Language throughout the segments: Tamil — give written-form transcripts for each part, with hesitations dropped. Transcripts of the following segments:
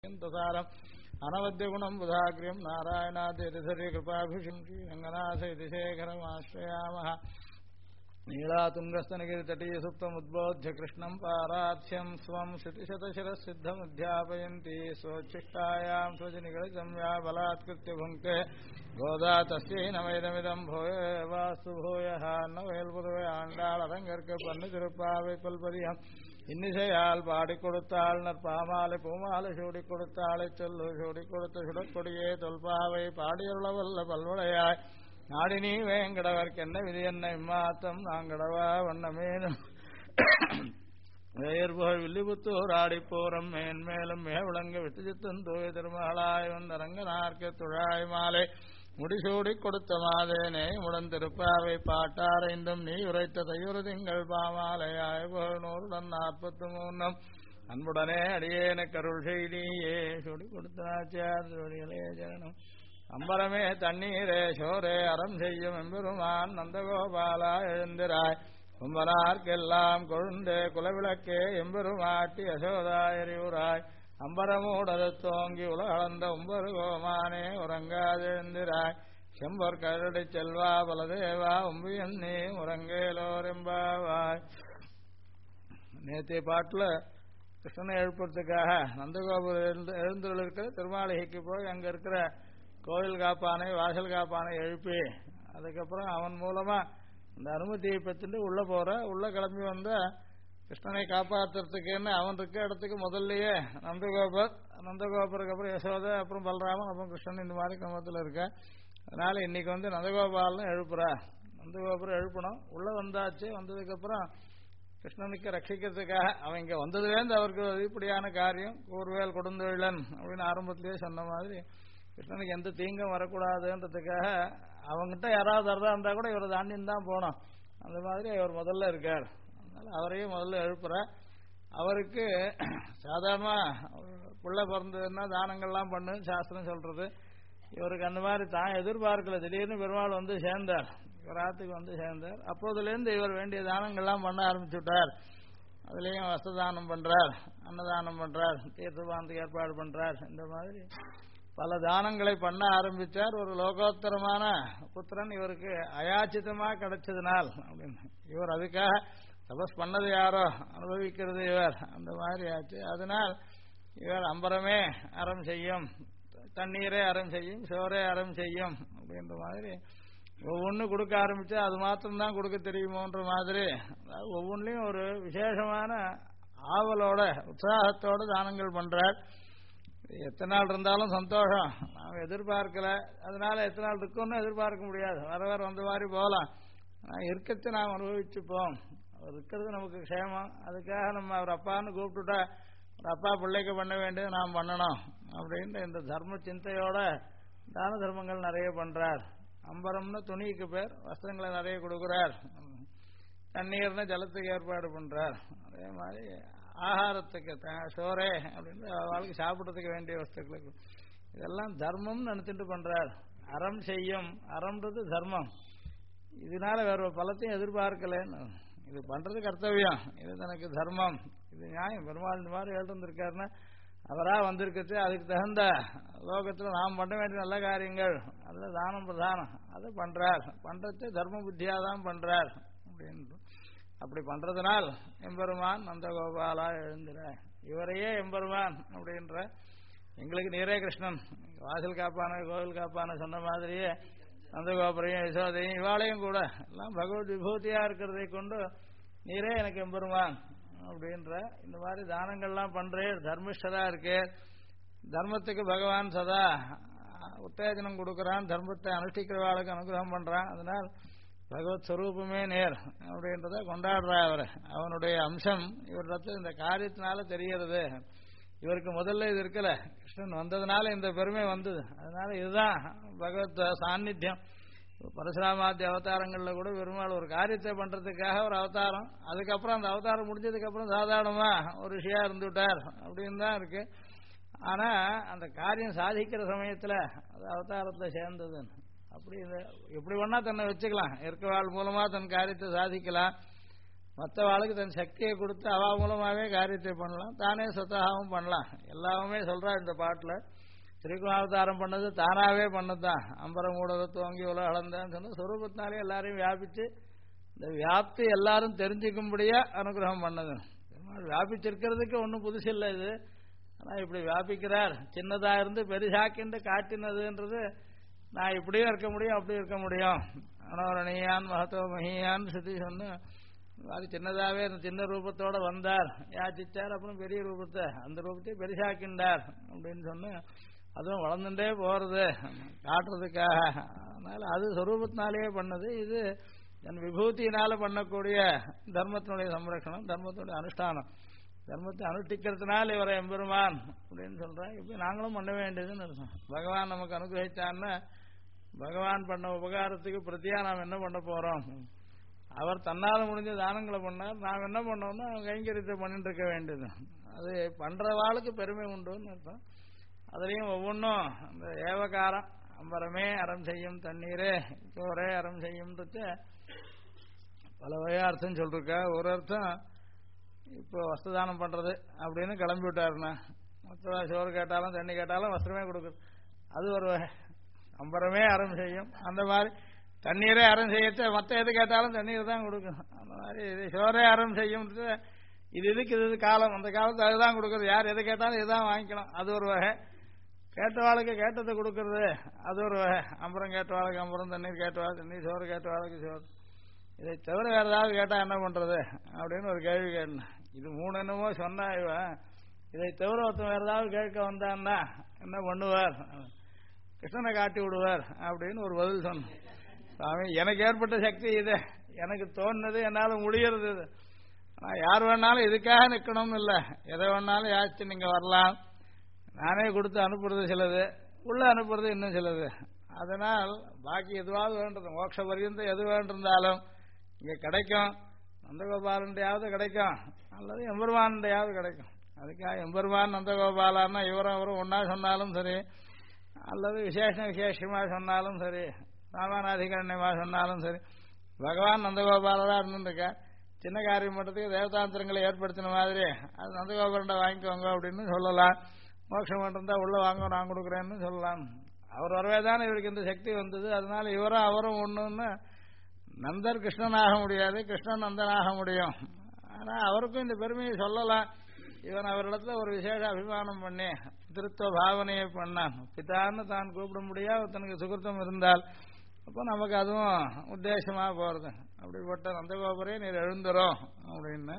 तसारम् अनवद्यगुणम् बुधाग्र्यम् नारायणादिरिधर्यकृपाभिषिम् श्रीरङ्गनाथयतिशेखरमाश्रयामः नीलातुङ्गस्तनगिरितटीयसुप्तमुद्बोध्य कृष्णम् पारार्थ्यम् स्वम् श्रुतिशतशिरःसिद्धमुध्यापयन्ती स्वोच्छिष्टायाम् स्वजनिगलितम् या बलात्कृत्य भुङ्क्ते गोदा तस्यै नमैदमिदम् भूयवास्तु भूयः अन्नवयल्पुदवे आण्डाळरङ्गर्क पन्नुतिरुप्पाவை பல்பதியம் இன்னிசையால் பாடிக் கொடுத்தாள் நற்பாமாலை பூமாலை சூடிக் கொடுத்தாளை சொல்லு சூடிக் கொடுத்த சுடற்கொடியே தொல்பாவை பாடியுள்ளவல்ல பல்வளையாய் நாடி நீ வேங்கடவர்க்கென்ன விதி என்ன இம்மாத்தம் நாங்கடவா வண்ணமேனும் வேர்புகழ் வில்லிபுத்தூர் ஆடிப்போரம் மேன்மேலும் மேவிளங்க விட்டுச்சித்தன் தூய திருமகளாய் வந்தரங்கனார்க்க துழாய் மாலை முடிசூடிக் கொடுத்த மாதேனே முடந்திருப்பாவை பாட்டாரைந்தும் நீ உரைத்த தையுறு திங்கள் பாமாலையாய் புகழ்நூறுடன் 43 அன்புடனே அடியேன கருள் செய்தியே சூடிக் கொடுத்தாச்சார் ஜரணம் அம்பரமே தண்ணீரே சோரே அறம் செய்யும் எம்பெருமான் நந்தகோபாலா எழுந்திராய் கும்பனார்க்கெல்லாம் கொழுந்தே குலவிளக்கே எம்பெருமாட்டி யசோதாயறிவுராய் அம்பரமூடது தோங்கி உலகளந்த உம்பரு கோமானே உறங்காதெழுந்திராய் செம்பொற் கருடி செல்வா பலதேவா உம்பியன் நீ உறங்கேலோரெம்பாவாய். நேற்றைய பாட்டில் கிருஷ்ணனை எழுப்புறதுக்காக நந்தகோபுரம் எழுந்துள்ள இருக்கிற திருமாளிகைக்கு போய் அங்கே இருக்கிற கோவில் காப்பானை வாசல் காப்பானை எழுப்பி அதுக்கப்புறம் அவன் மூலமா அந்த அனுமதியை பெற்றுட்டு உள்ள உள்ள கிளம்பி வந்த கிருஷ்ணனை காப்பாற்றுறதுக்குன்னு அவன் இருக்க இடத்துக்கு முதல்லயே நந்தகோபருக்கு அப்புறம் யசோதை அப்புறம் பலராமன் அப்புறம் கிருஷ்ணன் இந்த மாதிரி கிரமத்தில் இருக்க. அதனால இன்னைக்கு நந்தகோபாலன்னு எழுப்புறா. நந்தகோபுரம் எழுப்பணும். உள்ள வந்தாச்சு. வந்ததுக்கப்புறம் கிருஷ்ணனுக்கு ரட்சிக்கிறதுக்காக அவன் இங்க வந்ததுலேருந்து அவருக்கு இப்படியான காரியம் கூர்வேல் கொடுந்தொழிலன் அப்படின்னு ஆரம்பத்திலேயே சொன்ன மாதிரி கிருஷ்ணனுக்கு எந்த தீங்கும் வரக்கூடாதுன்றதுக்காக அவங்ககிட்ட யாராவது வரதா இருந்தா கூட இவரை தாண்டின்னு தான் போனோம். அந்த மாதிரி அவர் முதல்ல இருக்கார். அதனால அவரையும் முதல்ல எழுப்புற. அவருக்கு சாதாரணமா பிள்ளை பிறந்ததுன்னா தானங்கள்லாம் பண்ணு சாஸ்திரம் சொல்றது. இவருக்கு அந்த மாதிரி தான் எதிர்பார்க்கல. திடீர்னு பெருமாள் வந்து சேர்ந்தார். இவராத்துக்கு வந்து சேர்ந்தார். அப்போதுலேருந்து இவர் வேண்டிய தானங்கள்லாம் பண்ண ஆரம்பிச்சு விட்டார். அதுலேயும் வஸ்திரதானம் பண்றார், அன்னதானம் பண்றார், தீர்த்தபானத்துக்கு ஏற்பாடு பண்றார். இந்த மாதிரி பல தானங்களை பண்ண ஆரம்பிச்சார். ஒரு லோகோத்தரமான புத்திரன் இவருக்கு அயாச்சிதமா கிடைச்சதுனால் அப்படின்னு இவர் அதுக்காக தபஸ் பண்ணது யாரோ அனுபவிக்கிறது இவர். அந்த மாதிரி ஆச்சு. அதனால் இவர் அம்பரமே அறம் செய்யும், தண்ணீரே அறம் செய்யும், சோரே அறம் செய்யும் அப்படின்ற மாதிரி ஒவ்வொன்று கொடுக்க ஆரம்பிச்சா அது மாத்திரம்தான் கொடுக்க தெரியுமோன்ற மாதிரி ஒவ்வொன்றிலையும் ஒரு விசேஷமான ஆவலோட உற்சாகத்தோட தானங்கள் பண்றார். எத்தனை நாள் இருந்தாலும் சந்தோஷம். நாம் எதிர்பார்க்கல. அதனால எத்தனை நாள் இருக்குன்னு எதிர்பார்க்க முடியாது. வர வர வந்த மாதிரி போகலாம். இருக்கத்தை நாம் அனுபவிச்சுப்போம். அவர் இருக்கிறது நமக்கு க்ஷேமம். அதுக்காக நம்ம அவர் அப்பான்னு கூப்பிட்டுட்டா ஒரு அப்பா பிள்ளைக்கு பண்ண வேண்டியது நாம் பண்ணணும் அப்படின்ற இந்த தர்ம சிந்தையோட தான தர்மங்கள் நிறைய பண்றார். அம்பரம்னு துணிக்கு பேர். வஸ்திரங்களை நிறைய கொடுக்குறார். தண்ணீர்னு ஜலத்துக்கு ஏற்பாடு பண்றார். அதே மாதிரி ஆகாரத்துக்கு சோரே அப்படின்னு வாழ்க்கை சாப்பிட்றதுக்கு வேண்டிய வஸ்துக்களுக்கு இதெல்லாம் தர்மம்னு நினைச்சிட்டு பண்றார். அறம் செய்யும். அறம்ன்றது தர்மம். இதனால வேற பலத்தையும் எதிர்பார்க்கலன்னு இது பண்றது கர்த்தவியம். இது தனக்கு தர்மம். இது நியாயம். பெருமாள் இந்த மாதிரி எழுந்திருக்காருன்னா அவரா வந்திருக்கிறது அதுக்கு தகுந்த லோகத்தில் நாம் பண்ண வேண்டிய நல்ல காரியங்கள் அதுல தானம் பிரதானம் அதை பண்றார். பண்றது தர்ம புத்தியா தான் பண்றார் அப்படின்னு அப்படி பண்றதுனால் எம்பெருமான் நந்தகோபாலா எழுந்திர இவரையே எம்பெருமான் அப்படின்ற எங்களுக்கு நீரே கிருஷ்ணன் வாசல் காப்பான கோவில் காப்பான சொன்ன மாதிரியே நந்தகோபுரையும் யசோதையும் இவாளையும் கூட எல்லாம் பகவத் விபூதியா இருக்கிறதை கொண்டு நீரே எனக்கு எம்பெருமான் அப்படின்ற இந்த மாதிரி தானங்கள்லாம் பண்றேன். தர்மிஷ்டரா இருக்கு. தர்மத்துக்கு பகவான் சதா உத்தேஜனம் கொடுக்கறான். தர்மத்தை அனுஷ்டிக்கிறவாளுக்கு அனுகிரகம் பண்றான். அதனால் பகவத் ஸ்வரூபமே நேர் அப்படின்றத கொண்டாடுறா. அவர் அவனுடைய அம்சம் இவரிடத்துல இந்த காரியத்தினால தெரிகிறது. இவருக்கு முதல்ல இது இருக்கல. கிருஷ்ணன் வந்ததுனால இந்த பெருமை வந்தது. அதனால இதுதான் பகவத் சாநித்தியம். பரசுராமாத்திய அவதாரங்கள்ல கூட பெருமாள் ஒரு காரியத்தை பண்றதுக்காக ஒரு அவதாரம். அதுக்கப்புறம் அந்த அவதாரம் முடிஞ்சதுக்கு அப்புறம் சாதாரணமா ஒரு ரிஷியா இருந்துட்டார் அப்படின்னு தான் இருக்கு. ஆனா அந்த காரியம் சாதிக்கிற சமயத்துல அது அவதாரத்துல சேர்ந்தது. அப்படி எப்படி வேணா தன்னை வச்சுக்கலாம். இருக்கவாள் மூலமா தன் காரியத்தை சாதிக்கலாம். மற்றவாளுக்கு தன் சக்தியை கொடுத்து அவ மூலமாகவே காரியத்தை பண்ணலாம், தானே சொத்தகாவும் பண்ணலாம். எல்லாமே சொல்றா இந்த பாட்டில். திருக்குணாவதாரம் பண்ணது தானாவே பண்ணதுதான். அம்பரம் மூடலை துவங்கி உலக அளந்தான்னு சொன்ன சொரூபத்தினாலே எல்லாரையும் வியாபிச்சு இந்த வியாப்தி எல்லாரும் தெரிஞ்சுக்கும்படியா அனுகிரகம் பண்ணது. வியாபிச்சிருக்கிறதுக்கு ஒன்றும் புதுசு இல்லை இது. ஆனால் இப்படி வியாபிக்கிறார், சின்னதா இருந்து பெரிசாக்கிண்டு காட்டினதுன்றது நான் இப்படியும் இருக்க முடியும் அப்படியும் இருக்க முடியும். அனோரணியான் மகத்துவ மகியான்னு சுத்தி சொன்ன அது சின்னதாகவே சின்ன ரூபத்தோட வந்தார், யாச்சிச்சார், அப்புறம் பெரிய ரூபத்தை அந்த ரூபத்தை பெரிசாக்கின்றார் அப்படின்னு சொன்ன அதுவும் வளர்ந்துட்டே போறது காட்டுறதுக்காக. அதனால அது சொரூபத்தினாலேயே பண்ணது. இது என் விபூதியினால பண்ணக்கூடிய தர்மத்தினுடைய சம்ரட்சணம், தர்மத்தினுடைய அனுஷ்டானம். தர்மத்தை அனுஷ்டிக்கிறதுனால இவரை எம்பெருமான் அப்படின்னு சொல்றேன். இப்படி நாங்களும் பண்ண வேண்டியதுன்னு அர்த்தம். பகவான் நமக்கு அனுகிரகிச்சான்னா பகவான் பண்ண உபகாரத்துக்கு பிரத்தியா நாம் என்ன பண்ண போறோம்? அவர் தன்னால் முடிஞ்ச தானங்களை பண்ணார், நாம் என்ன பண்ணோம்னா கைங்கரியத்தை பண்ணிட்டு இருக்க வேண்டியது. அது பண்றவாளுக்கு பெருமை உண்டுன்னு அர்த்தம். அதுலேயும் ஒவ்வொன்றும் அந்த ஏவகாரம், அம்பரமே அறம் செய்யும் தண்ணீரே இப்போரே அறம் செய்யும்ன்றது பல வகையா அர்த்தம் சொல்லிருக்கா. ஒரு அர்த்தம் இப்போ வஸ்திரதானம் பண்றது அப்படின்னு கிளம்பி விட்டாருன்னா, மற்ற சோறு கேட்டாலும் தண்ணி கேட்டாலும் வஸ்திரமே கொடுக்குறது, அது ஒரு வகை. அம்பரமே அறம் செய்யும், அந்த மாதிரி தண்ணீரே அறம் செய்யத்த மற்ற எது கேட்டாலும் தண்ணீர் தான் கொடுக்கணும். அந்த மாதிரி இது சோரே அறம் செய்யும், இது இதுக்கு இது காலம், அந்த காலத்து அதுதான் கொடுக்குறது. யார் எது கேட்டாலும் இதுதான் வாங்கிக்கணும், அது ஒரு வகை. கேட்டவாளுக்கு கேட்டதை கொடுக்கறது அது ஒரு வகை. அம்பரம் கேட்டவாளுக்கு அம்பரம், தண்ணீர் கேட்டவாள் தண்ணீர், சோறு கேட்டவாளுக்கு சோறு. இதை தவிர வேற ஏதாவது கேட்டா என்ன பண்றது அப்படின்னு ஒரு கேள்வி கேட்டேன். இது மூணு என்னமோ சொன்னா இவன், இதை தவிர ஒருத்தன் வேற ஏதாவது கேட்க வந்தான்னா என்ன பண்ணுவார்? கிருஷ்ணனை காட்டி விடுவார் அப்படின்னு ஒரு பதில் சொன்னான். சாமி, எனக்கு ஏற்பட்ட சக்தி இது, எனக்கு தோணுது, என்னால முடியறது இது. ஆனா யார் வேணாலும் இதுக்காக நிக்கணும்னு இல்லை, எதை வேணாலும் யாச்சு நீங்க வரலாம். நானே கொடுத்து அனுப்புறது சிலது, உள்ள அனுப்புறது இன்னும் சிலது. அதனால் பாக்கி எதுவாவது வேண்டது, மோட்ச பரியந்தம் எது வேண்டிருந்தாலும் இங்க கிடைக்கும். நந்தகோபாலன்டையாவது கிடைக்கும், அல்லது எம்பெருமான்டையாவது கிடைக்கும். அதுக்காக எம்பெருமான் நந்தகோபாலான்னா இவரும் அவரும் ஒன்னா சொன்னாலும் சரி, அல்லது விசேஷமா சொன்னாலும் சரி, ராமாநாதிகரண்யமா சொன்னாலும் சரி, பகவான் நந்தகோபாலா இருந்துருக்க. சின்ன காரியம் பண்றதுக்கு தேவதாந்திரங்களை ஏற்படுத்தின மாதிரி அது நந்தகோபாலண்ட வாங்கிக்கோங்க அப்படின்னு சொல்லலாம். மோட்சம் இருந்தா உள்ள வாங்க நான் கொடுக்குறேன்னு சொல்லலாம். அவர் வரவே தானே இவருக்கு இந்த சக்தி வந்தது. அதனால இவரும் அவரும் ஒண்ணுன்னு நந்தர் கிருஷ்ணனாக முடியாது, கிருஷ்ணன் நந்தனாக முடியும். ஆனா அவருக்கும் இந்த பெருமையை சொல்லலாம். இவன் அவரிடத்துல ஒரு விசேஷ அபிமானம் பண்ணி திருத்துவ பாவனையை பண்ணான். பிதான்னு தான் கூப்பிட முடியாது தனக்கு சுகிருத்தம் இருந்தால் அப்போ நமக்கு அதுவும் உத்தேசமா போறது. அப்படிப்பட்ட நந்தகோபுரே நீர் எழுந்துரும் அப்படின்னு.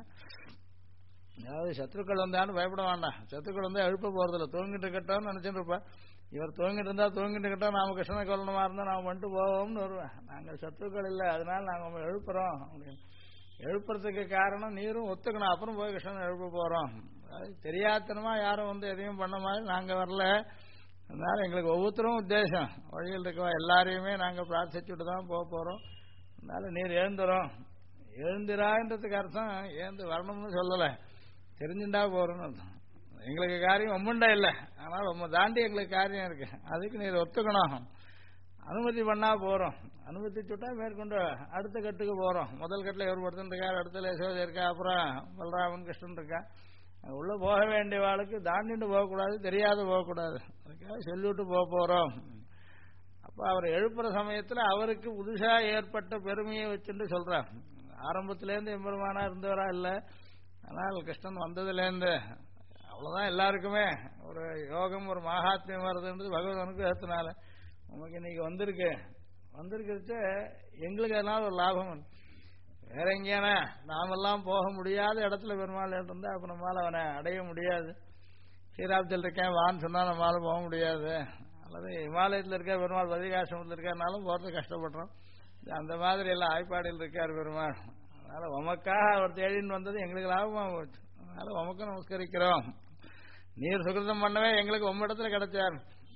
அதாவது சத்ருக்கள் வந்தான்னு பயப்பட வேண்டாம். சத்ருக்கள் வந்தா எழுப்ப போறதில்ல, தூங்கிட்டு இருக்கட்டோம்னு நினைச்சுட்டு இருப்பா. இவர் தூங்கிட்டு இருந்தா தூங்கிட்டு இருக்கட்டும், நாம கிருஷ்ணனை கொல்லணுமா இருந்தா நாம வந்துட்டு போவோம்னு வருவேன். நாங்கள் சத்ருக்கள் இல்லை, அதனால நாங்கள் எழுப்புறோம் அப்படின்னு. எழுப்புறதுக்கு காரணம் நீரும் ஒத்துக்கணும், அப்புறம் போய் கிருஷ்ணனை எழுப்ப போறோம். தெரியாதனமா யாரும் வந்து எதையும் பண்ண மாதிரி நாங்க வரல. அதனால எங்களுக்கு ஒவ்வொருத்தரும் உத்தேசம், வழியில் இருக்க எல்லாரையுமே நாங்கள் பிரார்த்திச்சுட்டு தான் போக போறோம். அதனால நீர் எழுந்துரும். எழுந்திரான்றதுக்கு அர்த்தம் ஏந்து வரணும்னு சொல்லலை, தெரிஞ்சுட்டா போறோம்னு அர்த்தம். எங்களுக்கு காரியம் ஒம்முண்டா இல்லை, ஆனால் ரொம்ப தாண்டி எங்களுக்கு காரியம் இருக்கு, அதுக்கு நீர் ஒத்துக்கணும். அனுமதி பண்ணா போறோம், அனுமதிச்சுட்டா மேற்கொண்டு அடுத்த கட்டுக்கு போறோம். முதல் கட்டில் இவர் படுத்துட்டு இருக்கார், அடுத்த யசோதை இருக்கா, அப்புறம் பலராமன் கிருஷ்ணன் இருக்கா. உள்ள போக வேண்டிய வாழ்க்கை தாண்டிட்டு போகக்கூடாது, தெரியாது போகக்கூடாது, அதுக்காக சொல்லிவிட்டு போக போறோம். அப்ப அவர் எழுப்புற சமயத்துல அவருக்கு புதுசா ஏற்பட்ட பெருமையை வச்சுட்டு சொல்றார். ஆரம்பத்திலேருந்து எம்பெருமானா இருந்தவரா இல்லை, ஆனால் கிருஷ்ணன் வந்ததுலேருந்து அவ்வளவுதான். எல்லாருக்குமே ஒரு யோகம் ஒரு மகாத்மியம் வருதுன்றது பகவத் அனுகிரகத்தினால நமக்கு இன்னைக்கு வந்திருக்கிறது. எங்களுக்கு அதனால ஒரு லாபம். வேற எங்கேயானா நாமெல்லாம் போக முடியாத இடத்துல பெருமாள் இருந்தா அப்ப நம்மளால அவனை அடைய முடியாது. ஸ்ரீராப்தியில் இருக்கேன் வான்னு சொன்னா நம்மளால போக முடியாது. அல்லது இமாலயத்தில் இருக்க பெருமாள் பதிகாசிரமத்தில் இருக்கனாலும் போறது கஷ்டப்படுறோம். அந்த மாதிரி எல்லாம் ஆய்ப்பாடியில் இருக்கார் பெருமாள். அதனால உமக்காக அவர் தேடின்னு வந்தது எங்களுக்கு லாபமா போச்சு. அதனால உமக்கும் நமஸ்கரிக்கிறோம். நீர் சுகிருதம் பண்ணவே எங்களுக்கு உம்மிடத்துல கிடைச்சார்.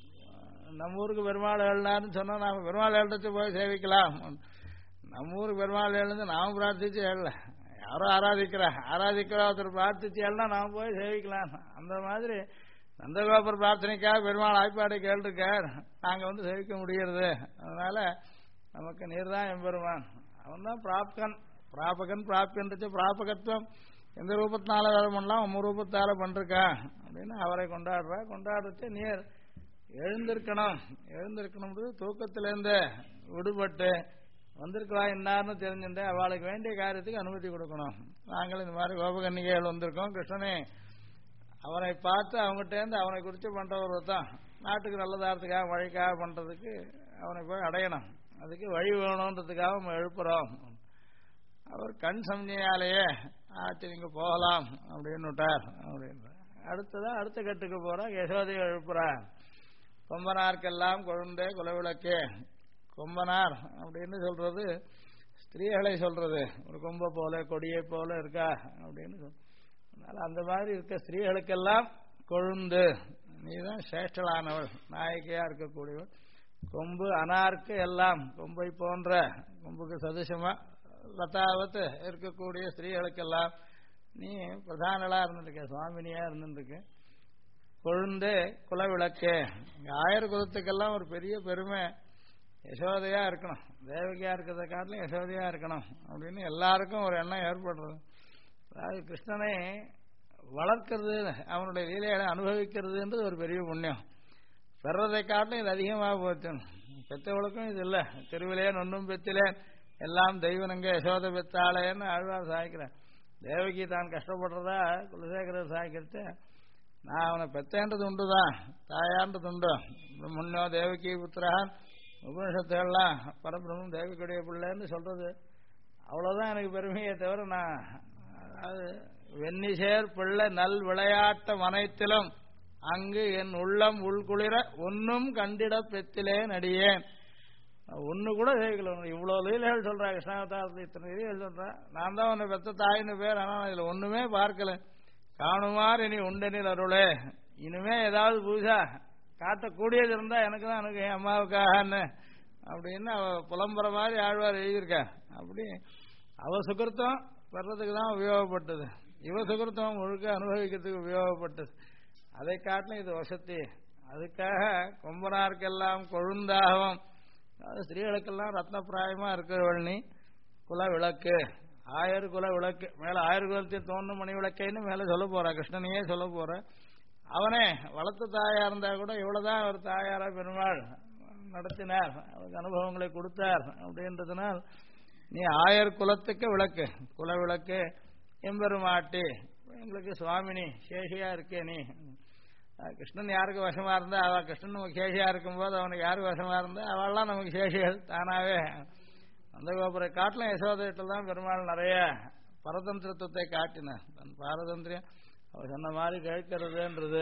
நம்ம ஊருக்கு பெருமாள் எழுனாருன்னு சொன்னா நாம பெருமாள் எழுத்து போய் சேவிக்கலாம். நம்ம ஊருக்கு பெருமாள் எழுந்து நாம பிரார்த்திச்சு எழல, யாரோ ஆராதிக்கிற ஒருத்தர் பிரார்த்திச்சு எல்லாம் நாம போய் சேவிக்கலாம். அந்த மாதிரி நந்தகோபுர பிரார்த்தனைக்காக பெருமாள் ஆய்ப்பாடை கேட்டிருக்கார், நாங்க வந்து சேவிக்க முடியறது. அதனால நமக்கு நீர் தான் எம்பெருமான், அவன் தான் பிராப்தன். பிராபகன் பிராப்தின்றது பிராபகத்துவம் எந்த ரூபத்தினால வேலை பண்ணலாம் உம்ம ரூபத்தால பண்றா அப்படின்னு அவரை கொண்டாடுறது நீர் எழுந்திருக்கணும்ன்றது தூக்கத்திலேருந்து விடுபட்டு வந்திருக்கா என்னார்னு தெரிஞ்சுட்டு அவளுக்கு வேண்டிய காரியத்துக்கு அனுமதி கொடுக்கணும். நாங்கள் இந்த மாதிரி கோபகன்னிகைகள் வந்திருக்கோம். கிருஷ்ணனே அவனை பார்த்து அவங்ககிட்டேருந்து அவனை குறித்து பண்றவர் தான் நாட்டுக்கு நல்லதாரத்துக்காக வழிக்காக பண்றதுக்கு அவனை போய் அடையணும். அதுக்கு வழி வேணுன்றதுக்காக நம்ம எழுப்புறோம். அவர் கண் சம்ஞையாலேயே ஆச்சு நீங்க போகலாம் அப்படின்னு விட்டார் அப்படின்ற அடுத்ததான் அடுத்த கட்டுக்கு போற யசோதையை எழுப்புறார். கொம்பனார்க்கெல்லாம் கொழுந்தே குலவிளக்கே. கொம்பனார் அப்படின்னு சொல்றது ஸ்திரீகளை சொல்றது. ஒரு கொம்பை போல கொடியை போல இருக்கா அப்படின்னு அதனால அந்த மாதிரி இருக்க ஸ்திரீகளுக்கெல்லாம் கொழுந்து நீதான் சேஷ்டலானவள் நாயகியா இருக்கக்கூடியவள். கொம்பு அனார்க்கு எல்லாம் கொம்பை போன்ற கொம்புக்கு சதுசமா லதாவத்து இருக்கக்கூடிய ஸ்திரீகளுக்கெல்லாம் நீ பிரதானலா இருந்துருக்க சுவாமினியா இருந்துருக்கு. கொழுந்து குலவிளக்கு ஆயர் குலத்துக்கெல்லாம் ஒரு பெரிய பெருமை யசோதையா இருக்கணும். தேவகியா இருக்கிறத காட்டிலும் யசோதையா இருக்கணும் அப்படின்னு எல்லாருக்கும் ஒரு எண்ணம் ஏற்படுறது. அதாவது கிருஷ்ணனை வளர்க்கிறது அவனுடைய லீலைகளை அனுபவிக்கிறதுன்றது ஒரு பெரிய புண்ணியம். பெறதை காட்டிலும் இது அதிகமாக போச்சு. பெற்றவளுக்கும் இது இல்லை. திருவிலேன் ஒன்றும் பெற்றிலேன் எல்லாம் தெய்வனங்க யசோதை பெத்தாளேன்னு ஆழ்வார் சாய்க்கிறேன். தேவகி தான் கஷ்டப்படுறதா குலசேகரர் சாய்க்கிறது. நான் அவனை பெத்தேன்றது உண்டுதான் தாயான்றது உண்டு. முன்னோ தேவகி புத்திரன் உபனிஷத்துகள்லாம் பரபிரமும் தேவகியுடைய பிள்ளைன்னு சொல்றது அவ்வளவுதான் எனக்கு பெருமையை தவிர நான் அதாவது வெண்ணிசேர் பிள்ளை நல் விளையாட்டம் அனைத்திலும் அங்கு என் உள்ளம் உள்குளிர ஒன்னும் கண்டிட பெத்திலே நடியேன். ஒன்னு கூட செய்யல. இவ்வளவு லீலைகள் சொல்றா கிருஷ்ணாவதாரத்தை இத்தனை லீலைகள் சொல்றா. நான் தான் உன்னை பெத்த தாயின்னு பேர். ஆனா இதுல ஒண்ணுமே பார்க்கல. காணுமாறு இனி உண்டனில் அருளே. இனிமே ஏதாவது புதுசா காட்டக்கூடியது இருந்தா எனக்கு தான் எனக்கு என் அம்மாவுக்காக அப்படின்னு அவ புலம்புற மாதிரி ஆழ்வார் எழுதியிருக்கா. அப்படி அவ சுகிருத்தம் வர்றதுக்கு தான் உபயோகப்பட்டது. இவ சுகிருத்தம் முழுக்க அனுபவிக்கிறதுக்கு உபயோகப்பட்டது. அதை காட்டிலும் இது வசதி. அதுக்காக கொம்பனாருக்கெல்லாம் கொழுந்தாகவும் ஸ்திரீகளுக்கெல்லாம் ரத்னப்பிராயமா இருக்கிறவள் நீ. குல விளக்கு ஆயர் குல விளக்கு மேல ஆயர் குலத்தில் தோன்றும் மணி விளக்கைன்னு மேல சொல்ல போற கிருஷ்ணனையே சொல்ல போற. அவனே வளர்த்த தாயா இருந்தா கூட இவ்வளவுதான் அவர் தாயாரா பெருமாள் நடத்தினார் அவருக்கு அனுபவங்களை கொடுத்தார் அப்படின்றதுனால் நீ ஆயர் குலத்துக்கு விளக்கு குல விளக்கு எம்பெருமாட்டி எங்களுக்கு சுவாமினி சேஷியா இருக்கே நீ. கிருஷ்ணன் யாருக்கு வசமா இருந்தா அவ கிருஷ்ணன் நமக்கு சேஷியா இருக்கும்போது அவனுக்கு யாருக்கு வசமா இருந்தா அவள்லாம் நமக்கு சேஷிகள் தானாவே. அந்த கோபுரை காட்டிலும் யசோதையிட்ட தான் பெருமாள் நிறைய பரதந்திரத்துவத்தை காட்டினார். தன் பாரதந்திரியம் அவர் சொன்ன மாதிரி கேட்கறதுன்றது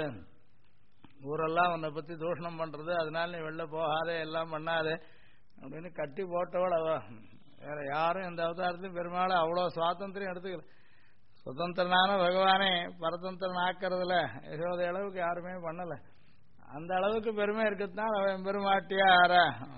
ஊரெல்லாம் உன்னை பத்தி தூஷணம் பண்றது அதனால நீ வெளில போகாதே எல்லாம் பண்ணாதே அப்படின்னு கட்டி போட்டவள் அவ. வேற யாரும் எந்த அவதாரத்திலும் பெருமாள் அவ்வளவு சுவாதந்திரம் எடுத்துக்கல. சுதந்திரனான பகவானே பரதந்திரன் ஆக்கிறதுல யசோதை அளவுக்கு யாருமே பண்ணல. அந்த அளவுக்கு பெருமை இருக்குதுதான் அவன் எம்பெருமாட்டியா ஆறா.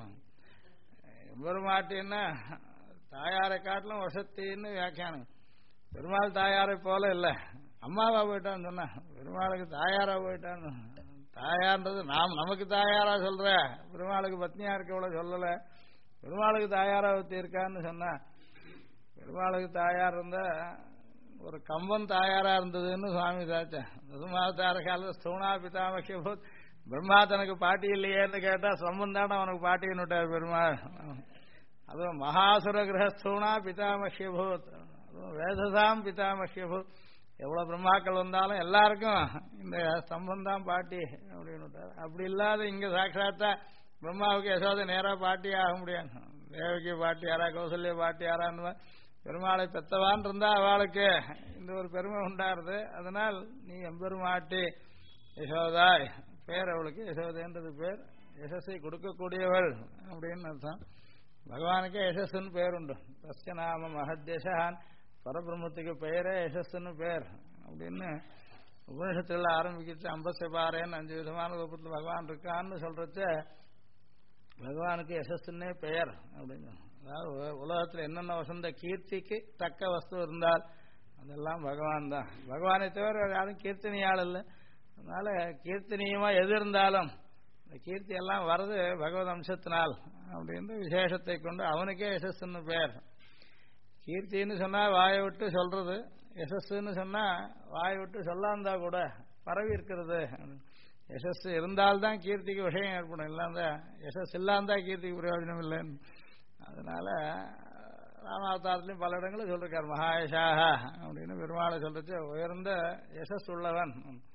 எம்பெருமாட்டின்னா தாயாரை காட்டிலும் வசத்தின்னு வியாக்கியானம். பெருமாள் தாயாரை போல இல்ல அம்மாவா போயிட்டான்னு சொன்னா பெருமாளுக்கு தாயாரா போயிட்டான்னு. தாயார்ன்றது நாம் நமக்கு தாயாரா சொல்ற பெருமாளுக்கு பத்னியா இருக்கவள சொல்லல. பெருமாளுக்கு தாயாரா ஒருத்தி இருக்கான்னு சொன்னா பெருமாளுக்கு தாயார் இருந்தா ஒரு கம்பன் தாயாரா இருந்ததுன்னு சுவாமி சாச்சா. நசுமாவதார கால ஸ்தூணா பிதாமக்கிய போத் பிரம்மா தனக்கு பாட்டி இல்லையேன்னு கேட்டா சம்பந்தான அவனுக்கு பாட்டின்னு விட்டார் பெருமாள். அதுவும் மகாசுர கிரகஸ்தூணா பிதாமக்கிய போத் அதுவும் வேதசாம் பிதாமக்கிய போத் எவ்வளவு பிரம்மாக்கள் வந்தாலும் எல்லாருக்கும் இந்த ஸ்தம்பந்தான் பாட்டி அப்படின்னு விட்டார். அப்படி இல்லாத இங்க சாட்சாத்தா பிரம்மாவுக்கு யசோதை நேரா பாட்டி ஆக முடியாது. தேவகி பாட்டியாரா கௌசல்ய பாட்டியாரான்னு பெருமாளை பெத்தவான் இருந்தா அவளுக்கு இந்த ஒரு பெருமை உண்டாருது. அதனால் நீ எம்பெருமாட்டி யசோதாய் பேர் அவளுக்கு யசோதைன்றது பேர். யசஸை கொடுக்கக்கூடியவள் அப்படின்னு அர்த்தம். பகவானுக்கே யசஸ்ன்னு பேர் உண்டு. தஸ்ய நாம மகத்யசான் பரபிரம்மத்துக்கு பெயரே யசஸ்ன்னு பேர் அப்படின்னு உபனிஷத்துல ஆரம்பிக்கிச்சு. அம்பஸ்ய பாரேன்னு 5 விதமான ரூபத்தில் பகவான் இருக்கான்னு சொல்றச்ச பகவானுக்கு யசஸ்ன்னே பெயர் அப்படின்னு. அதாவது உலகத்தில் என்னென்ன வசந்த கீர்த்திக்கு தக்க வஸ்து இருந்தால் அதெல்லாம் பகவான் தான். பகவானை தவிர யாரும் கீர்த்தனியால் இல்லை. அதனால கீர்த்தனியமா எது இருந்தாலும் இந்த கீர்த்தி எல்லாம் வர்றது பகவத் அம்சத்தினால் அப்படின்ற விசேஷத்தை கொண்டு அவனுக்கே யசஸ்ன்னு பேர். கீர்த்தின்னு சொன்னா வாயை விட்டு சொல்றது, யசஸ்ன்னு சொன்னா வாயை விட்டு சொல்லாந்தா கூட பரவி இருக்கிறது. யசஸ் இருந்தால்தான் கீர்த்திக்கு விஷயம் ஏற்படும், இல்லாந்த யசஸ் இல்லாந்தா கீர்த்திக்கு பிரயோஜனம் இல்லைன்னு. அதனால ராமாவதாரத்திலையும் பல இடங்களும் சொல்லிருக்கார் மகாயசாக அப்படின்னு பெருமாளை சொல்றது. உயர்ந்த யசஸ் உள்ளவன்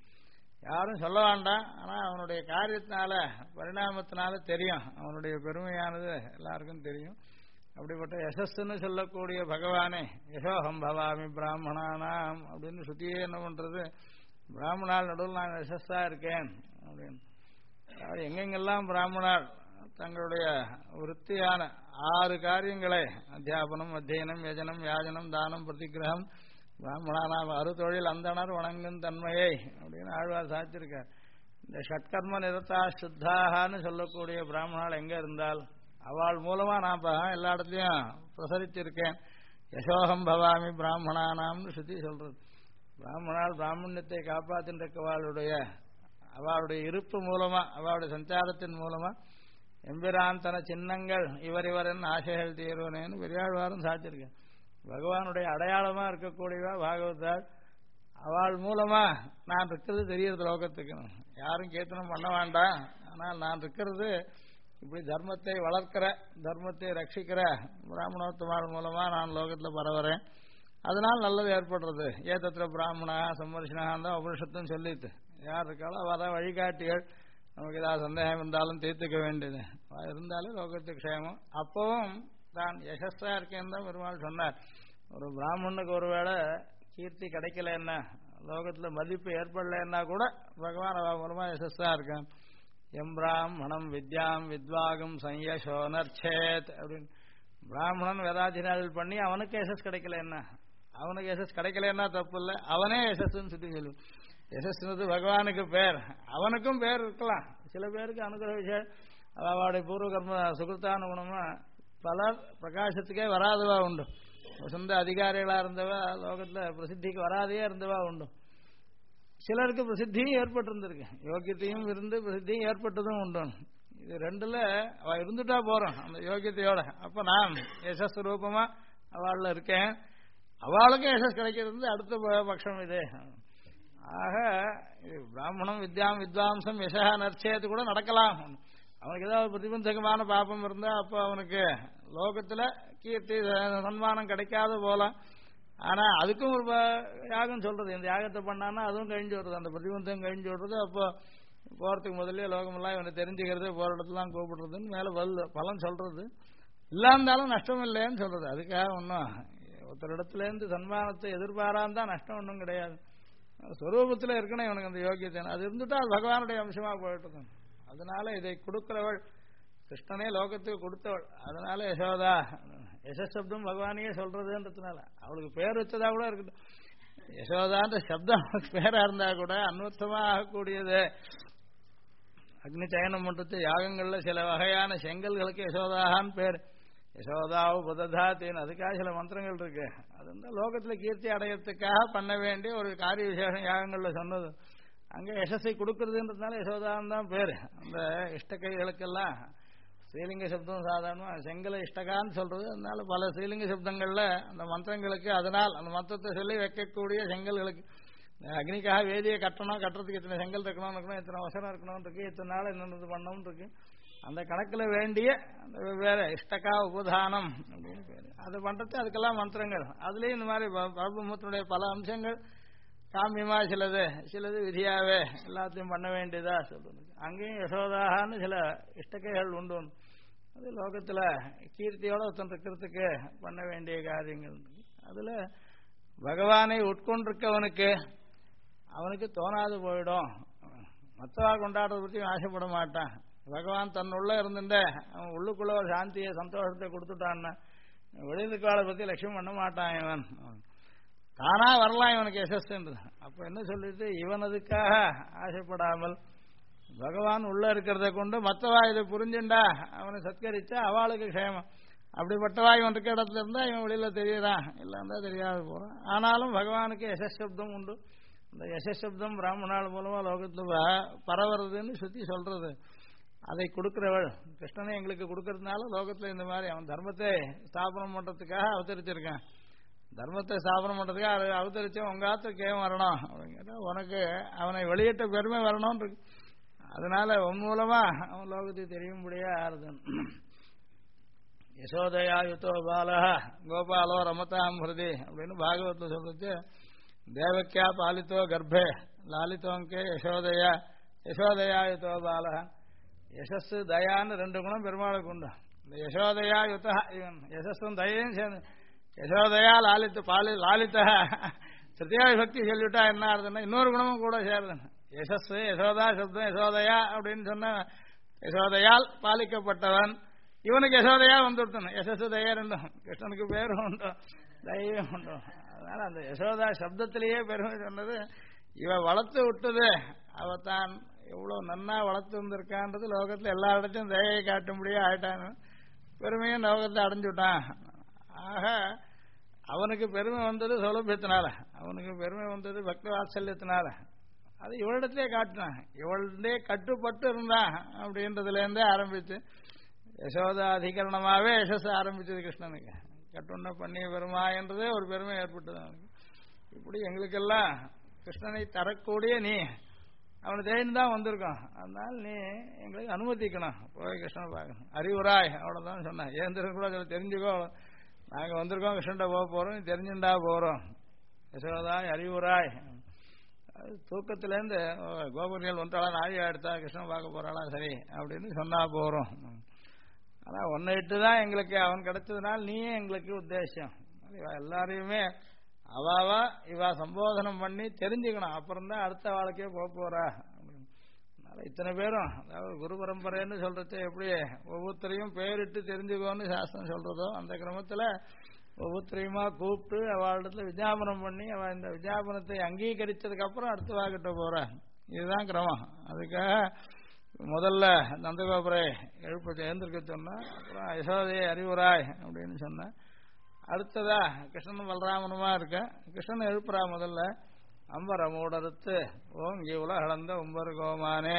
யாரும் சொல்ல வேண்டாம், ஆனால் அவனுடைய காரியத்தினால பரிணாமத்தினால தெரியும், அவனுடைய பெருமையானது எல்லாருக்கும் தெரியும். அப்படிப்பட்ட யசஸ்ன்னு சொல்லக்கூடிய பகவானே யசோகம் பவாமி பிராமணானாம் அப்படின்னு சுத்தியே என்ன பண்றது, பிராமணால் நடுவில் நான் யசஸ்ஸா இருக்கேன் அப்படின்னு. அதாவது எங்கெங்கெல்லாம் பிராமணால் தங்களுடைய விருத்தியான 6 காரியங்களை அத்தியாபனம், அத்தியனம், யஜனம், யாஜனம், தானம், பிரதிகிரகம், பிராமணானாம் அறுதொழில் அந்தனர் வணங்கும் தன்மையை அப்படின்னு ஆழ்வார் சாதிச்சிருக்கார். இந்த ஷட்கர்ம நிரதா சுத்தாகான்னு சொல்லக்கூடிய பிராமணால் எங்க இருந்தால் அவள் மூலமா நான் எல்லா இடத்துலயும் பிரசரிச்சிருக்கேன். யசோகம் பவாமி பிராமணானாம்னு சுத்தி சொல்றது. பிராமணால் பிராமணியத்தை காப்பாற்றிருக்கவாளுடைய அவளுடைய இருப்பு மூலமா, அவளுடைய சஞ்சாரத்தின் மூலமா எம்பிரான் தன சின்னங்கள் இவர் இவரின் ஆசைகள் தீர்வனேன்னு பெரியாழ்வாரும் சாதிச்சிருக்கேன். பகவானுடைய அடையாளமா இருக்கக்கூடியவா பாகவதால், அவள் மூலமா நான் இருக்கிறது தெரியறது லோகத்துக்கு. யாரும் கீர்த்தனம் பண்ண வேண்டாம், ஆனால் நான் இருக்கிறது இப்படி தர்மத்தை வளர்க்கிற, தர்மத்தை ரட்சிக்கிற பிராமணோத்தமாள் மூலமா நான் லோகத்தில் பரவுறேன். அதனால் நல்லது ஏற்படுறது. ஏதத்திர பிராமணா சம்மர்ஷனான் தான் உபனிஷத்தும் சொல்லிட்டு, யார் இருக்காளோ அவதான் வழிகாட்டிகள். நமக்கு ஏதாவது சந்தேகம் இருந்தாலும் தீர்த்துக்க வேண்டியது இருந்தாலே லோகத்துக்கு க்ஷேமம். அப்பவும் தான் யசஸ்ஸா இருக்கேன்னு தான் பெருமாள் சொன்னார். ஒரு பிராமணனுக்கு ஒருவேளை கீர்த்தி கிடைக்கலன்னா, லோகத்தில் மதிப்பு ஏற்படலைன்னா கூட பகவான் அவ மூலமா யசஸ்ஸா இருக்கான். எம்பிராமணம் வித்யாம் வித்வாகம் சயசோனர்ச்சேத் அப்படின்னு. பிராமணன் வேதாத்தினாவில் பண்ணி அவனுக்கு யசஸ் கிடைக்கலன்னா, அவனுக்கு யசஸ் கிடைக்கலன்னா தப்பு இல்லை, அவனே யசஸ்ன்னு சுத்தி சொல்லுவோம். யசஸ்ன்றது பகவானுக்கு பேர், அவனுக்கும் பேர் இருக்கலாம். சில பேருக்கு அனுகிரக விஷயம் அவளுடைய பூர்வ கர்ம சுகிருத்தான குணமா பலர் பிரகாசத்துக்கே வராதவா உண்டு. சொந்த அதிகாரிகளா இருந்தவா லோகத்தில் பிரசித்திக்கு வராதே இருந்தவா உண்டு. சிலருக்கு பிரசித்தியும் ஏற்பட்டிருந்திருக்கு, யோகியத்தையும் இருந்து பிரசித்தியும் ஏற்பட்டதும் உண்டு. இது ரெண்டுல அவ இருந்துட்டா போறோம் அந்த யோகியத்தையோட. அப்ப நான் யசஸ் ரூபமா அவள்ல இருக்கேன், அவளுக்கு யசஸ் கிடைக்கிறது அடுத்த பட்சம் இது. ஆக பிராமணம் வித்யாம் வித்வாம்சம் யசா நர்ச்சேது கூட நடக்கலாம். அவனுக்கு ஏதாவது பிரதிபந்தகமான பாபம் இருந்தா அப்போ அவனுக்கு லோகத்துல கீர்த்தி சன்மானம் கிடைக்காத போலாம். ஆனா அதுக்கும் ஒரு யாகம் சொல்றது, இந்த யாகத்தை பண்ணான்னா அதுவும் கழிஞ்சு வருது, அந்த பிரதிபந்தம் கழிஞ்சு விடுறது. அப்போ போறதுக்கு முதல்ல லோகமெல்லாம் இவனை தெரிஞ்சுக்கிறது, போற இடத்துலாம் கூப்பிடுறதுன்னு மேல பலன் சொல்றது. இல்லாந்தாலும் நஷ்டம் இல்லைன்னு சொல்றது. அதுக்காக ஒன்றும் ஒருத்தரிடத்துல இருந்து சன்மானத்தை எதிர்பாராம தான் நஷ்டம் ஒன்றும் கிடையாது. ஸ்வரூபத்தில் இருக்கணும் இவனுக்கு அந்த யோகியத்தை. அது இருந்துட்டா அது பகவானுடைய அம்சமா போயிட்டு. அதனால இதை கொடுக்கிறவள் கிருஷ்ணனே லோகத்துக்கு கொடுத்தவள். அதனால யசோதா யசப்தம் பகவானையே சொல்றதுன்றதுனால அவளுக்கு பேர் வச்சதா கூட இருக்கட்டும். யசோதான்ற சப்தம் பேரா இருந்தா கூட அன்வர்த்தமா ஆகக்கூடியது. அக்னி சயனம் பண்றது யாகங்கள்ல சில வகையான செங்கல்களுக்கு யசோதாகான்னு பேர். யசோதாவு புததாத்தின்னு அதுக்காக சில மந்திரங்கள் இருக்கு. அது வந்து லோகத்துல கீர்த்தி அடையறதுக்காக பண்ண வேண்டிய ஒரு காரிய விசேஷம் யாகங்கள்ல சொன்னது. அங்கே யசஸை கொடுக்கறதுன்றதுனால யசோதான் தான் பேர். அந்த இஷ்டகைகளுக்கெல்லாம் ஸ்ரீலிங்க சப்தம் சாதாரணமா செங்கலை இஷ்டகான்னு சொல்றது. அதனால பல ஸ்ரீலிங்க சப்தங்கள்ல அந்த மந்திரங்களுக்கு, அதனால் அந்த மந்திரத்தை சொல்லி வைக்கக்கூடிய செங்கல்களுக்கு அக்னிக்காக வேதியை கட்டணும், கட்டுறதுக்கு இத்தனை செங்கல் இருக்கணும், இத்தனை வசனம் இருக்கணும் இருக்கு, இத்தனை நாள் என்னென்ன பண்ணணும் இருக்கு. அந்த கணக்கில் வேண்டிய அந்த வெவ்வேறு இஷ்டகா உபதானம் அப்படின்னு பேரு. அது பண்றது அதுக்கெல்லாம் மந்திரங்கள். அதுலயும் இந்த மாதிரி பரபிரம்மத்தினுடைய பல அம்சங்கள் காமியமா சிலது விதியாவே எல்லாத்தையும் பண்ண வேண்டியதா சொல்றது. அங்கேயும் யசோதான்னு சில இஷ்டகைகள் உண்டு. அது லோகத்துல கீர்த்தியோட ஒருத்தன் இருக்கிறதுக்கு பண்ண வேண்டிய காரியங்கள். அதுல பகவானை உட்கொண்டிருக்கவனுக்கு அவனுக்கு தோணாது போயிடும். மற்றவா கொண்டாடுறத பற்றி ஆசைப்பட மாட்டான். பகவான் தன்னுள்ள இருந்துட்ட அவன் உள்ளுக்குள்ள ஒரு சாந்தியை சந்தோஷத்தை கொடுத்துட்டான்னா வெளியில் இருக்காளை பத்தி லட்சியம் பண்ண மாட்டான். இவன் தானா வரலாம் இவனுக்கு யசஸ்ன்றது. அப்ப என்ன சொல்லிட்டு இவன் அதுக்காக ஆசைப்படாமல் பகவான் உள்ள இருக்கிறத கொண்டு மற்றவா இதை புரிஞ்சுண்டா அவனை சத்கரிச்சா அவளுக்கு க்ஷேமம். அப்படிப்பட்டவா இவன் இருக்க இடத்துல இருந்தா இவன் வெளியில தெரியறான், இல்லைன்னா தெரியாது போறான். ஆனாலும் பகவானுக்கு யசப்தம் உண்டு. அந்த யசப்தம் பிராமணால் மூலமா லோகத்துல பரவுறதுன்னு சுத்தி சொல்றது. அதை கொடுக்கிறவள் கிருஷ்ணனை எங்களுக்கு கொடுக்கறதுனால லோகத்துல இந்த மாதிரி அவன் தர்மத்தை ஸ்தாபனம் பண்றதுக்காக அவதரிச்சிருக்கான். தர்மத்தை ஸ்தாபனம் பண்றதுக்கு அது அவதரிச்சு உங்க ஆத்துக்கு ஏன் வரணும் அப்படிங்கிற உனக்கு அவனை வெளியிட்ட பெருமை வரணும்னு இருக்கு. அதனால உன் மூலமா அவன் லோகத்துக்கு தெரியும்படியா ஆறுதன். யசோதயா யுத்தோ பாலா கோபாலோ ரமதாம் ஹிருதி அப்படின்னு பாகவத்துல சொல்றது. தேவக்கியா பாலித்தோ கர்ப்பே லாலித்தோங்கே யசோதயா யசோதயா யுத்தோ பாலா. யசஸ் தயான்னு 2 குணம் பெருமாளுக்கு உண்டு. இந்த யசோதயா யுத்தா இவன் யசஸும் தயையும் சேர்ந்து யசோதயா லாலித்தா திருத்தியா விபக்தி சொல்லிவிட்டா என்ன ஆகுதுன்னா இன்னொரு குணமும் கூட சேருதுன்னு. யசஸ் யசோதா சப்தம் யசோதயா அப்படின்னு சொன்ன யசோதையால் பாலிக்கப்பட்டவன். இவனுக்கு யசோதையா வந்துவிட்டன. யசஸ் தயா ரெண்டும் கிருஷ்ணனுக்கு பேரும் உண்டு தயவும் உண்டு. அதனால அந்த யசோதா சப்தத்திலேயே பெருமை சொன்னது. இவ வளர்த்து விட்டது அவத்தான் எவ்வளவு நன்னா வளர்த்து வந்திருக்கான்றது லோகத்துல எல்லா இடத்தையும் தயையை காட்டும்படியே ஆயிட்டான். பெருமையும் லோகத்தை அடைஞ்சு விட்டான். ஆக அவனுக்கு பெருமை வந்தது சௌலபியத்தினால, அவனுக்கு பெருமை வந்தது பக்த வாத்சல்யத்தினால. அது இவளிடத்திலே காட்டினான். இவளே கட்டுப்பட்டு இருந்தான் அப்படின்றதுல இருந்தே ஆரம்பிச்சு யசோதா அதிகரணமாவே யசஸ் ஆரம்பிச்சது கிருஷ்ணனுக்கு. கட்டுண்ண பண்ணிய பெருமா என்றதே ஒரு பெருமை ஏற்பட்டது அவனுக்கு. இப்படி எங்களுக்கெல்லாம் கிருஷ்ணனை தரக்கூடிய நீ அவனை தேடின்னு தான் வந்திருக்கோம். அதனால நீ எங்களுக்கு அனுமதிக்கணும் போய் கிருஷ்ணனை பார்க்கணும். அறிவுராய் அவ்வளவுதான் சொன்னேன். ஏந்திரம் கூட தெரிஞ்சுக்கோ, நாங்க வந்திருக்கோம் கிருஷ்ணன்ட போக போறோம், நீ தெரிஞ்சுண்டா போறோம். யசோதாய் அறிவுராய். தூக்கத்திலேருந்து கோபுரிகள் ஒன்றாளா நாழியா எடுத்தா கிருஷ்ணன் பார்க்க போறாளா சரி அப்படின்னு சொன்னா போறோம். ஆனா ஒன்னை இட்டுதான் எங்களுக்கு அவன் கிடைச்சதுனால நீயே எங்களுக்கு உத்தேசம். எல்லாரையுமே அவாவா இவா சம்போதனம் பண்ணி தெரிஞ்சுக்கணும். அப்புறம் தான் அடுத்த வாழ்க்கையே போக போறா. இத்தனை பேரும் அதாவது குரு பரம்பரைன்னு சொல்றது எப்படி ஒவ்வொருத்தரையும் பேரிட்டு தெரிஞ்சுக்கோன்னு சாஸ்திரம் சொல்றதோ அந்த கிரமத்துல ஒவ்வொருத்தரையுமா கூப்பிட்டு அவளிடத்துல விஜாபனம் பண்ணி அவ இந்த விஜாபனத்தை அங்கீகரிச்சதுக்கு அப்புறம் அடுத்த வாக்கிட்ட போற. இதுதான் கிரமம். அதுக்காக முதல்ல நந்தகோபுரை எழுப்ப எழுந்திருக்க சொன்ன, அப்புறம் யசோதையை அறிவுராய் அப்படின்னு சொன்ன. அடுத்ததா கிருஷ்ணனும் பலராமனுமா இருக்க. கிருஷ்ணன் எழுப்புறா முதல்ல. அம்பரமூடறுத்து ஓங்கி உலகளந்த உம்பர் கோமானே.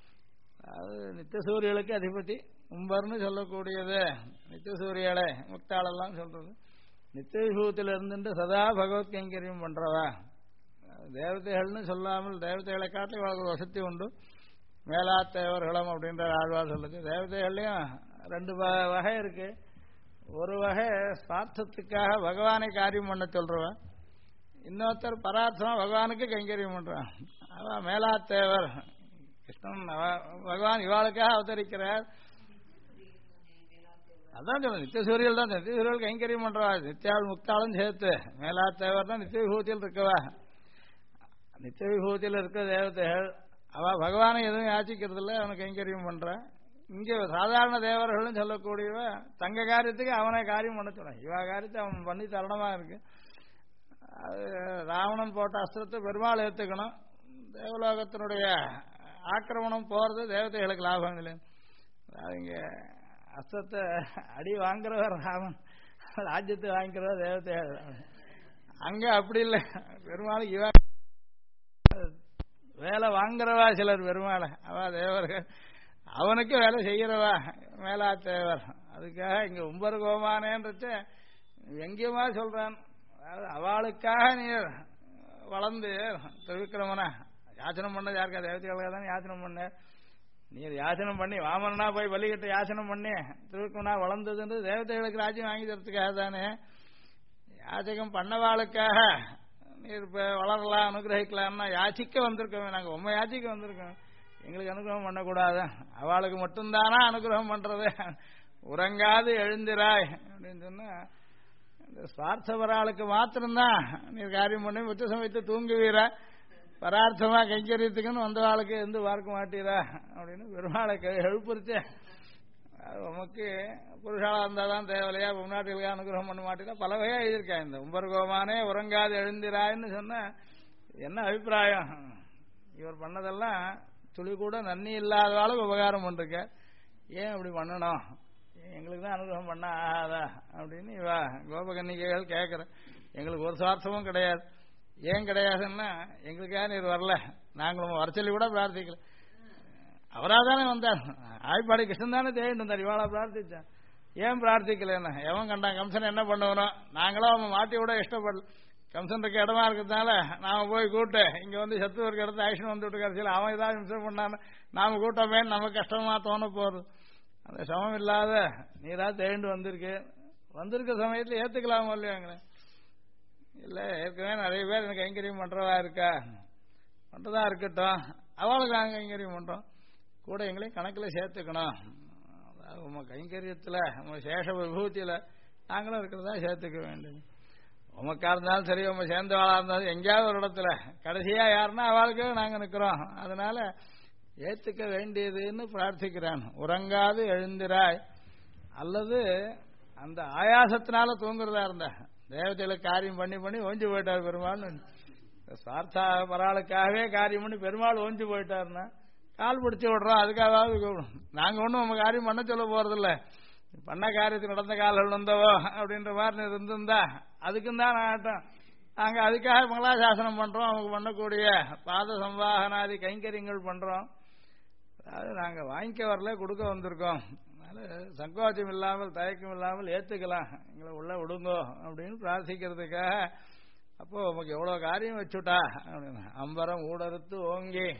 அது நித்தியசூரியலுக்கு அதிபதி. உம்பர்னு சொல்லக்கூடியது நித்தியசூரியலை முக்தாளெல்லாம் சொல்றது. நித்திய விபூத்தில இருந்துட்டு சதா பகவத் கைங்கரியம் பண்றவா. தேவதைகள்னு சொல்லாமல் தேவதைகளை காட்டி இவளுக்கு வசதி உண்டு. மேலாத்தேவர்களும் அப்படின்ற ஆழ்வார் சொல்லுது. தேவதைகள்லயும் 2 வகை இருக்கு. ஒரு வகை சுவார்த்தத்துக்காக பகவானை காரியம் பண்ண சொல்றவன். இன்னொருத்தர் பரார்த்தமா பகவானுக்கு கைங்கரியம் பண்றான். அவன் மேலாத்தேவர். கிருஷ்ணன் பகவான் இவாளுக்காக அவதரிக்கிறார். அதான் சொல்ல நித்தியசூரியல் தான். நித்தியசூரியல் கைங்கரியம் பண்றவா. நித்தியாள் முக்தாளும் சேர்த்து மேலாத்தேவர் தான் நித்திய விபூதியில் இருக்கவா. நித்திய விபூதியில் இருக்க தேவதைகள் அவ பகவானை எதுவும் யாச்சிக்கிறது இல்லை, அவனுக்கு கைங்கரியம் பண்ற. இங்க சாதாரண தேவர்களும் சொல்லக்கூடியவ தங்க காரியத்துக்கு அவனை காரியம் பண்ண சொல்ல. இவ காரியத்தை அவன் பண்ணி தரணமா இருக்கு. அது ராவணன் போட்ட அஸ்திரத்தை பெருமாள் ஏற்றுக்கணும். தேவலோகத்தினுடைய ஆக்கிரமணம் போறது தேவதைகளுக்கு லாபம் இல்லை. இங்க அஸ்திரத்தை அடி வாங்குறவர் ராமன், ராஜ்யத்தை வாங்கிக்கிறவர் தேவதைகள். அங்க அப்படி இல்லை. பெருமாளுக்கு இவ வேலை வாங்குறவா சிலர் பெருமாளை. அவ தேவர்கள் அவனுக்கு வேலை செய்கிறவா மேலா தேவர். அதுக்காக இங்க உம்பர் கோமானேன்றது எங்கேயுமா சொல்றான். அவளுக்காக நீ வளர்ந்து திருவிக்கிரமனா யாச்சனம் பண்ணது யாருக்கா தேவதைகளுக்காக தான் யாச்சனம் பண்ண. நீ யாச்சனம் பண்ணி வாமனா போய் பலிகிட்ட யாச்சனம் பண்ணி திருவிக்கிரமனா வளர்ந்ததுன்றது தேவதைகளுக்கு ராஜ்யம் வாங்கி தரத்துக்காக தானே. யாச்சகம் பண்ணவாளுக்காக நீர் இப்ப வளரலாம் அனுகிரகிக்கலாம்னா யாச்சிக்க வந்திருக்கோம். நாங்க உண்மை யாச்சிக்க வந்திருக்கோம். எங்களுக்கு அனுகிரகம் பண்ணக்கூடாது. அவளுக்கு மட்டும்தானா அனுகிரகம் பண்றது. உறங்காது எழுந்திராய் அப்படின்னு சொன்னா இந்த சுவார்த்தவராளுக்கு மாத்திரம்தான் நீர் காரியம் பண்ணி உச்ச சமயத்தை தூங்குவீரா. பரார்த்தமா கைங்கரியத்துக்குன்னு வந்த ஆளுக்கு எந்த பார்க்க மாட்டீரா அப்படின்னு பெருமாளை எழுப்புறச்சே. உமக்கு புருஷாலா இருந்தாதான் தேவலையா முன்னாட்டிகளுக்கு அனுகிரகம் பண்ண மாட்டீரா. பல வகையா எழுதியிருக்கேன். இந்த உம்பர்கோமானே உறங்காது எழுந்திராய்ன்னு சொன்ன என்ன அபிப்பிராயம். இவர் பண்ணதெல்லாம் துளி கூட நன்னி இல்லாதவாளுக்கு உபகாரம் பண்ணிருக்க. ஏன் அப்படி பண்ணணும், எங்களுக்கு தான் அனுகிரகம் பண்ண ஆகாதா அப்படின்னு இவா கோபகன்னிகைகள் கேட்குற. எங்களுக்கு ஒரு சுவார்த்தமும் கிடையாது. ஏன் கிடையாதுன்னா எங்களுக்காக நீர் வரல, நாங்களும் வரச்சொல்லி கூட பிரார்த்திக்கல. அவராதானே வந்தார். ஆய்ப்பாடி கிருஷ்ணன் தானே தேடிட்டு வந்தார். இவாளா பிரார்த்திச்சான். ஏன் பிரார்த்திக்கலன்னு எவன் கண்டான் கம்சன் என்ன பண்ணுவனோ நாங்களும் அவன் மாட்டி விட இஷ்டப்படல கம்சன் இருக்க இடமா இருக்கிறதுனால நாம போய் கூட்டு இங்க வந்து சத்து இருக்க இடத்துல ஆக்ஷன் வந்துட்டு கடைசியில் அவன் ஏதாவது இம்சம் பண்ணான்னு நாம கூட்டமே நமக்கு கஷ்டமா தோண போறது அந்த சமம் இல்லாத நீரா தேண்டு வந்திருக்க சமயத்துல ஏத்துக்கலாமோ இல்லையாங்களே இல்ல ஏற்கனவே நிறைய பேர் எனக்கு கைங்கரியம் பண்றவா இருக்கா பண்றதா இருக்கட்டும் அவளுக்கு நாங்க கைங்கரியம் பண்றோம் கூட எங்களையும் கணக்கில் சேர்த்துக்கணும் அதாவது உங்க கைங்கரியத்துல உங்க சேஷ விபூத்தியில நாங்களும் இருக்கிறதா சேர்த்துக்க வேண்டும் உமக்கா இருந்தாலும் சரி உங்க சேர்ந்தவாளா இருந்தாலும் எங்கேயாவது ஒரு இடத்துல கடைசியா யாருன்னா அவளுக்கு நாங்க நிக்கிறோம் அதனால ஏத்துக்க வேண்டியதுன்னு பிரார்த்திக்கிறான் உறங்காது எழுந்திராய் அல்லது அந்த ஆயாசத்தினால தூங்குறதா இருந்தா தேவதைகளுக்கு காரியம் பண்ணி ஓஞ்சி போயிட்டார் பெருமாள் சார்த்தா பராளுக்காகவே காரியம் பண்ணி பெருமாள் ஓஞ்சி போயிட்டாருன்னா கால் பிடிச்சி விடுறோம் அதுக்காவது நாங்க ஒன்றும் நம்ம காரியம் பண்ண சொல்ல போறதில்ல பண்ண காரியத்துக்கு நடந்த கால்கள் வந்தவோ அப்படின்ற மாதிரி இருந்திருந்தா அதுக்கும் தான் ஆட்டம் நாங்க அதுக்காக மங்களாசாசனம் பண்றோம் அவங்க பண்ணக்கூடிய பாத சம்வாகனாதி கைங்கரியங்கள் பண்றோம் அதாவது நாங்க வாங்கிக்க வரல கொடுக்க வந்திருக்கோம் அதனால சங்கோச்சம் இல்லாமல் தயக்கம் இல்லாமல் ஏத்துக்கலாம் எங்களை உள்ள விடுங்கோ அப்படின்னு பிரார்த்திக்கிறதுக்காக அப்போ உமக்கு எவ்வளவு காரியம் வச்சுட்டா அப்படின்னு அம்பரம் ஊடறுத்து ஓங்கி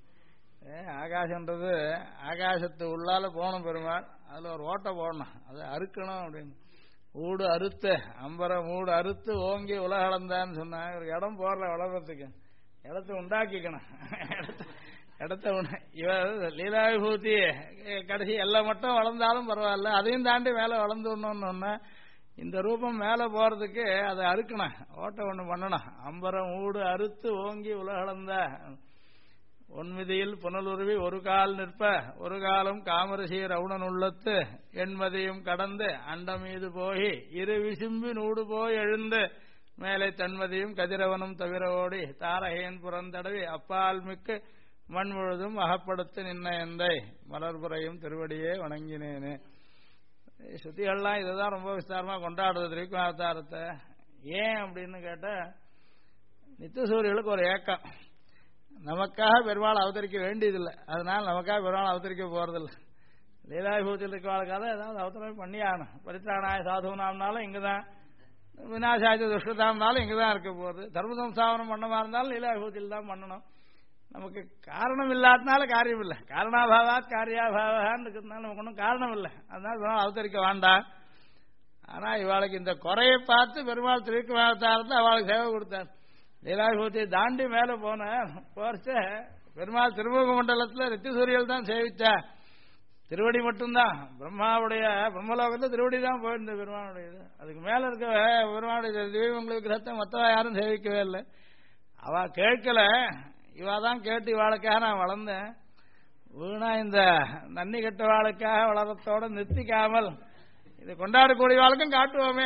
ஆகாசன்றது ஆகாசத்து உள்ளால போகணும் பெருமாள் அதுல ஒரு ஓட்டை போடணும் அதை அறுக்கணும் அப்படின்னு ஊடு அறுத்து அம்பரம் ஊடு அறுத்து ஓங்கி உலகளந்தான்னு சொன்னாங்க ஒரு இடம் போடல வளர்றதுக்கு இடத்த உண்டாக்கிக்கணும் இடத்த இவ லீலா விபூதி கடைசி எல்லாம் மட்டும் வளர்ந்தாலும் பரவாயில்ல அதையும் தாண்டி மேல வளர்ந்துடணும்னு இந்த ரூபம் மேல போறதுக்கு அதை அறுக்கணும் ஓட்டை ஒண்ணு பண்ணணும் அம்பரம் ஊடு அறுத்து ஓங்கி உலகளந்த ஒன்மிதியில் புனலுருவி ஒரு கால் நிற்ப ஒரு காலம் காமரசீர் அவுணன் உள்ளத்து எண்மதியும் கடந்து அண்டம் மீது போய் இரு விசும்பி நூடு போய் எழுந்து மேலே தன்மதியும் கதிரவனும் தவிர ஓடி தாரகையன் புறந்தடவி அப்பால் மிக்கு மண் முழுதும் அகப்படுத்து நின்ன எந்தை மலர்புறையும் திருவடியே வணங்கினேனே சுத்திகள்லாம் இதுதான் ரொம்ப விஸ்தாரமா கொண்டாடுறது திரிக்கும் அவதாரத்தை ஏன் அப்படின்னு கேட்டா நித்தியசூரியர்களுக்கு ஒரு ஏக்கம் நமக்காக பெருமாள் அவதரிக்க வேண்டியதில்லை அதனால நமக்காக பெருமாள் அவதரிக்க போறதில்லை லீலாவிபூத்தில் இருக்கிறவாளுக்காக ஏதாவது அவதரம் பண்ணி ஆகணும் பரித்ராணாய சாதுனாம்னாலும் இங்குதான் விநாசாய துஷ்டதாம்னாலும் இங்குதான் இருக்க போகுது தர்ம சம்ஸ்தாபனம் பண்ணமா இருந்தாலும் லீலாவிபூத்தில் தான் பண்ணணும் நமக்கு காரணம் இல்லாதனால காரியம் இல்லை காரணாபாவாத் காரியாபாவான்னு இருக்கிறதுனால நமக்கு ஒன்றும் காரணம் இல்லை அதனால அவதரிக்க வேண்டாம் ஆனா இவாளுக்கு இந்த குறையை பார்த்து பெருமாள் திருக்குமாரத்தாரத்தில் அவளுக்கு சேவை கொடுத்தார் லீலாவிபூதியை தாண்டி மேல போறச்ச பெருமாள் திருமுக மண்டலத்துல நித்தியசூரியல் தான் சேவிச்சா திருவடி மட்டும்தான் பிரம்மாவுடைய பிரம்மலோகத்துல திருவடி தான் போயிருந்த பெருமானுடையது அதுக்கு மேல இருக்க பெருமானுடைய தெய்வங்கள் விக்கிரகத்தை மொத்தவா யாரும் சேவிக்கவே இல்லை அவ கேட்கல இவாதான் கேட்டு இவாளுக்காக நான் வளர்ந்தேன் வீணா இந்த நன்னி கட்ட வாளுக்காக வளரத்தோட நிறுத்திக்காமல் இதை கொண்டாடக்கூடிய வாழ்க்கும் காட்டுவோமே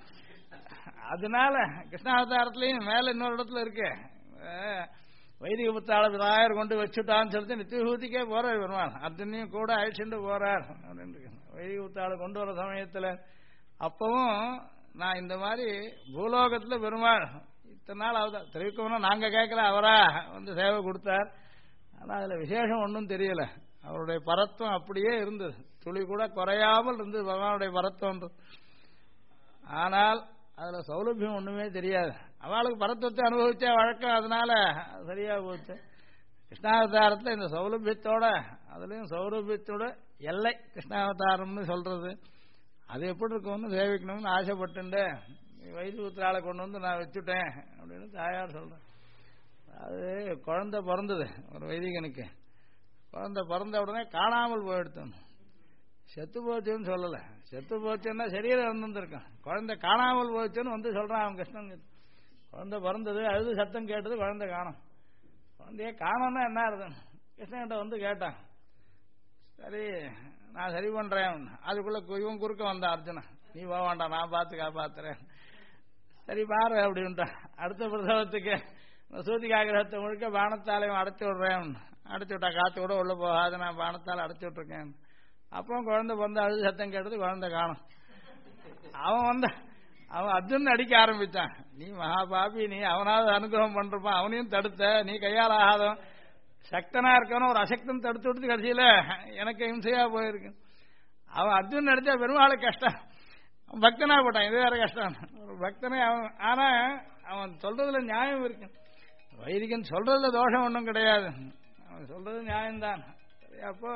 அதனால கிருஷ்ணாவதாரத்திலையும் மேல இன்னொரு இடத்துல இருக்கு வைதிக புத்தாள விநாயகர் கொண்டு வச்சுட்டான்னு சொல்லிட்டு நித்தியபூதிக்கே போறார் பெருமாள் அர்ஜுனையும் கூட அழிச்சுட்டு போறார் அப்படின்னு வைதிக புத்தாள கொண்டு வர சமயத்துல அப்பவும் நான் இந்த மாதிரி பூலோகத்துல பெருமாள் இத்தனை நாள் அவதான் தெரிவிக்கணும் நாங்க கேட்கல அவரா வந்து சேவை கொடுத்தார் ஆனா அதுல விசேஷம் ஒன்றும் தெரியல அவருடைய பரத்துவம் அப்படியே இருந்தது துளி கூட குறையாமல் இருந்தது பகவானுடைய பரத்துவம் ஆனால் அதுல சௌலபியம் ஒண்ணுமே தெரியாது அவளுக்கு பரத்துவத்தை அனுபவிச்ச வழக்கம் அதனால சரியா போச்சு கிருஷ்ணாவதாரத்துல இந்த சௌலபியத்தோட அதுலயும் சௌலபியத்தோட எல்லை கிருஷ்ணாவதாரம்னு சொல்றது அது எப்படி இருக்கும்னு சேவிக்கணும்னு ஆசைப்பட்டு வைத்தியபுத்திரால கொண்டு வந்து நான் வச்சுட்டேன் அப்படின்னு தாயார் சொல்றேன் அது குழந்தை பிறந்தது ஒரு வைதிகனுக்கு குழந்தை பிறந்த உடனே காணாமல் போயிடுத்தோம் செத்து போச்சுன்னு சொல்லல செத்து போச்சுன்னா சரீரம் இருந்திருக்கான் குழந்தை காணாமல் போச்சுன்னு வந்து சொல்றான் அவன் கிருஷ்ணன் குழந்தை பிறந்தது அழுது சத்தம் கேட்டது குழந்தை காணும் குழந்தைய காணோம்னா என்ன இருந்தது கிருஷ்ணன்கிட்ட வந்து கேட்டான் சரி நான் சரி பண்றேன் அதுக்குள்ள இவன் குறுக்க வந்தான் அர்ஜுனா நீ போக வேண்டாம் நான் பார்த்து காப்பாத்துறேன் சரி பாரு அப்படின்ட்டான் அடுத்த பிரசவத்துக்கு சூதிகா கிரகத்தை முழுக்க பானத்தாலையும் அடைச்சி விடுறேன் அடைச்சி விட்டா காத்து கூட உள்ள போகாது நான் பானத்தால் அடைச்சி விட்டுருக்கேன் அப்போ குழந்தை வந்து அழுது சத்தம் கேட்டது குழந்தை காணும் அவன் அர்ஜுன் அடிக்க ஆரம்பிச்சான் நீ மகாபாபி நீ அவனாவது அனுகிரகம் பண்றப்பான் அவனையும் தடுத்த நீ கையால் ஆகாதவன் சக்தனா இருக்கணும் ஒரு அசக்தன் தடுத்து விடுத்து கடைசியில எனக்கு ஹிம்சையா போயிருக்கு அவன் அர்ஜுன் நடிச்சா பெருமாளுக்கு கஷ்டம், பக்தனா போட்டான், இது வேற கஷ்டம். ஒரு பக்தனே அவன். ஆனா அவன் சொல்றதுல நியாயம் இருக்கு, வைதிகன் சொல்றதுல தோஷம் ஒன்றும் கிடையாது, அவன் சொல்றது நியாயம்தான். அப்போ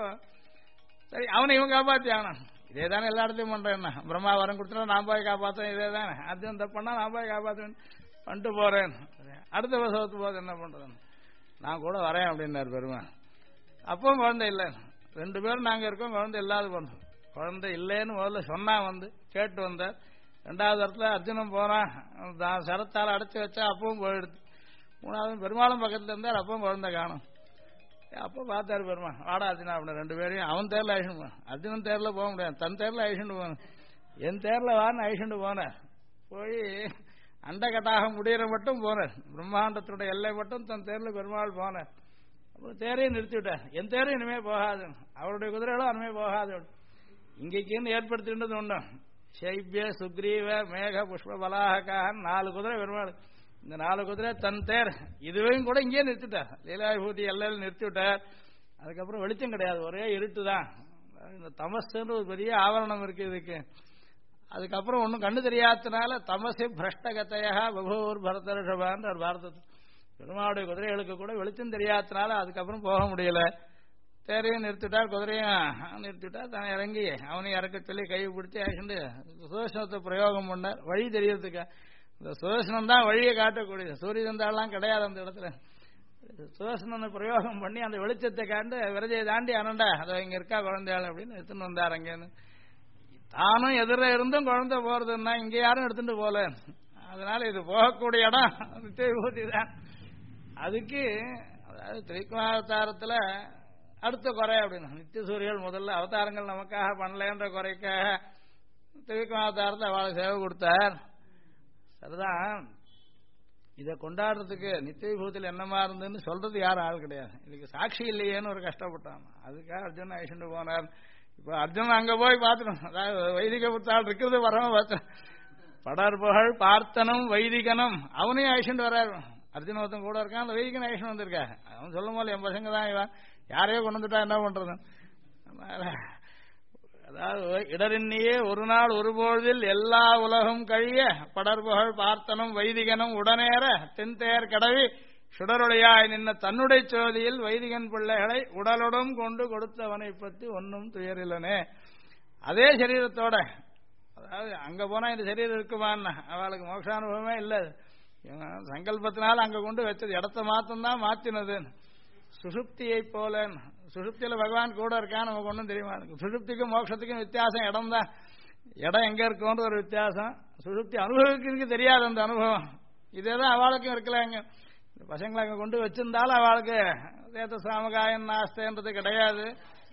சரி அவனை இவன் காப்பாத்தி ஆகணும். இதே தானே எல்லா இடத்தையும் பண்றேன்னா, பிரம்மா வரம் கொடுத்தா நான் போய் காப்பாற்றேன், இதே தானே. அர்ஜுன் தப்புனா நான் போய் காப்பாற்றேன் பண்ணிட்டு போறேன். அடுத்த வசவத்து போது என்ன பண்றேன், நான் கூட வரேன் அப்படின்னாரு பெருமாள். அப்பவும் குழந்தை இல்லை, 2 பேரும் நாங்க இருக்கோம், குழந்தை இல்லாத பண்ணோம். குழந்தை இல்லைன்னு முதல்ல சொன்னா வந்து கேட்டு வந்தார். 2வது இடத்துல அர்ஜுனன் போறான், சரத்தால் அடைச்சி வச்சா அப்பவும் போயிடுது. 3வது பெருமாளும் பக்கத்துல இருந்தார், அப்பவும் குழந்தை காணும். அப்போ பார்த்தாரு பெருமாள், வாடா அர்ஜுனா அப்படின்னு 2 பேரையும் அவன் தேர்ல அழிச்சுட்டு போனான். அர்ஜுனன் தேர்ல போக முடியாது, தன் தேர்ல அழிச்சுட்டு போன, என் தேர்ல வான்னு அழிச்சுட்டு போனார். போய் அண்ட கட்டாக முடிகிற மட்டும் போனார், பிரம்மாண்டத்துடைய எல்லை மட்டும் தன் தேர்ல பெருமாள் போனார். அப்புறம் தேரையும் நிறுத்தி விட்டார், என் தேரும் இனிமே போகாது, அவருடைய குதிரைகளும் இனிமே போகாது. இங்கேன்னு ஏற்படுத்தின்றது உண்டு. சைபிய சுக்ரீவ மேக புஷ்ப பலாகக்காக 4 குதிரை பெருமாள். இந்த 4 குதிரை தன் தேர் இதுவையும் கூட இங்கேயே நிறுத்திட்டார், லீலாவிபூதி எல்லையில் நிறுத்தி விட்டார். அதுக்கப்புறம் வெளிச்சம் கிடையாது, ஒரே இருட்டு தான். இந்த தமசுன்னு ஒரு பெரிய ஆவரணம் இருக்கு இதுக்கு. அதுக்கப்புறம் ஒன்றும் கண்ணு தெரியாதனால தமசி பிரஷ்டகத்தையா பகூர் பரதர்ஷபான்னு ஒரு பாரதத்தில் பெருமாளுடைய குதிரைகளுக்கு கூட வெளிச்சம் தெரியாதனால அதுக்கப்புறம் போக முடியல. தேரையும் நிறுத்திட்டார், குதிரையும் நிறுத்திட்டார். தான் இறங்கி அவனையும் இறக்க சொல்லி கை பிடிச்சி ஆகிட்டு சுதர்சனத்தை பிரயோகம் பண்ணார், வழி தெரியறதுக்கு. இந்த சுதர்சனம் தான் வழியை காட்டக்கூடியது, சூரிய தந்தாலாம் கிடையாது அந்த இடத்துல. சுதர்சனத்தை பிரயோகம் பண்ணி அந்த வெளிச்சத்தை காண்டு விரஜையை தாண்டி அனண்டா அதை இங்க இருக்கா குழந்தையாள் அப்படின்னு எடுத்துன்னு வந்தார். அங்கேன்னு தானும் எதிர இருந்தும் குழந்தை போறதுன்னா இங்க யாரும் எடுத்துட்டு போல, அதனால இது போகக்கூடிய இடம் நித்திய விபூதி தான். அதுக்கு அதாவது திரிகுணாவதாரத்துல அடுத்த குறை அப்படின்னு நித்திய சூரியர்கள் முதல்ல அவதாரங்கள் நமக்காக பண்ணலன்ற குறைக்காக திரிகுணாவதாரத்தை அவளுக்கு சேவை கொடுத்தார். சரிதான், இதை கொண்டாடுறதுக்கு நித்திய விபூதியில் என்னமா இருந்துன்னு சொல்றது யாரும் ஆள் கிடையாது. இதுக்கு சாட்சி இல்லையேன்னு ஒரு கஷ்டப்பட்டான். அதுக்காக அர்ஜுன் அழிச்சுட்டு போனார். இப்ப அர்ஜுன் அங்க போய் பார்த்துடும், அதாவது வைதிக புத்தாள் இருக்கிறது வரவ பார்த்தோம். படர்புகழ் பார்த்தனும் வைதிகனும் அவனையும் அழிச்சுட்டு வர்றாரு. அர்ஜுன் ஒருத்தன் கூட இருக்கான், அந்த வைதிகன் அழிச்சுட்டு வந்திருக்கா. அவன் சொல்லும் போது என் பசங்க தான் இவன், யாரையோ கொண்டு வந்துட்டா என்ன பண்றது. அதாவது இடரின்னியே ஒரு நாள் ஒருபொழுதில் எல்லா உலகம் கழிய படர்புகழ் பார்த்தனும் வைதிகனும் உடனேற தென்தேர் கடவி சுடருடையாய் நின்ன தன்னுடைய சோதியில் வைதிகன் பிள்ளைகளை உடலுடன் கொண்டு கொடுத்தவனை பற்றி ஒன்னும் துயரிலனே. அதே சரீரத்தோட, அதாவது அங்க போனா இந்த சரீரம் இருக்குமான்னா அவளுக்கு மோட்சானுபவமே இல்லை. சங்கல்பத்தினால அங்க கொண்டு வச்சது இடத்த மாத்தம்தான் மாத்தினது. சுசுப்தியை போல, சுசுப்தியில பகவான் கூட இருக்கான்னு நமக்கு ஒன்றும் தெரியுமா? சுசுப்திக்கும் மோட்சத்துக்கும் வித்தியாசம் இடம் தான். இடம் எங்க இருக்குன்ற ஒரு வித்தியாசம். சுசுப்தி அனுபவிக்கிறதுக்கு தெரியாது அந்த அனுபவம். இதேதான் அவளுக்கும் இருக்கலாங்க. பசங்களை அங்க கொண்டு வச்சிருந்தாலும் அவளுக்கு தேத்த சாமகாயன் நாஸ்தேன்றது கிடையாது.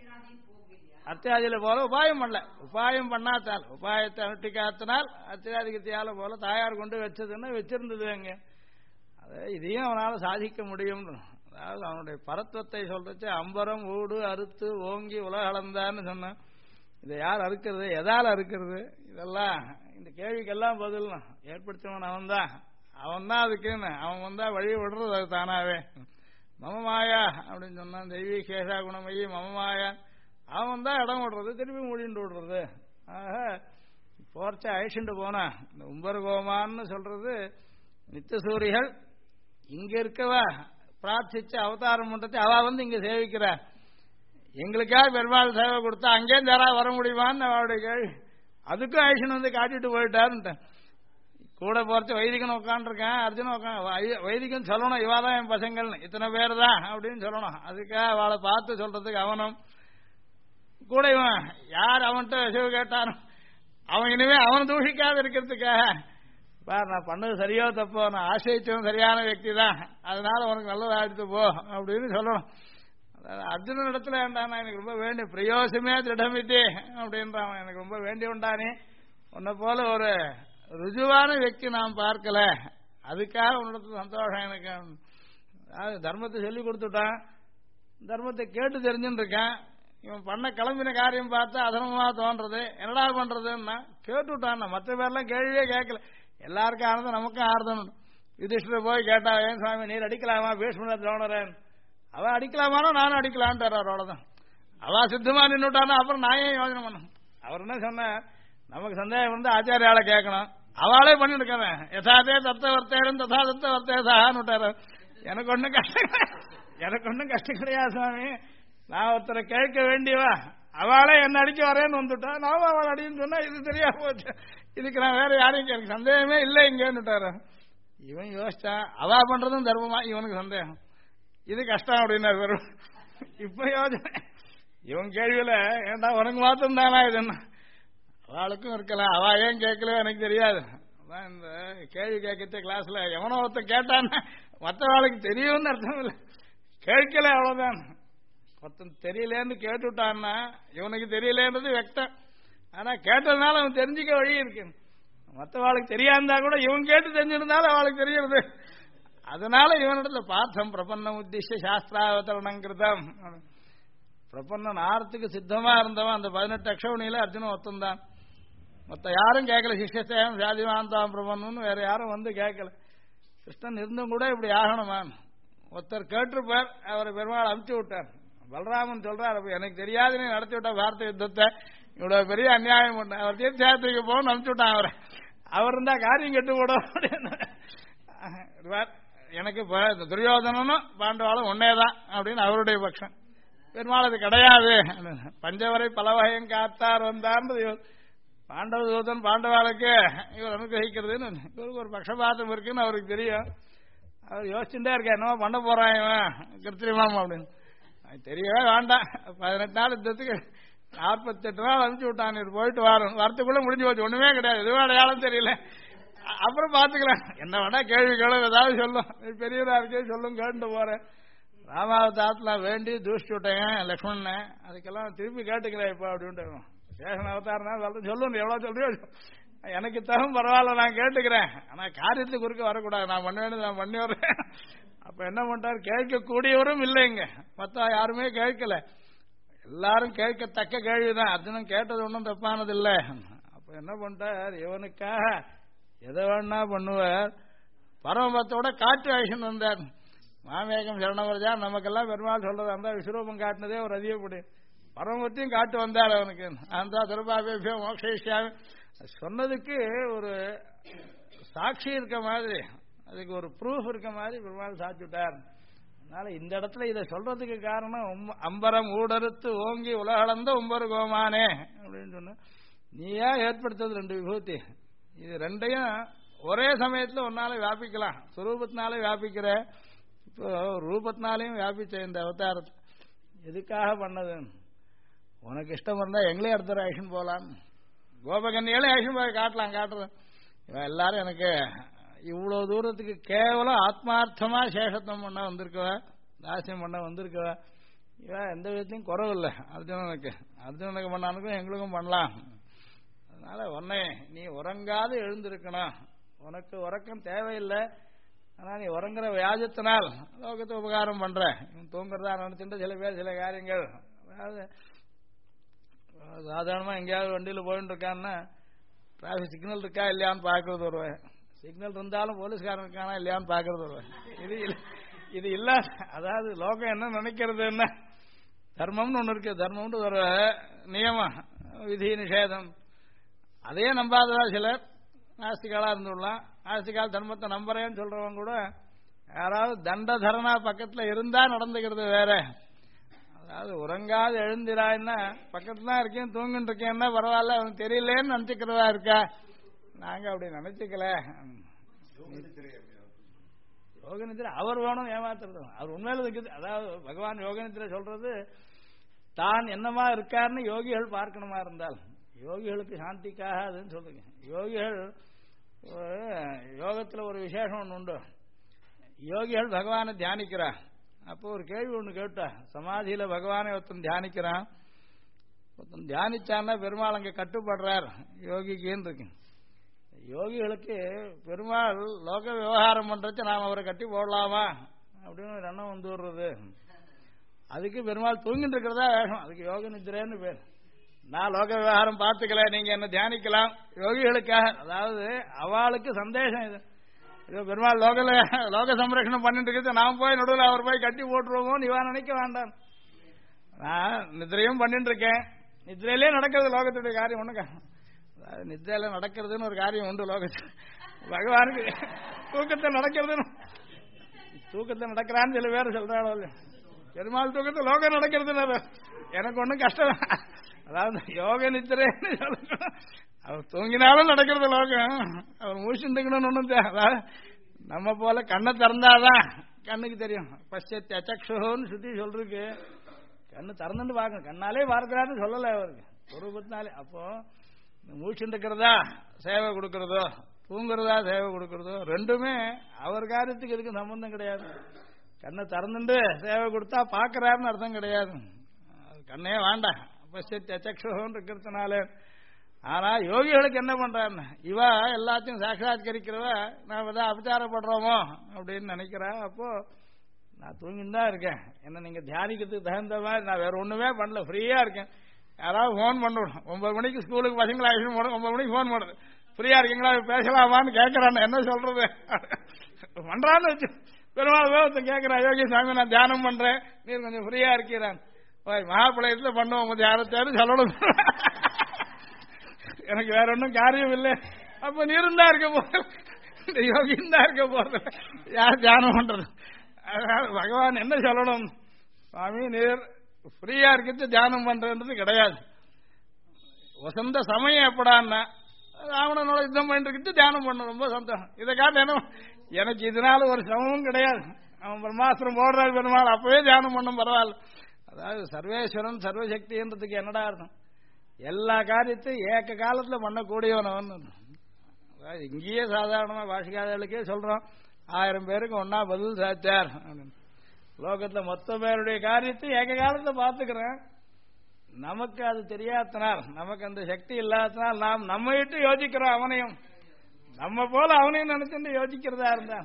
அத்தியாதியில போல உபாயம் பண்ணல, உபாயம் பண்ணாத்தால் உபாயத்தை அனுஷ்டிக்காத்தினால் அத்தியாதிகத்தியால போல தாயார் கொண்டு வச்சதுன்னு வச்சிருந்தது அங்க. இதையும் அவனால சாதிக்க முடியும். அதாவது அவனுடைய பரத்துவத்தை சொல்றச்சு அம்பரம் ஊடு அறுத்து ஓங்கி உலகளந்தான்னு சொன்னான். இதை யார் அறுக்கிறது, எதால அறுக்கிறது, இதெல்லாம் இந்த கேள்விக்கெல்லாம் பதில் ஏற்படுத்தவன் அவன் தான் அதுக்குன்னு அவன் வந்தா வழி விடுறது அது தானாவே. மமமாயா அப்படின்னு சொன்னான், தெய்வீ சேஷா குணமையி மமமாயா. அவன் தான் இடம் விடுறது, திருப்பி மூடிண்டு விடுறது. ஆக போர்ச்ச அழிச்சுட்டு போனா இந்த உம்பர்கோமான்னு சொல்றது நித்தியசூரிகள் இங்க இருக்கவா பிரார்த்திச்சு அவதாரம் பண்றது. அவ வந்து இங்க சேவிக்கிறா, எங்களுக்காக பெருமாள் சேவை கொடுத்தா அங்கே யாராவது வர முடியுமான்னு அவளுடைய கேள்வி. அதுக்கும் அழிச்சுன்னு வந்து காட்டிட்டு போயிட்டாருன்ட்டு. கூட போறச்சு வைதிகன் உட்காந்துருக்கேன், அர்ஜுன உட்காந்து வைதிகன் சொல்லணும் இவாதான் என் பசங்கள்னு, இத்தனை பேர் தான் அப்படின்னு சொல்லணும். அதுக்காக அவளை பார்த்து சொல்றதுக்கு அவனும் கூட இவன் யார் அவன்கிட்ட சிவ கேட்டானோ அவன் இனிமே அவன் தூஷிக்காத இருக்கிறதுக்காக, பார் நான் பண்ணது சரியோ தப்போ, நான் ஆசிரியச்சவன் சரியான వ్యక్తి தான், அதனால உனக்கு நல்லதா எடுத்து போ அப்படின்னு சொல்லணும். அர்ஜுனன் இடத்துல வேண்டாம், எனக்கு ரொம்ப வேண்டிய பிரயோசமே திடமிட்டே அப்படின்றான். எனக்கு ரொம்ப வேண்டிய உண்டானே, உன்னை போல ஒரு ருஜுவான వ్యక్తి நான் பார்க்கல, அதுக்காக உன்னிடத்துல சந்தோஷம் எனக்கு. அதாவது தர்மத்தை சொல்லி கொடுத்துட்டான், தர்மத்தை கேட்டு தெரிஞ்சுட்டு இருக்கேன். இவன் பண்ண கிளம்பின காரியம் பார்த்தா அதர்மமா தோன்றது, என்னடா பண்றதுன்னா கேட்டுட்டான். மற்ற பேர்லாம் கேள்வியே கேட்கல, எல்லாருக்கும் ஆனதும் நமக்கும் ஆறுதணும். யுதிஷ்டர் போய் கேட்டா, ஏன் சுவாமி நீர் அடிக்கலாமா பீஷ்மர திரோணரன்? அவன் அடிக்கலாமானோ நானும் அடிக்கலான்ட்டார். அவ்வளவுதான். அவ சித்தமா நின்றுட்டானா அப்புறம் நான் ஏன் யோஜனை பண்ண. அவர் என்ன சொன்னார், நமக்கு சந்தேகம் வந்து ஆச்சாரியால கேட்கணும், அவளே பண்ணிட்டு இருக்காங்க. யதாதே தத்த வர்த்தேரும் ததா தத்த வர்த்தேசான்னு விட்டாரு. எனக்கு ஒன்றும் கஷ்டம் கிடையாது சுவாமி, நான் ஒருத்தரை கேட்க வேண்டியவா, அவளே என்ன அடிக்க வரேன்னு வந்துட்டா, நாம அவள் அடின்னு சொன்னா இது தெரியா போச்சு, இதுக்கு நான் வேற யாரையும் எனக்கு சந்தேகமே இல்லை இங்கன்னு விட்டாரு. இவன் யோசிச்சான், அவா பண்றதும் தர்மமா, இவனுக்கு சந்தேகம், இது கஷ்டம் அப்படின்னாரு வரும். இப்ப யோசனை இவன் கேள்வியில, ஏண்டா உனக்கு மாத்திரம் தானா இதுன்னா, அவளுக்கும் இருக்கலாம், அவ ஏன் கேட்கல எனக்கு தெரியாது. அதான் இந்த கேள்வி கேட்கற கிளாஸ்ல எவனோ ஒருத்தன் கேட்டான்னா மற்றவாளுக்கு தெரியும்னு அர்த்தம் இல்லை, கேட்கல அவ்வளவுதான். ஒருத்தன் தெரியலேன்னு கேட்டுட்டான்னா இவனுக்கு தெரியலேன்றது வெக்டம், ஆனா கேட்டதுனால அவன் தெரிஞ்சுக்க வழி இருக்கு. மற்றவாளுக்கு தெரியாந்தா கூட இவன் கேட்டு தெரிஞ்சிருந்தாலும் அவளுக்கு தெரியுது. அதனால இவனிடத்துல பார்த்தம் பிரபன்னம் உத்திஷ்ய சாஸ்திராவதரணம் கிருதம். பிரபன்னன் ஆறத்துக்கு சித்தமா இருந்தவன் அந்த 18 அக்ஷவணியில அர்ஜுனன் ஒருத்தந்தான். மொத்த யாரும் கேட்கல, சிஷ்யசேகம் சாதிவாந்தாம் பிரபன்னு வேற யாரும் வந்து கேட்கல. கிருஷ்ணன் இருந்தும் கூட இப்படி ஆகணுமான் ஒருத்தர் கேட்டிருப்பார், அவரை பெருமாள் அமுச்சு விட்டார். பலராமன் சொல்றார், அப்ப எனக்கு தெரியாதுன்னு நடத்தி விட்ட பாரத யுத்தத்தை, இவ்வளவு பெரிய அநியாயம் பண்ண, அவர் தீர்த்தயாத்திரைக்கு போகணும்னு அனுப்பிச்சு விட்டான். அவர் இருந்தா காரியம் கெட்டு போடும் அப்படின்னு. எனக்கு துரியோதனனும் பாண்டவாளும் ஒன்னேதான் அப்படின்னு அவருடைய பட்சம். பெருமாள் அது கிடையாது, பஞ்சவரை பல வகையும் காத்தார் வந்தார்ன்றது பாண்டவ தூதன் பாண்டவாளுக்கு இவர் அனுகிரகிக்கிறதுன்னு இவருக்கு ஒரு பட்சபாதம் இருக்குன்னு அவருக்கு தெரியும். அவர் யோசிச்சுட்டே இருக்கா, என்னவோ பண்ண போறான் இவன் கிருத்திரிமாம் அப்படின்னு. தெரியவே வேண்டாம், 18 நாள் யுத்தத்துக்கு 48 நாள் அனுப்பிச்சு விட்டான், இது போயிட்டு வரத்துக்குள்ள முடிஞ்சு போச்சு, ஒண்ணுமே கிடையாது, எதுவும் அடையாளம் தெரியல, அப்புறம் பாத்துக்கலாம், என்ன வேணா கேள்வி கேள்வி ஏதாவது சொல்லும், பெரியவரா இருக்கே சொல்லும், கேட்டு போறேன். ராமாவதாரத்துல வேண்டி தூஷ்டி விட்டேங்க லக்ஷ்மணன், அதுக்கெல்லாம் திருப்பி கேட்டுக்கிறேன் இப்ப அப்படின்ட்டு. சேஷன் அவதாரனா சொல்லும், எவ்வளவு சொல்றியோ எனக்கு தகும் பரவாயில்ல, நான் கேட்டுக்கிறேன், ஆனா காரியத்துக்கு குறுக்க வரக்கூடாது, நான் பண்ண வேண்டியது நான் பண்ணி வர்றேன். அப்ப என்ன பண்றாரு, கேட்கக்கூடியவரும் இல்லைங்க, மத்த யாருமே கேட்கல, எல்லாரும் கேட்கத்தக்க கேள்விதான், அர்ஜுனன் கேட்டது ஒன்றும் தப்பானது இல்லை. அப்ப என்ன பண்றார், இவனுக்காக எதை வேணா பண்ணுவார். பரமபத்தோட காற்று ஆயுஷன் வந்தார், மாமேகம் சரணவரஜா, நமக்கெல்லாம் பெருமாள் சொல்றது அந்த விஸ்வரூபம் காட்டினதே ஒரு அதிகப்படி, பரமபத்தையும் காட்டு வந்தார் அவனுக்கு. அந்த திருபாபேபியோ மோக்ஷயிஷ்யாமி சொன்னதுக்கு ஒரு சாட்சி இருக்க மாதிரி, அதுக்கு ஒரு ப்ரூஃப் இருக்க மாதிரி பெருமாள் சாட்சிட்டார். அதனால இந்த இடத்துல இதை சொல்றதுக்கு காரணம், அம்பரம் ஊடறுத்து ஓங்கி உலகளந்த உம்பரு கோமானே அப்படின்னு சொன்ன, நீயா ஏற்படுத்தது 2 விபூதி, இது ரெண்டையும் ஒரே சமயத்துல ஒன்னால வியாபிக்கலாம், சுரூபத்தினாலே வியாபிக்கிற, இப்போ ரூபத்தினாலையும் வியாபிச்ச இந்த அவதாரத்தை எதுக்காக பண்ணது, உனக்கு இஷ்டம் இருந்தா எங்களே அடுத்த ஆக்ஷன் போலாம், கோபகன்னியாலே ஆக்ஷன் போய் காட்டுறது, இவன் எல்லாரும் எனக்கு இவ்வளவு தூரத்துக்கு கேவலம் ஆத்மார்த்தமா சேஷத்துவம் பண்ண வந்திருக்கவ, தாசியம் பண்ண வந்திருக்கவ, இவன் எந்த விதத்திலையும் குறவு இல்லை. அர்ஜுனனுக்கு பண்ணானுக்கும் எங்களுக்கும் பண்ணலாம். அதனால உன்னை நீ உறங்காது எழுந்திருக்கணும், உனக்கு உறக்கம் தேவையில்லை, ஆனா நீ உறங்குற வியாஜத்தினால் லோகத்தை உபகாரம் பண்ற, தூங்குறதா நினைச்சுட்டு சில பேர் சில காரியங்கள், அதாவது சாதாரணமா எங்கேயாவது வண்டியில போயிட்டு இருக்கான்னா டிராபிக் சிக்னல் இருக்கா இல்லையான்னு பாக்குறது வருவேன், சிக்னல் இருந்தாலும் போலீஸ்காரன் இருக்கானா இல்லையான்னு பாக்குறது வருவேன். இது இல்ல, அதாவது லோகம் என்ன நினைக்கிறது, என்ன தர்மம்னு ஒண்ணு இருக்கு, தர்மம்னு ஒரு நியமம் விதி நிஷேதம், அதே நம்பாததா சிலர் நாஸ்திகாலா இருந்துடலாம். நாஸ்திகால் தர்மத்தை நம்புறேன்னு சொல்றவங்க கூட யாராவது தண்டதரனா பக்கத்துல இருந்தா நடந்துக்கிறது வேற. அதாவது உறங்காது எழுந்திரான்னா பக்கத்துல தான் இருக்கேன் தூங்கிட்டு இருக்கேன்னா பரவாயில்ல, அவனுக்கு தெரியலேன்னு நினைச்சுக்கிறதா இருக்கா, நாங்க அப்படி நினைச்சுக்கல. யோகநித்திரை அவர் வேணும் ஏமாத்துறது, அவர் உண்மையில இருக்குது. அதாவது பகவான் யோகநித்திரை சொல்றது தான் என்னமா இருக்காருன்னு யோகிகள் பார்க்கணுமா இருந்தால், யோகிகளுக்கு சாந்திக்காக அதுன்னு சொல்றீங்க. யோகிகள் யோகத்துல ஒரு விசேஷம் ஒன்று உண்டு, யோகிகள் பகவானை தியானிக்கிறான். அப்போ ஒரு கேள்வி ஒன்று கேட்டா, சமாதியில பகவானை ஒருத்தன் தியானிக்கிறான், ஒருத்தன் தியானிச்சான்னா பெருமாள் அங்க கட்டுப்படுறார் யோகிக்குன்னு இருக்கு. யோகிகளுக்கு பெருமாள் லோக விவகாரம் பண்றச்சு நாம் அவரை கட்டி போடலாமா அப்படின்னு ஒரு எண்ணம் வந்து விடுறது. அதுக்கு பெருமாள் தூங்கிட்டு இருக்கிறதா வேகம், அதுக்கு யோக நித்திரேன்னு பேர். நான் லோக விவகாரம் பார்த்துக்கல, நீங்க என்ன தியானிக்கலாம் யோகிகளுக்காக. அதாவது அவளுக்கு சந்தேஷம் இது, இதோ பெருமாள் லோக சம்ரட்சணம் பண்ணிட்டு இருக்கிறது, நான் போய் நடுவில் அவர் போய் கட்டி போட்டுருவோமோ இவன் நினைக்க வேண்டாம். நான் நிதிரையும் பண்ணிட்டு இருக்கேன், நித்ரையிலே நடக்கிறது லோகத்துடைய காரியம் ஒண்ணுங்க. நித்ரையில நடக்கிறதுன்னு ஒரு காரியம் உண்டு லோகத்தில். பகவானுக்கு தூக்கத்தில் நடக்கிறதுன்னு தூக்கத்தில் நடக்கிறான்னு சில பேர் சொல்றாளோ இல்லையா, பெருமாள் தூக்கத்தில் லோகம் நடக்கிறதுன்னு எனக்கு ஒன்றும் கஷ்டம். அதாவது யோக நித்திரைன்னு சொல்லணும். அவர் தூங்கினாலும் நடக்கிறது லோகம், அவர் மூச்சுக்கணும்னு ஒன்றும் அதாவது நம்ம போல கண்ணை திறந்தாதான் கண்ணுக்கு தெரியும். பஷ்யத்தி அச்சக்ஷுன்னு சுத்தி சொல்றதுக்கு கண்ணு திறந்துட்டு பார்க்கணும். கண்ணாலே பார்க்கிறாருன்னு சொல்லலை அவருக்கு சொரூபத்தினாலே. அப்போ மூச்சுட்டு இருக்கிறதா சேவை கொடுக்கறதோ தூங்குறதா சேவை கொடுக்கறதோ ரெண்டுமே அவர் காரியத்துக்கு இதுக்கு சம்பந்தம் கிடையாது. கண்ணை திறந்துட்டு சேவை கொடுத்தா பார்க்கறாருன்னு அர்த்தம் கிடையாது. கண்ணே வேண்டாம் பஷ்யத்தி அச்சக்ஷுன்னு இருக்கிறதுனால. ஆனா யோகிகளுக்கு என்ன பண்றாருன்னு இவ எல்லாத்தையும் சாட்சாத்கரிக்கிறவ நான் ஏதாவது அபச்சாரப்படுறோமோ அப்படின்னு நினைக்கிறா. அப்போ நான் தூங்கின்னு தான் இருக்கேன், என்ன நீங்க தியானிக்கிறதுக்கு தகுந்த மாதிரி நான் வேற ஒண்ணுமே பண்ணல, ஃப்ரீயா இருக்கேன். யாராவது ஃபோன் பண்ணிவிடும், 9 மணிக்கு ஸ்கூலுக்கு பசங்களை ஆக்ஷன் போடும், 9 மணிக்கு ஃபோன் பண்ணுறது, ஃப்ரீயா இருக்கீங்களா பேசலாமான்னு கேட்கறான்னு என்ன சொல்றது பண்றான்னு வச்சு பெருமாள் வேகத்தை கேட்கிறான். யோகி சாமி நான் தியானம் பண்றேன், நீர் கொஞ்சம் ஃப்ரீயா இருக்கிறான். மகாபலயத்துல பண்ணுவோம் தியானத்தேன்னு சொல்லணும். எனக்கு வேற ஒன்றும் காரியம் இல்லை. அப்ப நீரும் தான் இருக்க போறது, இந்த யோகியும் தான் இருக்க போறது, யார் தியானம் பண்றது? அதனால பகவான் என்ன சொல்லணும், சுவாமி நீர் ஃப்ரீயா இருக்கிறது தியானம் பண்றது கிடையாது. வசந்த சமயம் எப்படான்னா ராவணனோட யுத்தம் பண்ணிட்டு இருக்கிறது தியானம் பண்ண ரொம்ப சந்தோஷம். இதை காட்ட என்ன எனக்கு இதனால ஒரு சமமும் கிடையாது. அவன் பிரம்மாஸ்திரம் போடுறாரு பெருமாள், அப்பவே தியானம் பண்ணும் பரவாயில்ல. அதாவது சர்வேஸ்வரன் சர்வசக்தின்றதுக்கு என்னடா அர்த்தம், எல்லா காரியத்தையும் ஏக்க காலத்துல பண்ணக்கூடியவனவன். அதாவது இங்கேயே சாதாரணமா பாஷிகாரர்களுக்கே சொல்றோம், 1000 பேருக்கு ஒன்னா பதில் சாச்சார் அப்படின்னு. லோகத்துல மொத்த பேருடைய காரியத்தை ஏக காலத்தை பார்த்துக்கிறேன். நமக்கு அது தெரியாதனால், நமக்கு அந்த சக்தி இல்லாதனால் நாம் நம்ம விட்டு யோசிக்கிறோம். அவனையும் நம்ம போல அவனையும் நினைச்சுட்டு யோசிக்கிறதா இருந்தா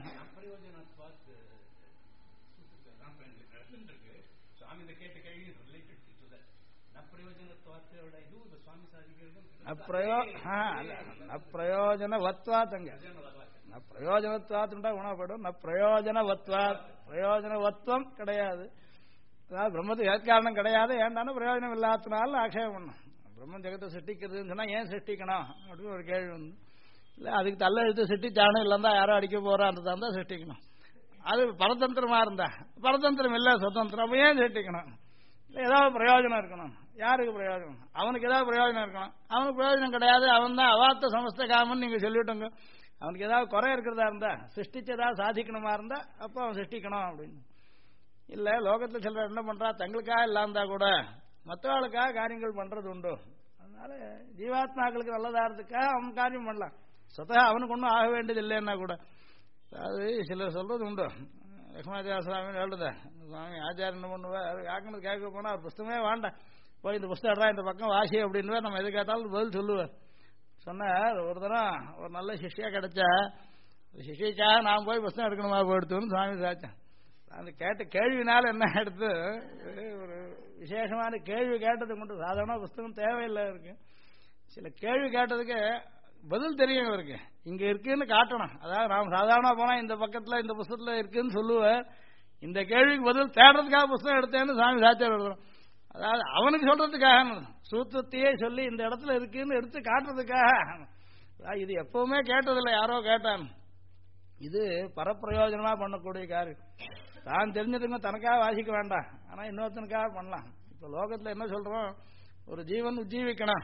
பிரயோஜனவத்வாத்தங்க பிரயோஜனத்வாத்துண்டா குணப்படும். பிரயோஜனவத்வாத் பிரயோஜனவத்வம் கிடையாது. அதாவது பிரம்மத்துக்கு ஏற்காரணம் கிடையாது. ஏன்டான பிரயோஜனம் இல்லாதனால ஆட்சேபம் பண்ணும். பிரம்மன் ஜெகத்தை சிருஷ்டிக்கிறதுன்னு சொன்னா ஏன் சிருஷ்டிக்கணும் அப்படின்னு ஒரு கேள்வி வந்து இல்லை, அதுக்கு தள்ள எழுத்து சிருஷ்டிச்சானும் இல்லைந்தா யாரும் அடிக்க போறான் தான் சிருஷ்டிக்கணும். அது பரதந்திரமா இருந்தா, பரதந்திரம் இல்லை சுதந்திரம், அப்ப ஏன் சிருஷ்டிக்கணும்? ஏதாவது பிரயோஜனம் இருக்கணும். யாருக்கு பிரயோஜனம்? அவனுக்கு ஏதாவது பிரயோஜனம் இருக்கணும். அவனுக்கு பிரயோஜனம் கிடையாது, அவன் தான் அவாத்த சமஸ்த காமன் நீங்க சொல்லிவிட்டோங்க. அவனுக்கு ஏதாவது குறை இருக்கிறதா இருந்தா, சிருஷ்டிச்சதா சாதிக்கணுமா இருந்தா அப்போ அவன் சிருஷ்டிக்கணும் அப்படின்னு. இல்ல லோகத்துல சிலர் என்ன பண்றா, தங்களுக்காக இல்லாந்தா கூட மற்றவர்களுக்காக காரியங்கள் பண்றது உண்டு. அதனால ஜீவாத்மாக்களுக்கு நல்லதாகிறதுக்காக அவன் காரியம் பண்ணலாம், சொத்தா அவனுக்கு ஒன்றும் ஆக வேண்டியது இல்லைன்னா கூட. அதாவது சிலர் சொல்றது உண்டு. லட்சுமாச்சார எழுத சுவாமி ஆச்சாரம் என்ன பண்ணுவார், யாருக்குன்னு கேட்க போனா அவர் புஸ்தகமே வேண்டாம், போய் இந்த புஸ்தகம் எடுறா, இந்த பக்கம் வாசி அப்படின்னு நம்ம எது கேட்டாலும் பதில் சொல்லுவார். சொன்னார் ஒரு தரம் ஒரு நல்ல சிஷ்யா கிடைச்சா, சிஷ்யக்காக நான் போய் புஸ்தகம் எடுக்கணுமா போயிடுத்துன்னு சுவாமி சாச்சேன். அந்த கேட்ட கேள்வினால என்ன எடுத்து ஒரு விசேஷமான கேள்வி கேட்டது கொண்டு சாதாரண புஸ்தகம் தேவையில்லை இருக்கு. சில கேள்வி கேட்டதுக்கு பதில் தெரியும் இவருக்கு, இங்க இருக்குன்னு காட்டணும். அதாவது நாம் சாதாரண போனா இந்த பக்கத்துல இந்த புஸ்தகத்துல இருக்குன்னு சொல்லுவேன், இந்த கேள்விக்கு பதில் தேடுறதுக்காக புஸ்தகம் எடுத்தேன்னு சாமி சாத்தியம் எழுதுறோம். அதாவது அவனுக்கு சொல்றதுக்காக சூத்திரத்தையே சொல்லி இந்த இடத்துல இருக்குன்னு எடுத்து காட்டுறதுக்காக. இது எப்பவுமே கேட்டதில்லை, யாரோ கேட்டான். இது பரப்பிரயோஜனமா பண்ணக்கூடிய காரியம். தான் தெரிஞ்சதுங்க தனக்காக வாசிக்க வேண்டாம், ஆனா இன்னொருத்தனுக்காக பண்ணலாம். இப்ப லோகத்துல என்ன சொல்றோம், ஒரு ஜீவன் உஜ்ஜீவிக்கணும்.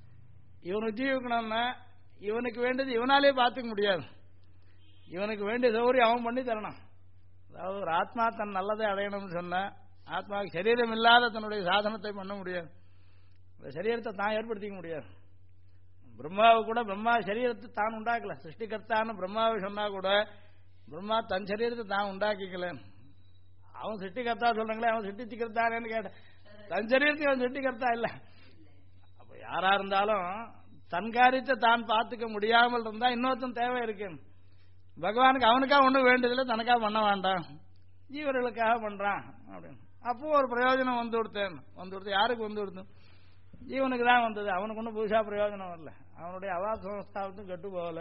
இவன் உஜ்ஜீவிக்கணும்னா இவனுக்கு வேண்டியது இவனாலே பார்த்துக்க முடியாது, இவனுக்கு வேண்டிய சௌகரியம் அவன் பண்ணி தரணும். அதாவது ஒரு ஆத்மா தன் நல்லதை அடையணும்னு சொன்னா ஆத்மாவுக்கு சரீரம் இல்லாத தன்னுடைய சாதனத்தை பண்ண முடியாது, அந்த சரீரத்தை தான் ஏற்படுத்திக்க முடியாது. பிரம்மாவை கூட பிரம்மா சரீரத்தை தான் உண்டாக்கல, சிருஷ்டிகர்த்தான்னு பிரம்மாவை சொன்னா கூட பிரம்மா தன் சரீரத்தை தான் உண்டாக்கிக்கல. அவன் சிருஷ்டிகர்த்தா சொல்றாங்களே, அவன் சிருஷ்டிச்சுக்கிறதானேன்னு கேட்ட, தன் சரீரத்தை அவன் சிருஷ்டிகர்த்தா இல்லை. அப்ப யாரா இருந்தாலும் தன் காரியத்தை தான் பார்த்துக்க முடியாமல் இருந்தா இன்னொருத்தன் தேவை இருக்கு. பகவானுக்கு அவனுக்காக ஒன்றும் வேண்டியதில்லை, தனக்காக பண்ண வேண்டாம், ஜீவர்களுக்காக பண்றான் அப்படின்னு. அப்போ ஒரு பிரயோஜனம் வந்து கொடுத்து யாருக்கு வந்து கொடுத்தோம், ஜீவனுக்கு தான் வந்தது. அவனுக்கு ஒன்றும் புதுசா பிரயோஜனம் வரல, அவனுடைய அவாச சமஸ்தாபத்தும் கெட்டு போகல.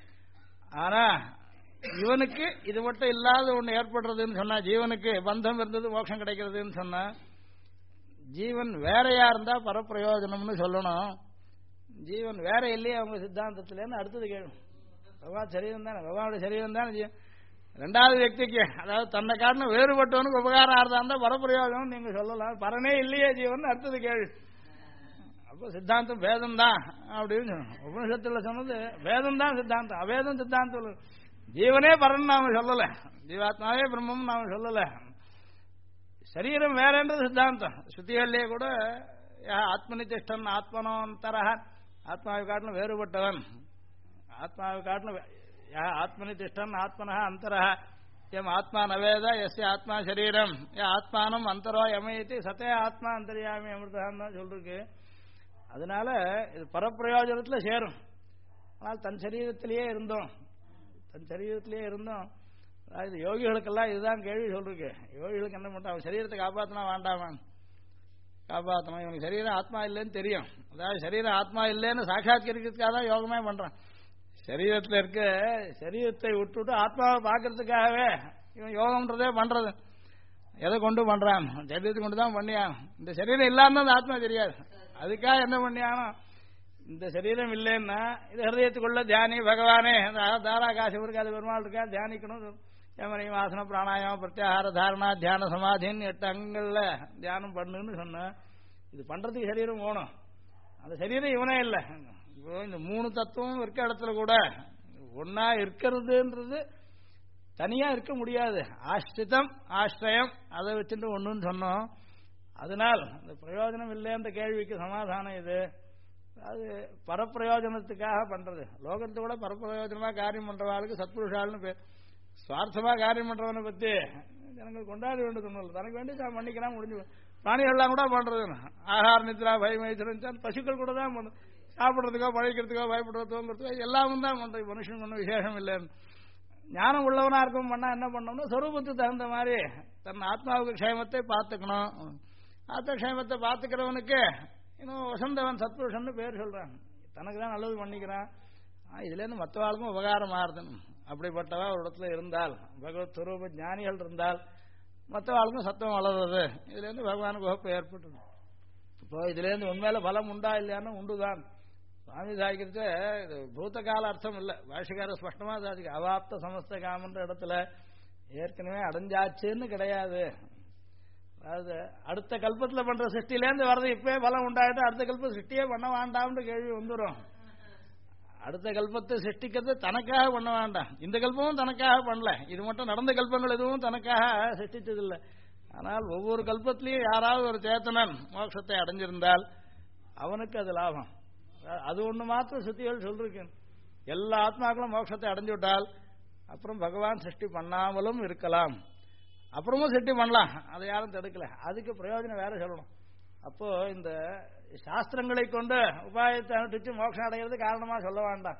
ஆனா இவனுக்கு இது மட்டும் இல்லாத ஒண்ணு ஏற்படுறதுன்னு சொன்னா, ஜீவனுக்கு பந்தம் இருந்தது மோட்சம் கிடைக்கிறதுன்னு சொன்னா, ஜீவன் வேறையா இருந்தா பரப்பிரயோஜனம்னு சொல்லணும். ஜீவன் வேற இல்லையே அவங்க சித்தாந்தத்திலேன்னு அடுத்தது கேள்வி. பகவான் சரீரம் தானே, பகவானுடைய சரீரம் தானே ஜீவன். ரெண்டாவது వ్యక్తిக்கு, அதாவது தன்னை காட்டின வேறுபட்டவனுக்கு உபகாரம் ஆறுதா இருந்தா பரப்பிரயோஜனம் நீங்க சொல்லலாம். பரனே இல்லையே ஜீவன் அடுத்தது கேள்வி. அப்போ சித்தாந்தம் வேதம் தான் அப்படின்னு சொன்னோம். உபனிஷத்துல சொன்னது வேதம் தான் சித்தாந்தம், அவேதம் சித்தாந்தம். ஜீவனே பரன் நாம சொல்லல, ஜீவாத்மாவே பிரம்மம் நாம சொல்லல. சரீரம் வேறன்றது சித்தாந்தம். ஸ்ருதிகள்லேயே கூட ஆத்மனிதிஷ்டன் ஆத்மனோந்தர, ஆத்மாவை காட்டிலும் வேறுபட்டவன், ஆத்மாவை காட்டிலும் ஆத்மனிதிஷ்டன் ஆத்மனா அந்தர எம் ஆத்மா நவேத எஸ் ஆத்மா சரீரம் ஆத்மானம் அந்தரோ யமயத்தி சத்தே ஆத்மா அந்தரியாமி அமிர்தான் தான் சொல்லிருக்கு. அதனால இது பரப்பிரயோஜனத்துல சேரும். ஆனால் தன் சரீரத்திலேயே இருந்தோம், அதாவது யோகிகளுக்கெல்லாம் இதுதான் கேள்வி சொல்லிருக்கு. யோகிகளுக்கு என்ன பண்ணுறோம், அவன் சரீரத்தை காப்பாற்றினா வேண்டாமா, காப்பாற்றணும். இவனுக்கு சரீரம் ஆத்மா இல்லைன்னு தெரியும், அதாவது சரீரம் ஆத்மா இல்லைன்னு சாட்சாத்கரிக்கிறதுக்காக தான் யோகமே பண்றான். சரீரத்தில் இருக்க சரீரத்தை விட்டுவிட்டு ஆத்மாவை பார்க்கறதுக்காகவே இவன் யோகம்ன்றதே பண்றது. எதை கொண்டு பண்றான், சரீரத்தை கொண்டு தான் பண்ணியான். இந்த சரீரம் இல்லாம அந்த ஆத்மா தெரியாது, அதுக்காக என்ன பண்ணியானோ, இந்த சரீரம் இல்லைன்னா இது ஹிருதயத்துக்குள்ள தியானி பகவானே தாராகாசம் இருக்கு, அது பெருமாள் இருக்கா தியானிக்கணும். யமனி வாசன பிராணாயாமம் பிரத்யாகார தாரணா தியான சமாதின்னு 8 அங்கங்கள்ல தியானம் பண்ணுன்னு சொன்ன. இது பண்றதுக்கு சரீரம் போகணும், அந்த சரீரம் இவனே இல்லை. இப்போ இந்த 3 தத்துவம் இருக்க இடத்துல கூட ஒன்னா இருக்கிறதுன்றது தனியா இருக்க முடியாது. ஆஷ்டிதம் ஆஷ்டயம் அதை வச்சுட்டு ஒண்ணுன்னு சொன்னோம். அதனால் இந்த பிரயோஜனம் இல்லைன்ற கேள்விக்கு சமாதானம் இது. அது பரப்பிரயோஜனத்துக்காக பண்றது. லோகத்தை கூட பரப்பிரயோஜனமா காரியம் பண்றவாளுக்கு சத்புருஷால்னு பேர். சுவார்த்தமா காரியம் பண்றவனை பத்தி ஜனங்கள் கொண்டாட வேண்டியது, தனக்கு வேண்டி தான் பண்ணிக்கலாம், முடிஞ்சு. பிராணிகள்லாம் கூட பண்றது, ஆகார நித்ரா பயமைத்திருந்தான் பசுக்கள் கூட தான் பண்ணும், சாப்பிட்றதுக்கோ பழைக்கிறதுக்கோ பயப்படுறதுக்கோ எல்லாமும் தான் பண்றது. மனுஷனுக்கு ஒன்றும் விசேஷம் இல்லைன்னு. ஞானம் உள்ளவனா இருக்கும் பண்ணா என்ன பண்ணணும்னா சொரூபத்துக்கு தகுந்த மாதிரி தன் ஆத்மாவுக்கு க்ஷேமத்தை பார்த்துக்கணும். ஆத்மக்ஷேமத்தை பார்த்துக்கிறவனுக்கு இன்னும் வசந்தவன் சத்புருஷன் பேர் சொல்றான். தனக்கு தான் நல்லது பண்ணிக்கிறான், இதுலேருந்து மற்றவாளுக்கும் உபகாரம் ஆறுதுன்னு. அப்படிப்பட்டவா ஒரு இடத்துல இருந்தால், பகவத் ஸ்வரூப ஞானிகள் இருந்தால் மற்றவாளுக்கும் சத்தம் வளர்றது, இதுலேருந்து பகவானுக்கு வகுப்பு ஏற்பட்டு. இப்போ இதுலேருந்து உண்மையில பலம் உண்டா இல்லையான்னு உண்டுதான். சுவாமி சாய்க்கிறது இது பூத்த கால அர்த்தம் இல்லை, பாஷிகார ஸ்பஷ்டமா சாதிக்க அவாப்த சமஸ்த காமன்ற இடத்துல ஏற்கனவே அடைஞ்சாச்சுன்னு கிடையாது. அதாவது அடுத்த கல்பத்துல பண்ற சிருஷ்டிலேருந்து வர்றது இப்பவே பலம் உண்டாயிட்டு அடுத்த கல்ப சிருஷ்டியே பண்ண வேண்டாம்னு கேள்வி வந்துடும். அடுத்த கல்பத்தை சிருஷ்டிக்கிறது தனக்காக பண்ண வேண்டாம், இந்த கல்பமும் தனக்காக பண்ணல, இது மட்டும் நடந்த கல்பங்கள் எதுவும் தனக்காக சிருஷ்டிச்சதில்லை. ஆனால் ஒவ்வொரு கல்பத்திலையும் யாராவது ஒரு சேத்தனன் மோட்சத்தை அடைஞ்சிருந்தால் அவனுக்கு அது லாபம். அது ஒண்ணு மாத்திரம் சுத்திகள் சொல்லிருக்கேன், எல்லா ஆத்மாக்களும் மோட்சத்தை அடைஞ்சு விட்டால் அப்புறம் பகவான் சிருஷ்டி பண்ணாமலும் இருக்கலாம், அப்புறமும் சிருஷ்டி பண்ணலாம், அதை யாரும் தடுக்கல. அதுக்கு பிரயோஜனம் வேற சொல்லணும். அப்போ இந்த சாஸ்திரங்களை கொண்டு உபாயத்தை அனுஷ்டிச்சு மோட்சம் அடைகிறது காரணமா சொல்ல வேண்டாம்.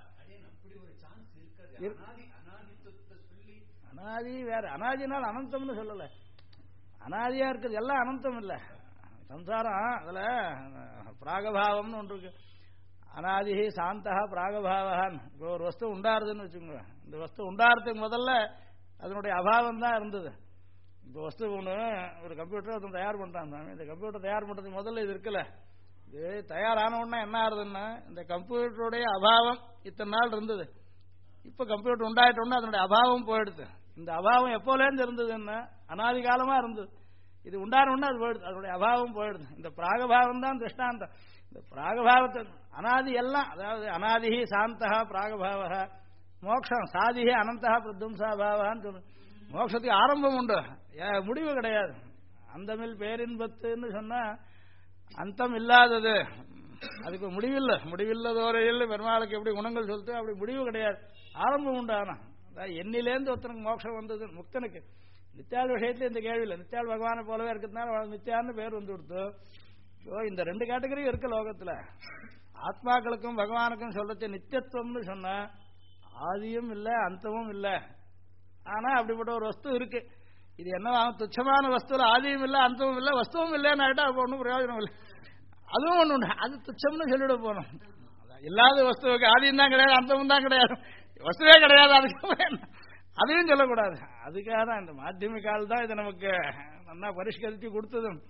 அனாதி வேற, அனாதினால் அனந்தம்னு சொல்லல, அனாதியா இருக்கிறது எல்லாம் அனந்தம் இல்ல. சம்சாரம் அதுல பிராகபாவம்னு ஒன்று இருக்கு. அனாதி சாந்தா பிராகபாவகான். இப்போ ஒரு வஸ்து உண்டாருதுன்னு வச்சுக்கோங்க, இந்த வஸ்து உண்டாரத்துக்கு முதல்ல அதனுடைய அபாவம் தான் இருந்தது. இப்போ வஸ்து ஒன்று ஒரு கம்ப்யூட்டர் ஒருத்தன் தயார் பண்றான், இந்த கம்ப்யூட்டர் தயார் பண்றதுக்கு முதல்ல இது இருக்குல்ல, இது தயாரான உடனே என்ன ஆகுதுன்னா இந்த கம்ப்யூட்டருடைய அபாவம் இத்தனை நாள் இருந்தது, இப்ப கம்ப்யூட்டர் உண்டாயிட்டோம்னா அதனுடைய அபாவம் போயிடுது. இந்த அபாவம் எப்போலேருந்து இருந்ததுன்னா அனாதி காலமா இருந்தது, இது உண்டானோன்னா அது போயிடுது, அதனுடைய அபாவம் போயிடுது. இந்த பிராகபாவம் தான் திருஷ்டாந்தம். இந்த பிராகபாவத்தை அனாதி எல்லாம், அதாவது அனாதி சாந்தா பிராகபாவ மோக்ஷம் சாதிஹி அனந்தா பிரத்வம்சா பாவான்னு சொல்லு. மோட்சத்துக்கு ஆரம்பம் உண்டு, முடிவு கிடையாது. அந்தமில் பேரின்பத்துன்னு சொன்னா அந்தம் இல்லாதது, அதுக்கு முடிவில்லை. முடிவில்லதோரையில் பெருமாளுக்கு எப்படி குணங்கள் சொல்லிட்டு அப்படி முடிவு கிடையாது, ஆரம்பம் உண்டு. ஆனா எண்ணிலேருந்து ஒருத்தனுக்கு மோட்சம் வந்தது முக்தனுக்கு. நித்யால் விஷயத்துல இந்த கேள்வி இல்லை, நித்யால் பகவானை போலவே இருக்கிறதுனால நித்யான்னு பேர் வந்து கொடுத்து. இந்த 2 கேட்டகரியும் இருக்கு லோகத்துல. ஆத்மாக்களுக்கும் பகவானுக்கும் சொல்றது நித்தியத்துவம்னு சொன்ன ஆதியும் இல்லை அந்தமும் இல்லை. ஆனா அப்படிப்பட்ட ஒரு வஸ்து இருக்கு, இது என்ன துச்சமான வஸ்துல ஆதியும் இல்லை அந்தமும் இல்லை வஸ்துவும் இல்லைன்னு ஆயிட்டா அப்ப ஒன்றும் பிரயோஜனம் இல்லை. அதுவும் ஒண்ணு உண்டு, அது துச்சம்னு சொல்லிட போனோம். இல்லாத வஸ்துவுக்கு ஆதியும் தான் கிடையாது அந்தமும் தான் கிடையாது, வஸ்துவே கிடையாது, அதுக்கு அதையும் சொல்லக்கூடாது. அதுக்காக தான் இந்த மாத்தியமிகால் தான் இதை நமக்கு நல்லா பரிஷ்கரித்து கொடுத்ததும்.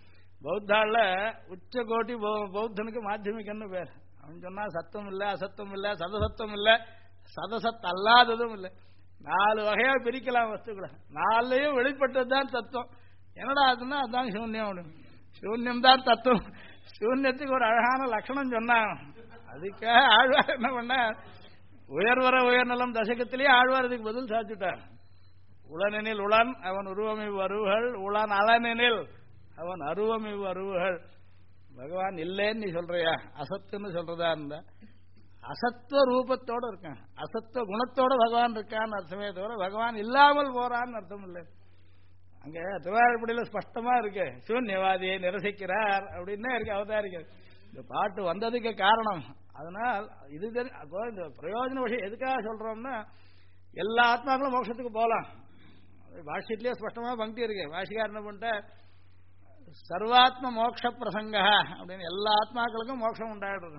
பௌத்தால உச்ச கோட்டி பௌத்தனுக்கு மாத்தியமிகன்னு பேர். அவன் சொன்னா சத்தம் இல்ல, அசத்தம் இல்ல, சதசத்தம் இல்ல, சதசத் அல்லாததும் இல்லை. 4 வகையா பிரிக்கலாம் வஸ்துக்களை. 4லையும் வெளிப்பட்டதுதான் தத்துவம். என்னடா அதுன்னா அதுதான் சூன்யம். சூன்யம் தான் தத்துவம். சூன்யத்துக்கு ஒரு அழகான லட்சணம் சொன்னான். அதுக்காக ஆழ்வார் என்ன பண்ண, உயர்வர உயர்நலம் தசகத்திலேயே ஆழ்வார் அதுக்கு பதில் சாதிச்சுட்டார். உளனெனில் உளன் அவன் உருவமிவ் அருவுகள், உளன் அலனெனில் அவன் அருவமிவ் அருவுகள். பகவான் இல்லைன்னு நீ சொல்றியா, அசத்துன்னு சொல்றதா இருந்தா அசத்துவ ரூபத்தோடு இருக்கான், அசத்துவ குணத்தோட பகவான் இருக்கான்னு அர்த்தமே தவிர பகவான் இல்லாமல் போறான்னு அர்த்தம் இல்லை. அங்க திருவாரூர்படியில ஸ்பஷ்டமா இருக்கு, சூன்யவாதியை நிரசிக்கிறார் அப்படின்னு இருக்கு அவதாரிக்கிறது. இந்த பாட்டு வந்ததுக்கு காரணம் அதனால் இது இந்த பிரயோஜன விஷயம் எதுக்காக சொல்றோம்னா, எல்லா ஆத்மாக்களும் மோட்சத்துக்கு போகலாம். பாஷ்யத்திலேயே ஸ்பஷ்டமா பங்கி இருக்கு. பாஷிகார் என்ன பண்ணிட்ட, சர்வாத்ம மோட்ச பிரசங்க அப்படின்னு எல்லா ஆத்மாக்களுக்கும் மோட்சம் உண்டாயிடுறது.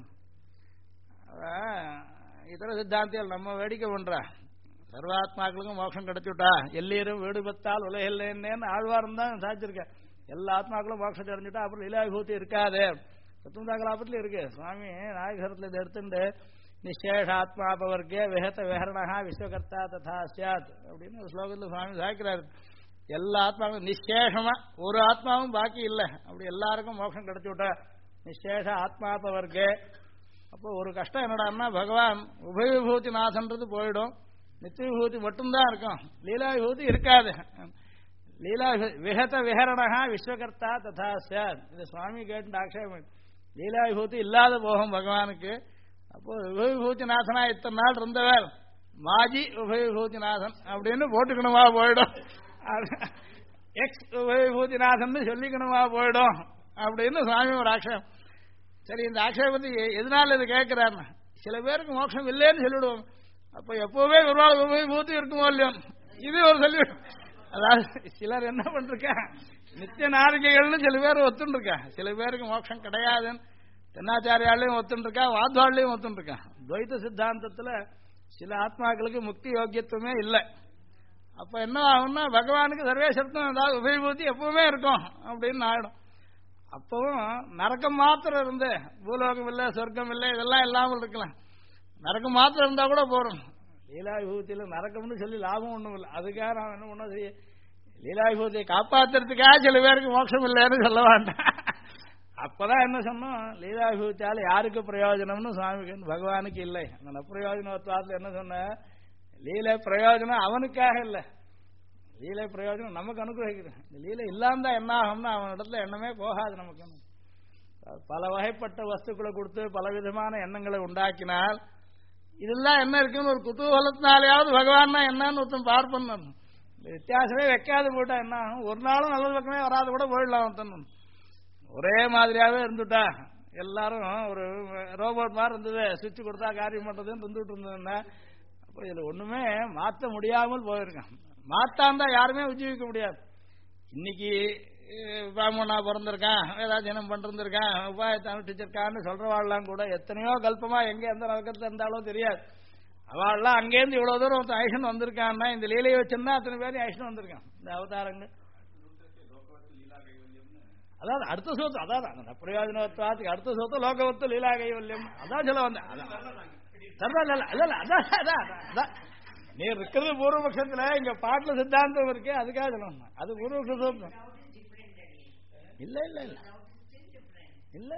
இதர சித்தாந்திகள் நம்ம வேடிக்கை பண்ற, சர்வாத்மாக்களுக்கும் மோட்சம் கிடைச்சுட்டா எல்லீரும் வீடு பத்தால் உலகில்லைன்னு ஆழ்வாரம் தான் சாதிச்சிருக்க. எல்லா ஆத்மாக்களும் மோட்சத்தை அடைஞ்சுட்டா அப்புறம் லீலாவிபூதி இருக்காது. தத்துவதாகலாபத்தில் இருக்கு. சுவாமி நாயகரத்தில் இதை எடுத்துட்டு நிசேஷ ஆத்மாபவர்க்கே விஹத விஹரணா விஸ்வகர்த்தா ததா சியாத் அப்படின்னு ஒரு ஸ்லோகத்தில் சுவாமி சாய்க்கிறாரு. எல்லா ஆத்மாவும் நிசேஷமா ஒரு ஆத்மாவும் பாக்கி இல்லை, அப்படி எல்லாருக்கும் மோட்சம் கிடைச்சு விட்டா நிசேஷ ஆத்மாபவர்க்கே. அப்போ ஒரு கஷ்டம் என்னடான்னா, பகவான் உபயவிபூதி நாசன்றது போயிடும், நித்திய விபூதி மட்டும்தான் இருக்கும், லீலா விபூதி இருக்காது. லீலா விஹத விஹரணா விஸ்வகர்த்தா ததா சியாத். இது சுவாமி கேட்டு ஆக்ஷேபம். லீலா விபூதி இல்லாத போகும் பகவானுக்கு. அப்போ உபயவிபூதிநாதனா இத்தனை நாள் இருந்தவர் மாஜி உபயவிபூதிநாதன் அப்படின்னு போட்டுக்கணுமா போயிடும், எக்ஸ் உபயவிபூதிநாதன் சொல்லிக்கணுமா போயிடும் அப்படின்னு சுவாமி ஒரு ஆக்ஷேபம். சரி, இந்த ஆக்ஷேபத்தை எதனால இது கேட்கிறாருன்னா, சில பேருக்கு மோட்சம் இல்லைன்னு சொல்லிவிடுவோம். அப்ப எப்பவுமே ஒரு நாள் உபயவிபூதி இருக்குமோ இல்லையோ இது ஒரு சொல்லிவிடும். அதாவது சிலர் என்ன பண்றா, நித்திய நாரிகைகள்னு சில பேர் ஒத்துருக்கா, சில பேருக்கு மோட்சம் கிடையாதுன்னு தென்னாச்சாரியாலையும் ஒத்துருக்கா, வாத்வாலையும் ஒத்துருக்கா. துவைத்த சித்தாந்தத்துல சில ஆத்மாக்களுக்கு முக்தி யோக்கியத்துவமே இல்லை. அப்ப என்ன ஆகும்னா, பகவானுக்கு சர்வேசர்த்தம் ஏதாவது உபயபூதி எப்பவுமே இருக்கும் அப்படின்னு ஆயிடும். அப்பவும் நரக்கம் மாத்திரம் இருந்து, பூலோகம் இல்லை சொர்க்கம் இல்லை இதெல்லாம் இல்லாமல் இருக்கலாம், நரக்கம் மாத்திரம் இருந்தா கூட போறோம். லீலா விபூதியில நரக்கம்னு சொல்லி லாபம் ஒண்ணும் இல்லை. அதுக்காக நான் என்ன பண்ண செய்ய, லீலா விபூதியை காப்பாத்துறதுக்காக சில பேருக்கு மோட்சம் இல்லைன்னு சொல்ல வேண்டாம். அப்பதான் என்ன சொன்னோம், லீலா விபூதியால யாருக்கு பிரயோஜனம்னு சுவாமிக்கு, பகவானுக்கு இல்லை. அந்த பிரயோஜனத்துவத்துல என்ன சொன்ன, லீலை பிரயோஜனம் அவனுக்காக இல்லை, லீலை பிரயோஜனம் நமக்கு அனுகிரகிக்கிறேன். இந்த லீலை இல்லாம என்ன ஆகும்னா அவன் இடத்துல எண்ணமே போகாது. நமக்கு பல வகைப்பட்ட வஸ்துக்களை கொடுத்து பல விதமான எண்ணங்களை உண்டாக்கினால் இதெல்லாம் என்ன இருக்குன்னு ஒரு குதூகலத்தினாலேயாவது பகவான்னா என்னன்னு ஒருத்தன் பார்ப்பணும். வித்தியாசமே வைக்காது போட்டா என்ன ஆகும், ஒரு நாளும் நல்ல பக்கமே வராது கூட போயிடலாம். ஒருத்தன் ஒரே மாதிரியாவே இருந்துட்டா, எல்லாரும் ஒரு ரோபோட் மாதிரி இருந்தது, சுவிட்ச் கொடுத்தா காரியம் பண்றதுன்னு இருந்துட்டு இருந்ததுன்னா அப்போ இதுல ஒண்ணுமே மாற்ற முடியாமல் போயிருக்கான். மாத்தாந்தா யாருமே உஜீவிக்க முடியாது. இன்னைக்கு பிராமணா பிறந்திருக்கான், வேதாஜனம் பண்ணிருந்திருக்கான், உபாயத்தை அனுஷ்டிச்சிருக்கான்னு சொல்றவாள்லாம் கூட எத்தனையோ கல்பமா எங்க எந்த நரக்கத்துல இருந்தாலும் தெரியாது. அவள்லாம் அங்கேருந்து இவ்வளவு தூரம் ஒருத்தன் ஐஷன் வந்திருக்கான்னா இந்த லீலையை வச்சிருந்தா அத்தனை பேரும் ஐஷன் வந்திருக்கான். இந்த அவதாரங்கள் அதாவது அடுத்த சோத்து, அதாவது அந்த பிரயோஜனத்துக்கு அடுத்த சோத்து லோகவத்து லீலா கைவல்யம் அதான் சொல்ல வந்தேன். அதான் நீ இருக்கிறது பூர்வபக்ஷத்துல, இங்க பாட்டுல சித்தாந்தம் இருக்கு, அதுக்காக சொல்லணும். அது பூர்வபக்ஷ சோத்தம் இல்ல இல்ல இல்ல இல்ல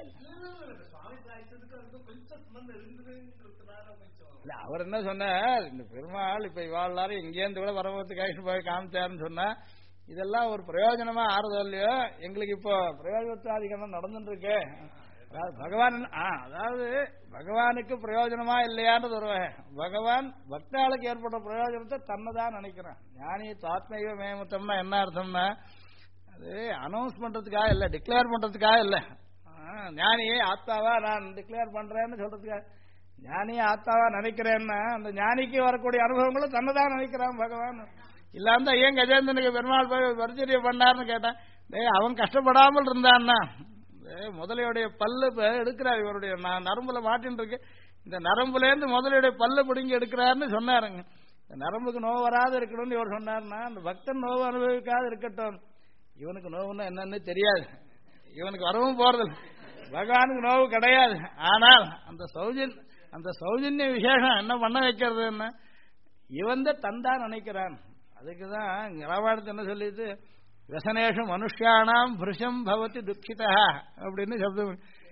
இல்ல. அவர் என்ன சொன்னார், இந்த பெருமாள் இப்ப இவாழ்லாரும் இங்கேருந்து கூட வரவத்துக்கு ஆயிட்டு போய் காமிச்சாருன்னு சொன்னா இதெல்லாம் ஒரு பிரயோஜனமா ஆறுதோ இல்லையோ, எங்களுக்கு இப்போ பிரயோஜனத்தாதிகம் நடந்துட்டு இருக்கு. பகவான் அதாவது பகவானுக்கு பிரயோஜனமா இல்லையான்றது ஒரு வகை. பகவான் பக்தாளுக்கு ஏற்பட்ட பிரயோஜனத்தை தன்னைதான் நினைக்கிறான். ஞானி ஆத்மீக மேமத்தம்னா என்ன அர்த்தம்னா, அது அனௌன்ஸ் பண்றதுக்காக இல்ல, டிக்ளேர் பண்றதுக்காக இல்ல. ஞானியே ஆத்மாவா நான் டிக்ளேர் பண்றேன்னு சொல்றதுக்காக, ஞானியே ஆத்மாவா நினைக்கிறேன்னா அந்த ஞானிக்கு வரக்கூடிய அனுபவங்களும் தன்னைதான் நினைக்கிறான் பகவான். இல்லாம ஏன் கஜேந்திரனுக்கு பெருமாள் போய் பரிச்சரியம் பண்ணார்னு கேட்டேன். அவன் கஷ்டப்படாமல் இருந்தான்னா, முதலையுடைய பல்லு எடுக்கிறார், இவருடைய நரம்புல மாட்டின்னு இருக்கு, இந்த நரம்புல இருந்து முதலையுடைய பல்லு பிடிங்கி எடுக்கிறாருன்னு சொன்னாருங்க. இந்த நரம்புக்கு நோவு வராது இருக்கணும்னு இவர் சொன்னார்னா, அந்த பக்தன் நோவு அனுபவிக்காது இருக்கட்டும், இவனுக்கு நோவுன்னா என்னன்னு தெரியாது. இவனுக்கு வரவும் போறதில்லை, பகவானுக்கு நோவு கிடையாது. ஆனால் அந்த சௌஜன்ய விசேஷம் என்ன பண்ண வைக்கிறதுன்னு இவன் தந்தான் நினைக்கிறான். அதுக்குதான் ராமாயணத்தை என்ன சொல்லிட்டு விசனேஷு மனுஷியானாம் புருஷம் பவதி துக்கிதா அப்படின்னு சப்தம்.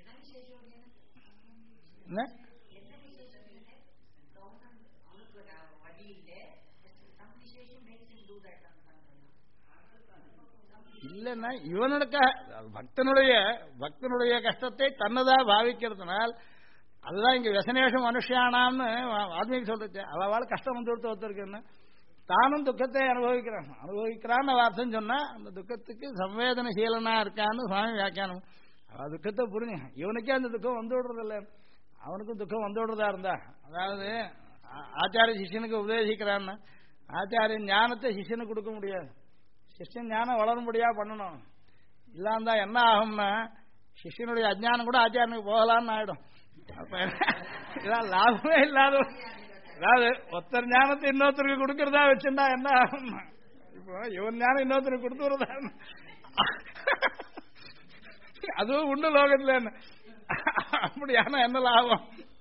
இல்லைன்னா இவனுடைய பக்தனுடைய கஷ்டத்தை தன்னதா பாவிக்கிறதுனால் அதுதான் இங்க விசனேஷம் மனுஷியானாம்னு வால்மீகி சொல்றது. அவள் கஷ்டம் வந்து ஒருத்தருக்குன்னு தானும் துக்கத்தை அனுபவிக்கிறான்னு அர்த்தம் சொன்னா அந்த துக்கத்துக்கு சம்வேதனசீலனா இருக்கான்னு சுவாமி வியாக்கியானம். அவ துக்கத்தை புரிஞ்சு இவனுக்கே அந்த துக்கம் வந்து விடுறதில்ல, அவனுக்கும் துக்கம் வந்து விடுறதா இருந்தா. அதாவது ஆச்சாரிய சிஷ்யனுக்கு உபதேசிக்கிறான்னு ஆச்சாரியன் ஞானத்தை சிஷ்யனுக்கு கொடுக்க முடியாது. சிஷ்யன் ஞானம் வளரும்படியா பண்ணணும். இல்லாந்தா என்ன ஆகும்னா சிஷ்யனுடைய அஜ்ஞானம் கூட ஆச்சாரியனுக்கு போகலான்னு ஆயிடும். அப்ப இதான் லாபமே இல்லாத. அதாவது ஒருத்தர் ஞானத்தை இன்னொருத்தருக்கு கொடுக்கறதா வச்சுட்டா என்ன ஆகும்? இப்போ இவன் ஞானம் இன்னொருத்தருக்கு கொடுத்துறதா அதுவும் உண்டு லோகத்துல. அப்படியான என்ன லாபம்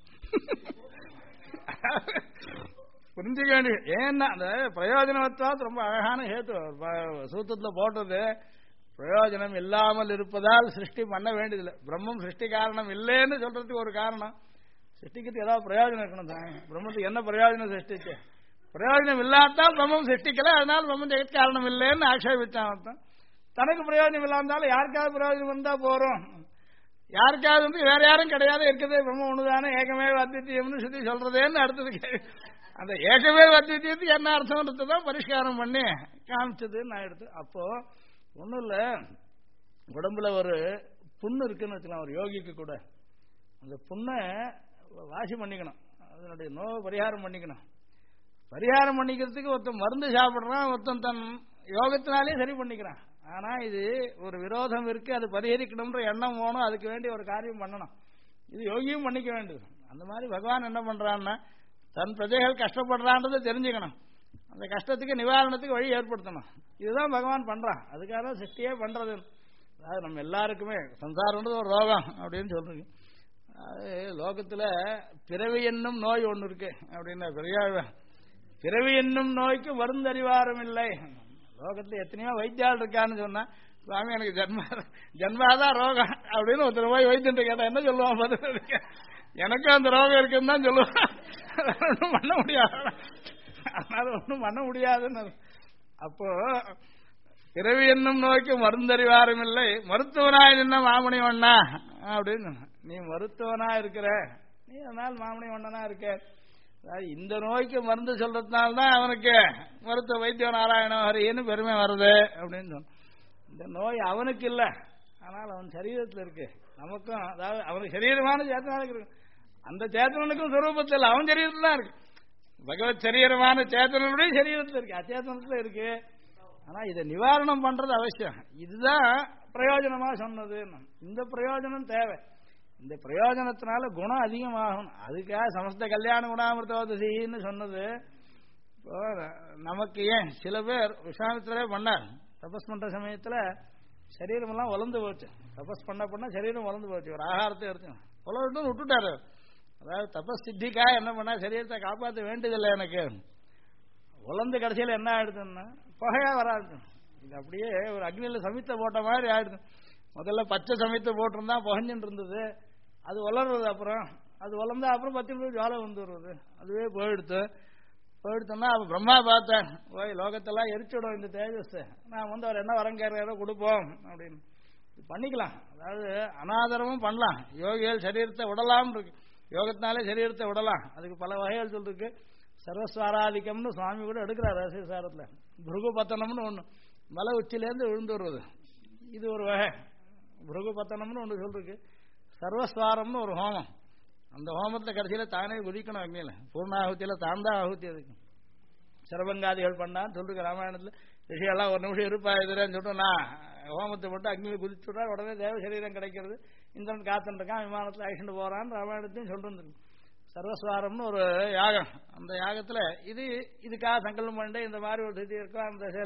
புரிஞ்சுக்க வேண்டிய. ஏன்னா அந்த பிரயோஜனத்தால் ரொம்ப அழகான ஹேத்து சூத்திரத்துல போட்டது. பிரயோஜனம் இல்லாமல் இருப்பதால் சிருஷ்டி பண்ண வேண்டியதில்லை. பிரம்மம் சிருஷ்டி காரணம் இல்லைன்னு சொல்றதுக்கு ஒரு காரணம். சிருஷ்டிக்கு ஏதாவது பிரயோஜனம் இருக்கணும் தான். பிரம்மத்துக்கு என்ன பிரயோஜனம் சிருஷ்டிச்சு? பிரயோஜனம் இல்லாதால் பிரம்மம் சிருஷ்டிக்கல, அதனால பிரம்மம் ஜெகத் காரணம் இல்லைன்னு ஆட்சேபிச்சான் அர்த்தம். தனக்கு பிரயோஜனம் இல்லாந்தாலும் யாருக்காவது பிரயோஜனம் இருந்தா போறோம். யாருக்காவது வந்து வேற யாரும் கிடையாது, இருக்குது பிரம்மம் ஒண்ணுதானே ஏகமே அத்விதீயம்னு சுத்தி சொல்றதேன்னு அடுத்தது. அந்த ஏகமே அத்விதீயத்துக்கு என்ன அர்த்தம்ன்றதுதான் பரிஷ்காரம் பண்ணி காமிச்சதுன்னு ஆயிடுது. அப்போ ஒன்றும் இல்லை, உடம்புல ஒரு புண்ணு இருக்குன்னு வச்சுக்கலாம். ஒரு யோகிக்கு கூட அந்த புண்ணை வாசி பண்ணிக்கணும், அதனுடைய நோய் பரிகாரம் பண்ணிக்கணும். பரிகாரம் பண்ணிக்கிறதுக்கு ஒருத்தன் மருந்து சாப்பிட்றான், ஒருத்தன் தன் யோகத்தினாலே சரி பண்ணிக்கிறான். ஆனா இது ஒரு விரோதம் இருக்கு, அது பரிகரிக்கணும்ன்ற எண்ணம் போகணும், அதுக்கு வேண்டிய ஒரு காரியம் பண்ணணும். இது யோகியும் பண்ணிக்க வேண்டியது. அந்த மாதிரி பகவான் என்ன பண்றான்னா தன் பிரஜைகள் கஷ்டப்படுறான்றதை தெரிஞ்சுக்கணும், அந்த கஷ்டத்துக்கு நிவாரணத்துக்கு வழி ஏற்படுத்தணும். இதுதான் பகவான் பண்றான். அதுக்காக சிருஷ்டியே பண்றது. அதாவது நம்ம எல்லாருக்குமே சம்சாரம்ன்றது ஒரு ரோகம் அப்படின்னு சொல்றீங்க. அது லோகத்துல பிறவி என்னும் நோய் ஒண்ணு இருக்கு அப்படின்னா பெரிய பிறவி என்னும் நோய்க்கு மருந்தறிவாரம் இல்லை. லோகத்துல எத்தனையோ வைத்தியால் இருக்கான்னு சொன்னா சுவாமி எனக்கு ஜன்மாதான் ரோகம் அப்படின்னு ஒருத்தர் போய் வைத்தியம் கேட்டா என்ன சொல்லுவான்? பதில் எனக்கும் அந்த ரோகம் இருக்குன்னு தான் சொல்லுவான். ஒன்றும் பண்ண முடியாது, அதனால ஒன்றும் பண்ண முடியாதுன்னு. அப்போ பிறவி என்னும் நோய்க்கு மருந்தறிவாரும் இல்லை, மருத்துவனாய் நின்ன மாமணி ஒண்ணா அப்படின்னு. நீ மருத்துவனா இருக்கிற, நீ அதனால மாமணி ஒண்ணனா இருக்க. இந்த நோய்க்கு மருந்து சொல்றதுனால்தான் அவனுக்கு மருத்துவ வைத்திய நாராயண ஹரின்னு பெருமை வருது அப்படின்னு சொன்ன. இந்த நோய் அவனுக்கு இல்லை, ஆனால் அவன் சரீரத்தில் இருக்கு. நமக்கும் அதாவது அவனுக்கு சரீரமான சேத்தனாக இருக்கு, அந்த சேத்தனுக்கும் சுரூபத்தில் அவன் சரீரத்தில் தான் இருக்கு. பகவத் சரீரமான சேத்தனுடைய சரீரத்தில் இருக்கு, அச்சேதனத்தில் இருக்கு. ஆனா இதை நிவாரணம் பண்றது அவசியம். இதுதான் பிரயோஜனமா சொன்னது. இந்த பிரயோஜனம் தேவை. இந்த பிரயோஜனத்தினால குணம் அதிகமாகும். அதுக்காக சமஸ்த கல்யாண குணாமிருதோதசின்னு சொன்னது. இப்போ நமக்கு ஏன் சில பேர் விஸ்வாமித்திரரே பண்ணார், தபஸ் பண்ற சமயத்துல சரீரம் எல்லாம் வளர்ந்து போச்சு. தபஸ் பண்ண சரீரம் வளர்ந்து போச்சு. ஒரு ஆகாரத்தை எடுத்து வளர்ந்து விட்டுட்டாரு. அதாவது தபஸ் சித்திக்கா என்ன பண்ணா சரீரத்தை காப்பாற்ற வேண்டியதில்லை எனக்கு. வளர்ந்து கடைசியில் என்ன ஆயிடுதுன்னா புகையா வராது. இது அப்படியே ஒரு அக்னியில சமைத்த போட்ட மாதிரி ஆயிடுது. முதல்ல பச்சை சமைத்து போட்டிருந்தா புகஞ்சுட்டு இருந்தது, அது வளர்றது. அப்புறம் அது வளர்ந்தா அப்புறம் 10 நிமிஷம் ஜுவாலை வந்துடுறது, அதுவே போயிடுத்தோம்னா அப்ப பிரம்மா பார்த்தேன், ஓய் லோகத்தெல்லாம் எரிச்சுடும் இந்த தேஜஸ், நான் வந்து அவர் என்ன வரம் கேட்க கொடுப்போம் அப்படின்னு பண்ணிக்கலாம். அதாவது அனாதரமும் பண்ணலாம். யோகிகள் சரீரத்தை விடலாம் இருக்கு, யோகத்தினாலே சரீரத்தை விடலாம். அதுக்கு பல வகைகள் சொல்லிருக்கு. சர்வஸ்வாராதிக்கம்னு சுவாமி கூட எடுக்கிறார் ரகசியசாரத்தில். பிருகு பத்தனம்னு ஒன்று, மலை உச்சிலேருந்து விழுந்து வருவது, இது ஒரு வகை. பிருகு பத்தனம்னு ஒன்று சொல்லிருக்கு. சர்வஸ்வாரம்னு ஒரு ஹோமம், அந்த ஹோமத்தில் கடைசியில் தானே குதிக்கணும் அக்னியில். பூர்ணாகுத்தியில் தான் தான் ஆகுத்தி. அதுக்கு சரபங்காதிகள் பண்ணான்னு சொல்லிருக்கு ராமாயணத்தில். ரிஷியெல்லாம் ஒரு நிமிஷம் இருப்பா எதிரேன்னு சொல்லிட்டு நான் ஹோமத்தை மட்டும் அக்னியில் குதிச்சுட்டா உடனே தேவ சரீரம் கிடைக்கிறது. இந்திரன் காத்துட்டு இருக்கான், விமானத்தில் அழிச்சுட்டு போறான்னு ராமாயணத்தையும் சொல்லிட்டு. சர்வஸ்வாரம்னு ஒரு யாகம், அந்த யாகத்துல இதுக்காக சங்கல்பம் பண்ணிட்டு இந்த மாதிரி ஒரு திதி இருக்கும். அந்த திசையில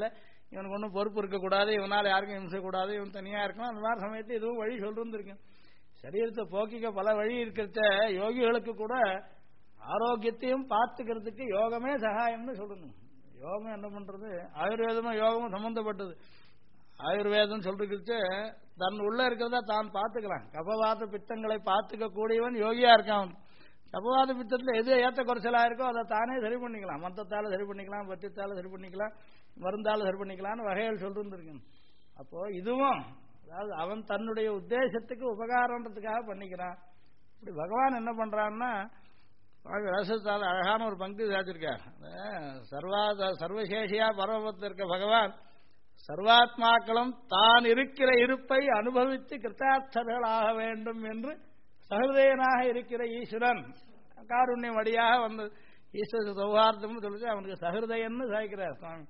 இவனுக்கு ஒன்றும் பொறுப்பு இருக்கக்கூடாது, இவனால் யாருக்கும் இம்சக்கூடாது, இவன் தனியாக இருக்கணும். அந்த மாதிரி சமயத்தை இதுவும் வழி சொல்லிருந்துருக்கேன். சரீரத்தை போக்கிக்க பல வழி இருக்கிறத யோகிகளுக்கு கூட ஆரோக்கியத்தையும் பார்த்துக்கிறதுக்கு யோகமே சகாயம்னு சொல்லணும். யோகம் என்ன பண்றது? ஆயுர்வேதமும் யோகமும் சம்பந்தப்பட்டது. ஆயுர்வேதம் சொல்றதுக்கு தன் உள்ள இருக்கிறதா தான் பார்த்துக்கலாம். கபவாத பித்தங்களை பார்த்துக்க கூடியவன் யோகியா இருக்கான். கபவாத பித்தத்தில் எது ஏற்ற குறைச்சலா இருக்கோ அதை தானே சரி பண்ணிக்கலாம். மந்தத்தால சரி பண்ணிக்கலாம், பத்தியத்தால சரி பண்ணிக்கலாம், மருந்தால சரி பண்ணிக்கலாம்னு வகைகள் சொல்லிருந்துருக்கேன். அப்போ இதுவும் அதாவது அவன் தன்னுடைய உத்தேசத்துக்கு உபகாரன்றதுக்காக பண்ணிக்கிறான். இப்படி பகவான் என்ன பண்றான்னா ரசத்தால் அழகான ஒரு பங்கு சாத்திருக்கார். சர்வசேஷியா பரமபத்தில் இருக்க பகவான் சர்வாத்மாக்களும் தான் இருக்கிற இருப்பை அனுபவித்து கிருத்தார்த்தர்கள் ஆக வேண்டும் என்று சஹிருதயனாக இருக்கிற ஈஸ்வரன் காருண்யம் வழியாக வந்தது. ஈஸ்வர சௌஹார்தம்னு சொல்லிட்டு அவனுக்கு சஹிருதயன்னு சாய்க்கிறார் சுவாமி.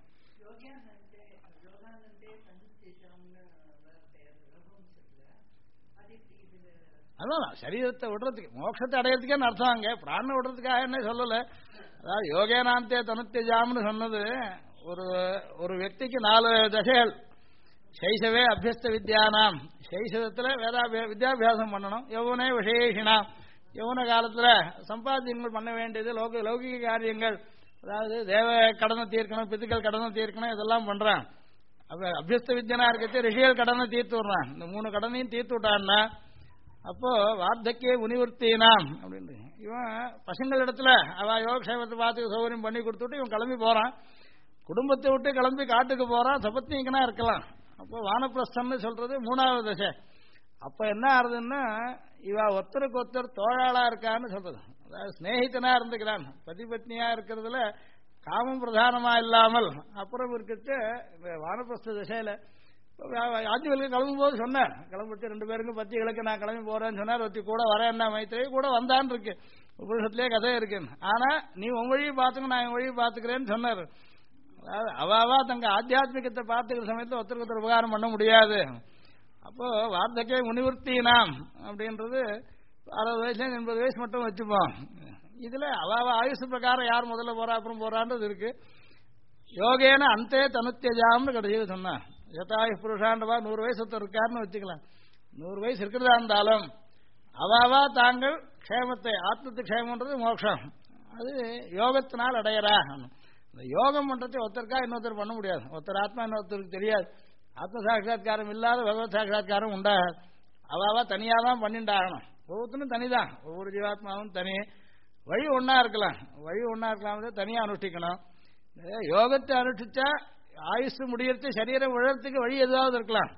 அதான் சரீரத்தை விடுறதுக்கு மோட்சத்தை அடையிறதுக்கே அர்த்தம். அங்கே பிராணம் விடுறதுக்காக என்ன சொல்லல. அதாவது யோகேனாந்தே தனுத்தேஜாம்னு சொன்னது ஒரு వ్యక్తిக்கு 4 தசைகள். சைசவே அபியஸ்த வித்யானாம், சைசவத்தில் வித்யாபியாசம் பண்ணணும். யௌவனே விசேஷினாம், யௌவன காலத்தில் சம்பாத்தியங்கள் பண்ண வேண்டியது லௌகிக காரியங்கள். அதாவது தேவ கடனை தீர்க்கணும், பித்துக்கள் கடனை தீர்க்கணும், இதெல்லாம் பண்றான். அப்ப அபியஸ்த வித்யனா இருக்கிறது ரிஷிகள் கடனை தீர்த்து விடுறான். இந்த 3 கடனையும் தீர்த்து விட்டான்னா அப்போ வார்த்தக்கே முனிவர்த்தினாம் அப்படின்னு இவன் பசங்களிடத்துல அவ யோகக்ஷேமத்தை பார்த்து சௌகரியம் பண்ணி கொடுத்துட்டு இவன் கிளம்பி போறான். குடும்பத்தை விட்டு கிளம்பி காட்டுக்கு போறான். சபத்னிகனா இருக்கலாம். அப்போ வானப்பிரஸ்தம்னு சொல்றது 3வது தசை. அப்ப என்ன ஆறுதுன்னா இவ ஒருத்தருக்கு ஒருத்தர் தோழாளா இருக்கான்னு சொல்றது. அதாவது ஸ்நேகிதனா இருந்துக்கிறான். பதிபத்னியா இருக்கிறதுல காமம் பிரதானமா இல்லாமல் அப்புறம் இருக்கிறது வானப்பிரஸ்த தசையில ஆட்சிகளுக்கு கிளம்பும் போது சொன்னார். கிளம்பிட்டு 2 பேருக்கும் பத்திகளுக்கு நான் கிளம்பி போறேன்னு சொன்னார். ஒத்தி கூட வரேன்னா மைத்திரி கூட வந்தான்னு இருக்கு. உபனிஷத்திலே கதை இருக்கு. ஆனா நீ உன் வழியை பார்த்துக்க, நான் என் வழியை பார்த்துக்கிறேன்னு சொன்னார். அதாவது அவாவா தங்க ஆத்தியாத்மிகத்தை பார்த்துக்கிற சமயத்தில் ஒருத்தருக்கு ஒருத்தர் உபகாரம் பண்ண முடியாது. அப்போ வார்த்தக்கே முனிவர்த்தினாம் அப்படின்றது 60 வயசுல 80 வயசு மட்டும் வச்சுப்போம். இதுல அவாவா ஆயுசு பிரகாரம் யார் முதல்ல போறா அப்புறம் போறான்றது இருக்கு. யோகேன அந்தே தனுத்தேஜாம்னு கடைசியில் சொன்னான். யதாயு புருஷான்றவா 100 வயசு ஒருத்தர் இருக்காருன்னு வச்சுக்கலாம். 100 வயசு இருக்கிறதா இருந்தாலும் அவாவா தாங்கள் க்ஷேமத்தை ஆத்மத்து க்ஷேமன்றது மோட்சம் அது யோகத்தினால் அடையறா. இந்த யோகம் பண்றது ஒருத்தருக்கா இன்னொருத்தர் பண்ண முடியாது. ஒருத்தர் ஆத்மா இன்னொருத்தருக்கு தெரியாது. ஆத்ம சாட்சா்காரம் இல்லாத பகவத் சாட்சா்காரம் உண்டாகாது. அவாவா தனியா தான் பண்ணிண்டாகணும். ஒவ்வொருத்தரும் தனிதான். ஒவ்வொரு ஜீவாத்மாவும் தனி. வழி ஒன்னா இருக்கலாம். வழி ஒன்னா இருக்கலாம், தனியா அனுஷ்டிக்கணும். யோகத்தை அனுஷ்டிச்சா ஆயுசு முடியறது சரீரம் விழறதுக்கு வழி எதாவது இருக்கலாம்.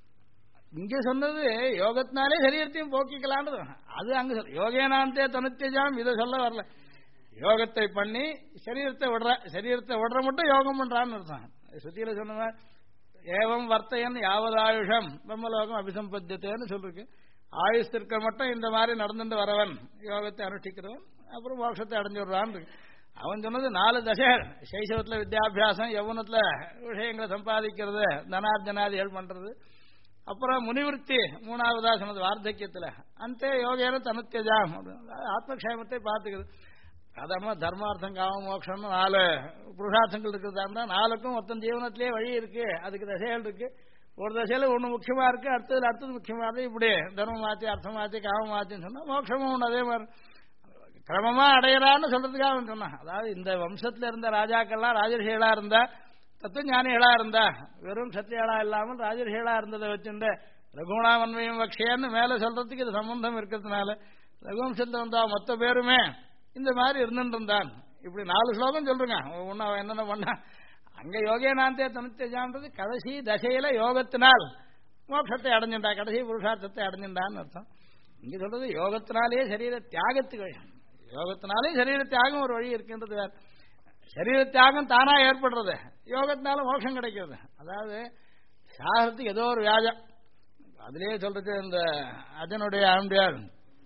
இங்க சொன்னது யோகத்தினாலே சரீரத்தையும் போக்கிக்கலான்றது. அது அங்க யோகேனாந்தே தனுத்தேஜாம் இதை சொல்ல வரல. யோகத்தை பண்ணி சரீரத்தை விடுற மட்டும் யோகம் பண்றான்னு அர்த்தம். சுத்தியில சொன்ன ஏவம் வர்த்தையன் யாவதாயுஷம் பிரம்மலோகம் அபிசம்பத்தியன்னு சொல்லிருக்கு. ஆயுஷ் இருக்க மட்டும் இந்த மாதிரி நடந்துட்டு வரவன் யோகத்தை அனுஷ்டிக்கிறவன் அப்புறம் மோட்சத்தை அடைஞ்சு விடுறான் இருக்கு. அவன் சொன்னது 4 தசைகள். சைசவத்தில் வித்யாபியாசம், யௌவனத்துல விஷயங்களை சம்பாதிக்கிறது, தனார்ஜனாதிகள் பண்றது, அப்புறம் முனிவர்த்தி 3வதா சொன்னது வார்த்தக்கியத்தில். அந்த யோகேன தனுத்தேஜாம் ஆத்மக்ஷேமத்தை பார்த்துக்கிறது. அதமா தர்மார்த்தம் காம மோட்சம்னு 4 புருஷார்த்தங்கள் இருக்கிறதா இருந்தா 4க்கும் மொத்தம் ஜீவனத்திலேயே வழி இருக்கு. அதுக்கு தசைகள் இருக்கு. ஒரு தசையில ஒண்ணு முக்கியமா இருக்கு, அடுத்தது முக்கியமா இருக்கு. இப்படி தர்மமாச்சு அர்த்தமாச்சு காமமாச்சுன்னு சொன்னா மோட்சமும் ஒண்ணு அதே மாதிரி கிரமமா அடையறான்னு சொல்றதுக்காக அவன் சொன்னான். அதாவது இந்த வம்சத்துல இருந்த ராஜாக்கள்லாம் ராஜரிஷிகளா இருந்தா, தத்துவஞானிகளா இருந்தா, வெறும் சத்தியாளா இல்லாமல் ராஜரிஷிகளா இருந்ததை வச்சுட்டு ரகுணாமன்மையும் வக்ஷேன்னு மேல சொல்றதுக்கு இது சம்பந்தம் இருக்கிறதுனால ரகுவம்சத்துல வந்தா மொத்த பேருமே இந்த மாதிரி இருந்துட்டு இருந்தான். இப்படி 4 ஸ்லோகம் சொல்றேங்க. ஒன்னு அவன் என்னென்ன பண்ணா அங்க யோகேனாந்தே தனுத்தேஜான்றது கடைசி தசையில யோகத்தினால் மோட்சத்தை அடைஞ்சின்றா, கடைசி புருஷார்த்தத்தை அடைஞ்சின்றான்னு அர்த்தம். இங்க சொல்றது யோகத்தினாலேயே சரீர தியாகத்துக்கு, யோகத்தினாலே சரீர தியாகம் ஒரு வழி இருக்கின்றது. வேற சரீர தியாகம் தானா ஏற்படுறது, யோகத்தினால மோட்சம் கிடைக்கிறது. அதாவது சாகரத்துக்கு ஏதோ ஒரு வியாஜம். அதுலயே சொல்றது இந்த அஜனுடைய ஆம்பியார்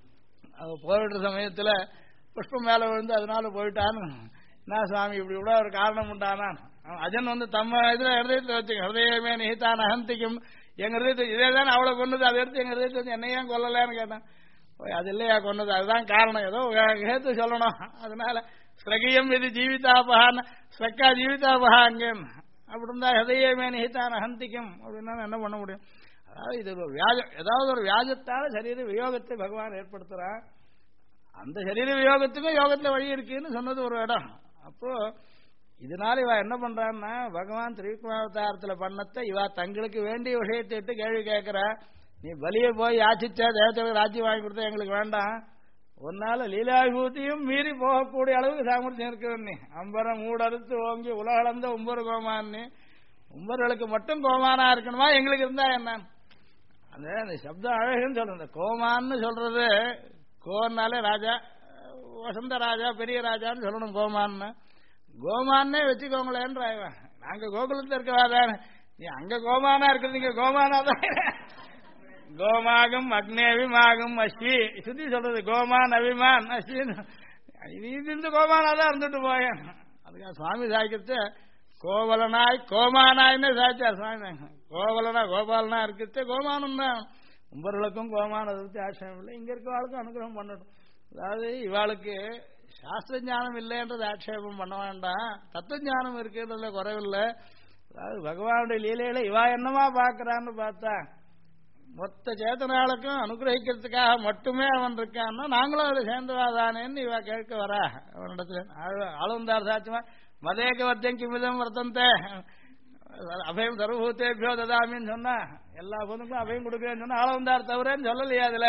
போயிடுற சமயத்துல புஷ்பம் மேல விழுந்து அதனால போயிட்டான்னு. என்ன சுவாமி இப்படி கூட ஒரு காரணம் உண்டானா? அஜன் தம்ம இதுல ஹிருதயத்துல வச்சுக்க, ஹிருதயமே நிகிதான் அகந்திக்கும், எங்க ஹிருதயத்தை இதே தானே அவளை கொண்டது, அதை எடுத்து எங்க ஹிருதயத்தை வந்து என்னையா கொல்லலன்னு கேட்டான். அது இல்லையா கொண்டது, அதுதான் காரணம், ஏதோ கேத்து சொல்லணும். அதனால ஸ்ரகியம் இது ஜீவிதாபகான்னு ஸ்ரக்கா ஜீவிதாபகா அங்கேன்னு அப்படி இருந்தா ஹதையமே நிகிதான் அகந்திக்கும் அப்படின்னா என்ன பண்ண முடியும்? அதாவது இது ஒரு வியாஜம், ஏதாவது ஒரு வியாஜத்தால சரீர வியோகத்தை பகவான் ஏற்படுத்துறான். அந்த சரீர வியோகத்துக்கும் யோகத்துல வழி இருக்குன்னு சொன்னது ஒரு இடம். அப்போ இதனால இவ என்ன பண்றான்னா பகவான் திரிவிக்ரமாவதாரத்துல பண்ணத்தை இவ தங்களுக்கு வேண்டிய விஷயத்தை விட்டு கேள்வி கேட்கிறா. நீ பலிய போய் யாச்சிச்சா தேவத்தோட ராஜ்யம் வாங்கி கொடுத்தா எங்களுக்கு வேண்டாம், ஒன்னால லீலாவிபூதியும் மீறி போகக்கூடிய அளவுக்கு சாமர்த்தியம் இருக்கிற நீ அம்பரம் மூடறுத்து ஓங்கி உலகளந்த உம்பர் கோமான்னு உம்பர்களுக்கு மட்டும் கோமானா இருக்கணுமா, எங்களுக்கு இருந்தா என்ன? அந்த சப்தம் அழகுன்னு சொல்ற இந்த கோமான்னு சொல்றது, கோன்னாலே ராஜா, வசந்த ராஜா, பெரிய ராஜான்னு சொல்லணும். கோமான்னு கோமானே வச்சுக்கோங்களேன்ற நாங்க கோகுலத்துல இருக்கவாதான், நீ அங்க கோமானா இருக்கிறது, இங்க கோமானா தான். கோமாகும் அக்னேவிமாகும் அஸ்வி சுத்தி சொல்றது கோமான் அபிமான் அஸ்வின், இது கோமானாதான் இருந்துட்டு போயேன். அதுக்காக சுவாமி சாய்க்கிறத கோவலனாய் கோமானாய்னு சாய்ச்சார் சுவாமி. கோவலனா கோபாலனா இருக்கிறது கோமானம் தான். உம்பர்களுக்கும் கோமானதை பற்றி ஆட்சேபம் இல்லை, இங்க இருக்கவாளுக்கும் அனுகிரகம் பண்ணட்டும். அதாவது இவாளுக்கு சாஸ்திர ஞானம் இல்லைன்றது ஆட்சேபம் பண்ண வேண்டாம், தத்துவ ஞானம் இருக்கிறதுல குறைவில்லை. அதாவது பகவானுடைய லீலையில இவா என்னமா பாக்குறான்னு பார்த்தா மொத்த சேத்தனாளுக்கும் அனுகிரகிக்கிறதுக்காக மட்டுமே அவன் இருக்கான்னா நாங்களும் அதில் சேர்ந்துவாதானேன்னு இவா கேட்க வரா அவனிடத்துல. ஆளுந்தார் சாட்சியமா மதேக வர்த்தம் கிமிதம் வர்த்தந்தே அபயம் சர்வபூத்தேபியோ ததாமின்னு சொன்னா எல்லா பொண்ணுக்கும் அபயம் கொடுக்குறேன்னு சொன்னா ஆளுந்தார் தவிரன்னு சொல்லலையா அதுல.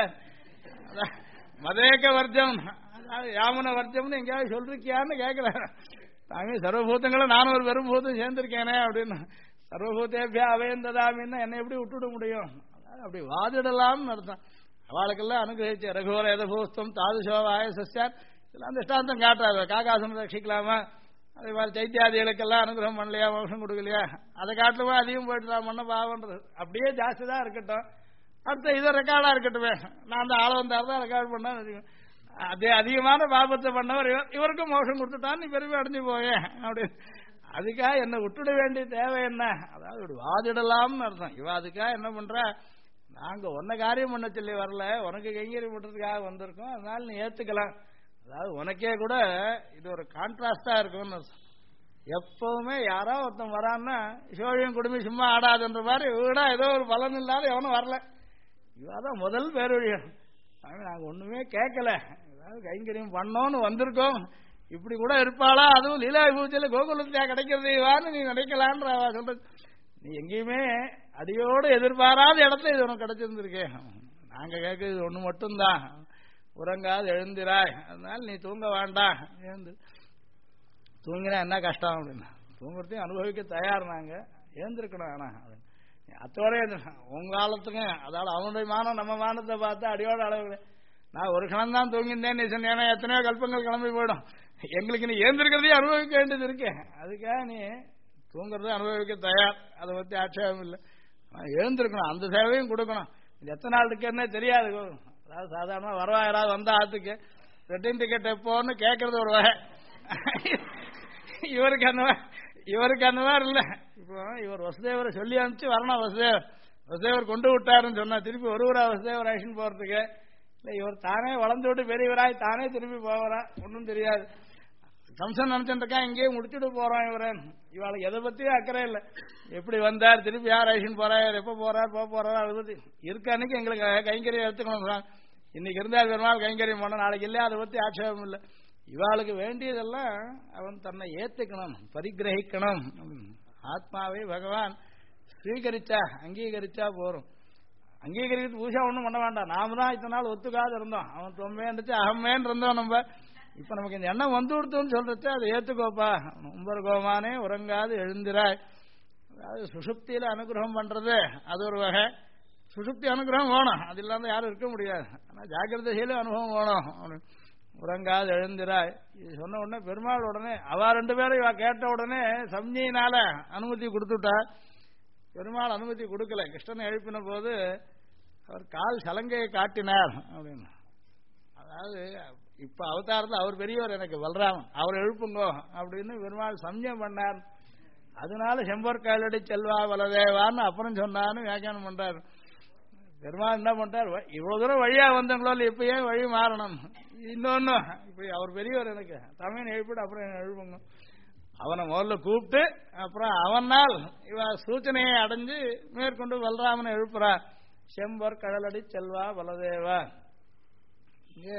மதேக வர்த்தம் யாமுன வர்த்தம்னு எங்கேயாவது சொல்லிருக்கியான்னு கேட்கிறேன். சாமி சர்வபூத்தங்களும் நானும் ஒரு வெறும் பூத்தம் சேர்ந்திருக்கேனே அப்படின்னு. சர்வபூத்தேபியா அபயம் ததாமின்னு என்னை எப்படி விட்டுவிட முடியும்? அப்படி வாதிடலாம்னு அர்த்தம். அவளுக்கெல்லாம் அனுகிரகிச்சு ரகுவர எதபூஸ்தம் தாதுசோவாய சஸ்யார் இதெல்லாம் திஷ்டாந்தம் காட்டுறாரு. காகாசம் ரட்சிக்கலாமா, அதே மாதிரி சைத்தியாதிகளுக்கெல்லாம் அனுகிரகம் பண்ணலையா, மோஷம் கொடுக்கலையா, அதை காட்டுமா அதிகம் போயிட்டு நான் பண்ண பாவன்றது அப்படியே ஜாஸ்தி தான் இருக்கட்டும். அடுத்த இதை ரெக்கார்டா இருக்கட்டுமே, நான் அந்த ஆள வந்தார் தான் ரெக்கார்ட் பண்ணா அதே அதிகமான பாபத்தை பண்ணவர் இவருக்கும் மோஷம் கொடுத்துட்டான்னு நீ பெருமை அடைஞ்சு போயேன் அப்படின்னு. அதுக்காக என்ன விட்டுட வேண்டிய தேவை என்ன? அதாவது வாதிடலாம்னு அர்த்தம். இவ அதுக்காக என்ன பண்ற, நாங்க உன்ன காரியம் பண்ண சொல்லி வரல, உனக்கு கைங்கரியம் பண்றதுக்காக வந்திருக்கோம், அதனால நீ ஏத்துக்கலாம். அதாவது உனக்கே கூட இது ஒரு கான்ட்ராஸ்டா இருக்கும்னு அர்த்தம். எப்பவுமே யாரோ ஒருத்தன் வரான்னா சோழியம் குடும்பி சும்மா ஆடாதுன்ற மாதிரி வீடா ஏதோ ஒரு பலன் இல்லாத எவனும் வரல. இவாதான் முதல் பேரொழியம். நாங்க ஒண்ணுமே கேட்கல, ஏதாவது கைங்கரியம் பண்ணோன்னு வந்திருக்கோம், இப்படி கூட இருப்பாளா, அதுவும் லீலா பூஜையில கோகுலத்தியா கிடைக்கிறது வான்னு நீ நினைக்கலான்ற சொல்றது. நீ எங்கேயுமே அடியோடு எதிர்பாராத இடத்துல இது உனக்கு கிடைச்சிருந்திருக்கே. நாங்க கேட்கறது ஒண்ணு மட்டும்தான், உறங்காது எழுந்திராய், அதனால நீ தூங்க வேண்டாம், எழுந்து தூங்கினா என்ன கஷ்டம் அப்படின்னா தூங்குறதையும் அனுபவிக்க தயார், நாங்க எழுந்திருக்கணும். ஆனா அத்தோட உங்க காலத்துக்கு அதாவது அவனுடைய மானம் நம்ம மானத்தை பார்த்து அடியோட அளவு. நான் ஒரு கணம் தான் தூங்கியிருந்தேன் நீ சொன்ன எத்தனையோ கல்பங்கள் கிளம்பி போயிடும், எங்களுக்கு நீ ஏந்திருக்கிறதையும் அனுபவிக்க வேண்டியது இருக்கு. அதுக்காக நீ தூங்குறத அனுபவிக்க தயார், அதை பத்தி ஆட்சேபம் இல்லை. எழுந்திருக்கணும், அந்த சேவையும் கொடுக்கணும். இது எத்தனை நாள் இருக்குன்னே தெரியாது. அதாவது சாதாரணமா வரவா யாராவது வந்தா ஆத்துக்கு ரிட்டர்ன் டிக்கெட் எப்போன்னு கேட்கறது ஒரு வகை. இவருக்கு அந்த மாதிரி இல்லை. இப்போ இவர் வசுதேவரை சொல்லி அனுப்பிச்சு வரணும், வசுதேவர் கொண்டு விட்டாருன்னு சொன்னா திருப்பி ஒருவரா வசுதேவர் ஆக்ஷன் போறதுக்கு இல்லை, இவர் தானே வளர்ந்து விட்டு பெரியவராய் தானே திருப்பி போவரா ஒன்றும் தெரியாது. கம்சன் நினைச்சுருக்கா இங்கேயே முடிச்சுட்டு போறோம் இவரேன். இவாளுக்கு எதை பத்தியும் அக்கறை இல்லை, எப்படி வந்தார் திருப்பி யார் ஆக்ஷன் போறார் எப்ப போறார் போக போறாரு அதை பத்தி இருக்க அன்னைக்கு எங்களுக்கு கைங்கரியம் எடுத்துக்கணும். இன்னைக்கு இருந்தால் பெருமாள் கைங்கரியம் பண்ண, நாளைக்கு இல்லையா அதை பத்தி ஆட்சேபம் இல்லை. இவாளுக்கு வேண்டியதெல்லாம் அவன் தன்னை ஏத்துக்கணும், பரிகிரகிக்கணும். ஆத்மாவை பகவான் ஸ்வீகரிச்சா அங்கீகரிச்சா போறோம். அங்கீகரிக்கிறது பூஜா ஒண்ணும் பண்ண வேண்டாம். நாம தான் இத்தனை நாள் ஒத்துக்காது இருந்தோம், அவன் தொம்பேன்னுச்சு அகமேன்னு இருந்தோம். நம்ம இப்ப நமக்கு இந்த எண்ணம் வந்து கொடுத்தோம்னு சொல்றச்சு அதை ஏத்துக்கோப்பா. உம்பர் கோமானே உறங்காது எழுந்திராய். அதாவது சுஷுப்தியில அனுகிரகம் பண்றது அது ஒரு வகை. சுஷுப்தி அனுகிரகம் வேணும், அது இல்லாம யாரும் இருக்க முடியாது. ஆனா ஜாக்கிரதையில அனுபவம் வேணும். உறங்காது எழுந்திராய் இது சொன்ன உடனே பெருமாள் உடனே அவ ரெண்டு பேரும் இவ கேட்ட உடனே சம்ஞையினால அனுமதி கொடுத்துட்டா. பெருமாள் அனுமதி கொடுக்கல. கிருஷ்ணனை எழுப்பின போது அவர் கால் சலங்கையை காட்டினார் அப்படின்னு. அதாவது இப்ப அவதாரத்தில் அவர் பெரியவர், எனக்கு பலராமன், அவர் எழுப்புங்கோ அப்படின்னு பெருமாள் சம்ஞம் பண்ணார். அதனால செம்பர் காலடி செல்வா வலதேவான்னு அப்புறம் சொன்னான்னு வியாக்கியானம் பண்றார். பெருமாள் என்ன பண்றார், இவ்வளவு தூரம் வழியா வந்தங்களோ இப்பயே வழி மாறணும். இன்னொன்னு இப்ப அவர் பெரியவர், எனக்கு தமிழ் எழுப்பிட்டு அப்புறம் எழுப்புங்க. அவனை முதல்ல கூப்பிட்டு அப்புறம் அவனால் இவ சூச்சனையை அடைஞ்சு மேற்கொண்டு பலராமனை எழுப்புறார். செம்பர் கடலடி செல்வா பலதேவா. இங்கே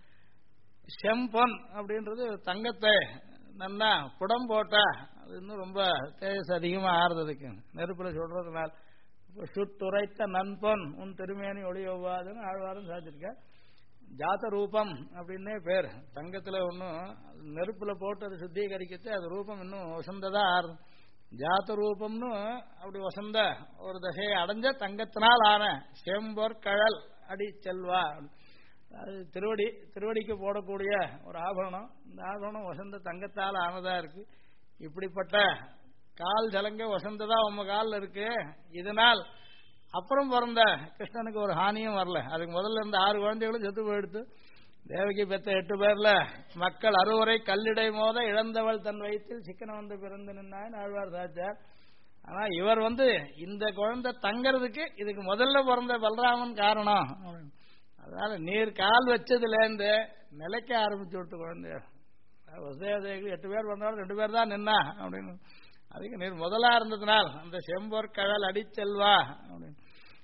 செம்பொன் அப்படின்றது தங்கத்தை நல்லா புடம் போட்டா அது இன்னும் ரொம்ப தேஜஸ் அதிகமாக ஆறுறதுக்கு நெருப்பில் சொல்றதுனால சுட்டுரைத்த நன்பொன் உன் திருமேனி ஒளியோவாதுன்னு ஆழ்வாரும் சாதிச்சிருக்க. ஜாத ரூபம் அப்படின்னே பேர். தங்கத்தில் ஒன்றும் நெருப்பில் போட்டு அதை சுத்திகரிக்கிட்டு அது ரூபம் இன்னும் வசந்ததா ஆறுது. ஜாத ரூபம்னு அப்படி வசந்த ஒரு தசையை அடைஞ்ச தங்கத்தினால் ஆன செம்பொர் கழல் அடி செல்வா. அது திருவடிக்கு போடக்கூடிய ஒரு ஆபரணம். இந்த ஆபரணம் வசந்த தங்கத்தால் ஆனதா இருக்கு. இப்படிப்பட்ட கால் ஜலங்க வசந்ததா உம்ம காலில் இருக்கு. இதனால் அப்புறம் பிறந்த கிருஷ்ணனுக்கு ஒரு ஹானியும் வரல. அதுக்கு முதல்ல இருந்த 6 குழந்தைகளும் செத்து போயிடுத்து. தேவகி பெற்ற 8 பேர்ல மக்கள் அறுவரை கல்லிடை மோத இழந்தவள் தன் வயிற்றில் சிக்கன வந்து பிறந்து நின்னான்னு ஆழ்வார் சாச்சார். ஆனா இவர் இந்த குழந்தை தங்கறதுக்கு இதுக்கு முதல்ல பிறந்த பலராமன் காரணம். அதனால நீர் கால் வச்சதுலேருந்து நிலைக்க ஆரம்பிச்சு விட்டு குழந்தைய வசுதேவதேவி 8 பேர் வந்தாலும் 2 பேர் தான் நின்னா அப்படின்னு. அதுக்கு நீர் முதலா இருந்ததுனால் அந்த செம்பொர் கழல் அடிச்செல்வா அப்படின்னு.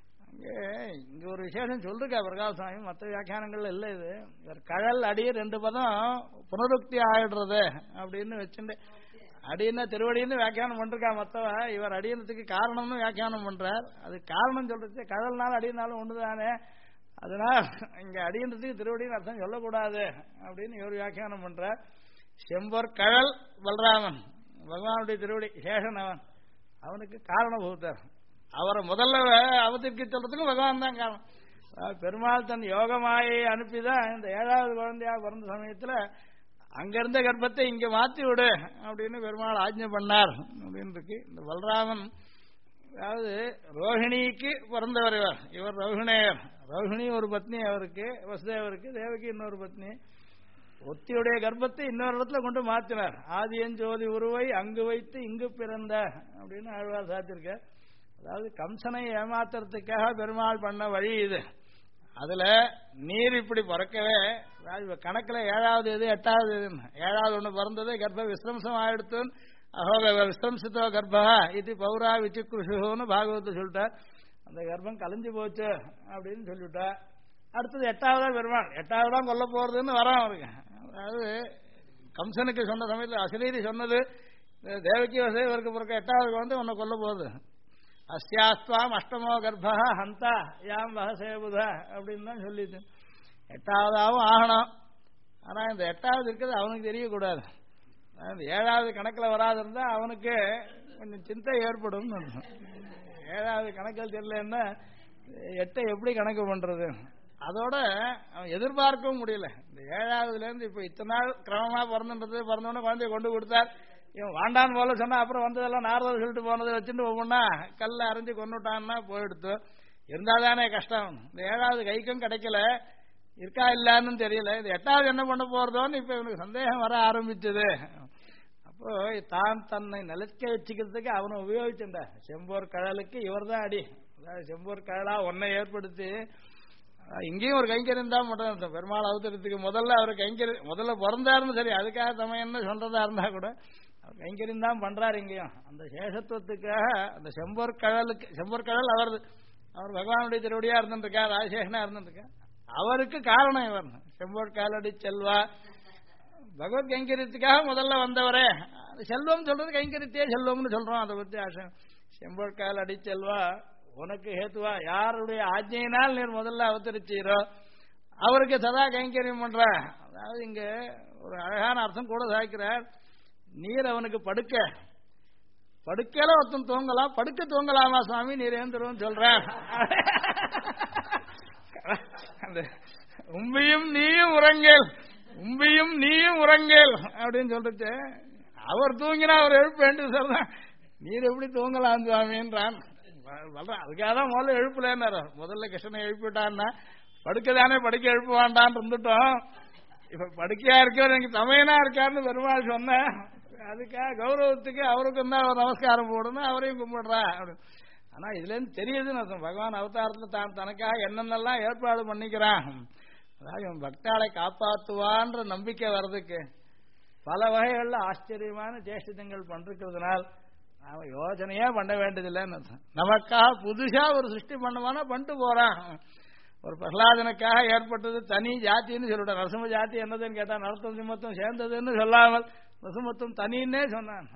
இங்க ஒரு விசேஷம் சொல்லிருக்கா பிரகாசாமி, மற்ற வியாக்கியானங்கள்ல இல்லை. இது இவர் கழல் அடி 2 பதம் புனருக்தி ஆயிடுறது அப்படின்னு வச்சுட்டு அடின்னா திருவடின்னு வியாக்கியானம் பண்றா. மத்தவ இவர் அடியனத்துக்கு காரணம்னு வியாக்கியானம் பண்றார். அது காரணம் சொல்றது கடல்னாலும் அடினாலும் ஒண்ணுதானே. அதனால் இங்க அடின்றதுக்கு திருவடின்னு அர்த்தம் சொல்லக்கூடாது அப்படின்னு இவர் வியாக்கியானம் பண்றார். செம்பொர் கழல் பலராமன் பகவானுடைய திருவடி சேஷன் அவனுக்கு காரணபூத்தர். அவரை முதல்ல அவத்திற்கு சொல்றதுக்கும் பகவான் தான் காரணம். பெருமாள் தன் யோகமாயை அனுப்பிதான் இந்த 7வது குழந்தையா பிறந்த சமயத்துல அங்கிருந்த கர்ப்பத்தை இங்க மாத்தி விடு அப்படின்னு பெருமாள் ஆஜ்ஞை பண்ணார் அப்படின்னு இருக்கு. இந்த பலராமன் அதாவது ரோஹிணிக்கு பிறந்தவர். இவர் ரோஹிணேயர். ரோஹிணி ஒரு பத்னி அவருக்கு, வசுதேவருக்கு. தேவகி இன்னொரு பத்னி. ஒத்தியுடைய கர்ப்பத்தை இன்னொரு இடத்துல கொண்டு மாற்றினார். ஆதியஞ்சோதி உருவை அங்கு வைத்து இங்கு பிறந்த அப்படின்னு ஆழ்வார் சாத்திருக்க. அதாவது கம்சனை ஏமாத்துறதுக்காக பெருமாள் பண்ண வழி இது. அதுல நீர் இப்படி பிறக்கவே கணக்குல 7வது எது 8வது எதுன்னு 7வது ஒண்ணு பிறந்தது கர்ப்ப விஸ்ரம்சம் ஆயிடுத்துன்னு அஹோக விஸ்ரம்சித்தோ கர்ப்பா இது பௌரா விச்சுக்குஷுன்னு பாகவத்தை சொல்லிட்டார். அந்த கர்ப்பம் கலைஞ்சு போச்சு அப்படின்னு சொல்லிவிட்டா. அடுத்தது 8வதா பெருமாள் 8வதான் கொல்ல போறதுன்னு வரோம் அவருக்கு. அதாவது கம்சனுக்கு சொன்ன சமயத்தில் அசரீரி சொன்னது தேவகி வசைவருக்கு பிறக்க 8வது உன்னை கொல்ல போகுது. அஸ்யாஸ்துவாம் அஷ்டமோ கர்ப்பா ஹந்தா யாம் வகசேபுத அப்படின்னு தான் சொல்லிட்டு 8வதாவும் ஆகணும். ஆனா இந்த 8வது இருக்கிறது அவனுக்கு தெரியக்கூடாது. 7வது கணக்கில் வராது இருந்தா அவனுக்கு கொஞ்சம் சிந்தை ஏற்படும். 7வது கணக்கில் தெரியலன்னா 8 எப்படி கணக்கு பண்றது? அதோட அவன் எதிர்பார்க்கவும் முடியல. இந்த 7வதுல இருந்து இப்ப இத்தனை நாள் கிரமமா பிறந்தோன்னு குழந்தைய கொண்டு கொடுத்தார். இவன் வாண்டான்னு போல சொன்னா அப்புறம் வந்ததெல்லாம் நாரதர் சொல்லிட்டு போனதை வச்சுட்டு ஒவ்வொன்னா கல்ல அரைஞ்சு கொண்டுட்டான்னா போயிடுத்து. இருந்தாதானே கஷ்டம். இந்த 7வது கைக்கும் கிடைக்கல, இருக்கா இல்லான்னு தெரியல. இது 8வது என்ன பண்ண போறதோன்னு இப்ப இவனுக்கு சந்தேகம் வர ஆரம்பிச்சது. அப்போ தான் தன்னை நிலைக்க வச்சுக்கிறதுக்கு அவனை உபயோகிச்சுட்ட செம்பொர் கழலுக்கு இவர் தான் அடி. அதாவது செம்பொர் கழலா ஒன்னை ஏற்படுத்தி இங்கேயும் ஒரு கைங்கரியம் தான் மட்டும் பெருமாள் அவதரத்துக்கு முதல்ல அவர் முதல்ல பிறந்தாருன்னு சரி, அதுக்காக தமையன்னு சொல்றதா இருந்தா கூட அவர் கைங்கரியம் தான் பண்றாரு. இங்கேயும் அந்த சேஷத்துவத்துக்காக அந்த செம்பொர் கழல் அவர் பகவானுடைய திருவடியா இருந்துருக்கா, ராஜசேஷனா இருந்துருக்கா. அவருக்கு காரணம் இவர் செம்பொர் கழலடி செல்வா. பகவத் கைங்கரியத்துக்காக முதல்ல வந்தவரே. செல்வம் சொல்றது கைங்கரியத்தையே செல்வம்னு சொல்றோம். அதை பத்தி ஆசை. செம்பொர் கழலடி செல்வா உனக்கு ஹேத்துவா யாருடைய ஆஜ்ஞையினால் நீர் முதல்ல அவதரிச்சீரோ அவருக்கு சதா கைங்கரியம் பண்ற. அதாவது இங்க ஒரு அழகான அர்த்தம் கூட சாய்க்கிறார். நீர் அவனுக்கு படுக்கையில ஒருத்தன் தூங்கலாம், படுக்க தூங்கலாமா சுவாமி நீர் ஏந்திரும் சொல்ற. உம்பியும் நீயும் உறங்கேல் அப்படின்னு சொல்லிட்டு அவர் தூங்கினா அவர் எழுப்ப வேண்டும் சொல்றான். நீர் எப்படி தூங்கலாம் சுவாமின்றான். அதுக்காக தான் முதல்ல எழுப்பலன்னாரு. முதல்ல கிருஷ்ணனை எழுப்பிட்டான்னா படுக்க எழுப்ப வேண்டான்னு இருந்துட்டோம். இப்ப படுக்கையா இருக்க எனக்கு தமையனா இருக்காருன்னு பெருமாள் சொன்ன. அதுக்காக கௌரவத்துக்கு அவருக்கும் தான் ஒரு நமஸ்காரம் போடணும், அவரையும் கும்பிடுறா அப்படின்னு. ஆனா இதுல இருந்து தெரியுதுன்னு அர்த்தம். பகவான் அவதாரத்துல தான் தனக்காக என்னென்னலாம் ஏற்பாடு பண்ணிக்கிறான். அதாவது இவன் பக்தாளை காப்பாற்றுவான்ற நம்பிக்கை வர்றதுக்கு பல வகைகளில் ஆச்சரியமான சேஷ்டிதங்கள் பண்ணிருக்கிறதுனால் நாம யோசனையே பண்ண வேண்டியதில்லைன்னு நமக்காக புதுசா ஒரு சிருஷ்டி பண்ணுவானா பண்ணிட்டு போறான். ஒரு பிரகலாதனுக்காக ஏற்பட்டது தனி ஜாத்தின்னு சொல்லிவிட்டான். நரசிம்ம ஜாதி என்னதுன்னு கேட்டா நரத்தம் சிம்மத்தும் சேர்ந்ததுன்னு சொல்லாமல் நரசிம்மத்தும் தனின்னே சொன்னான்.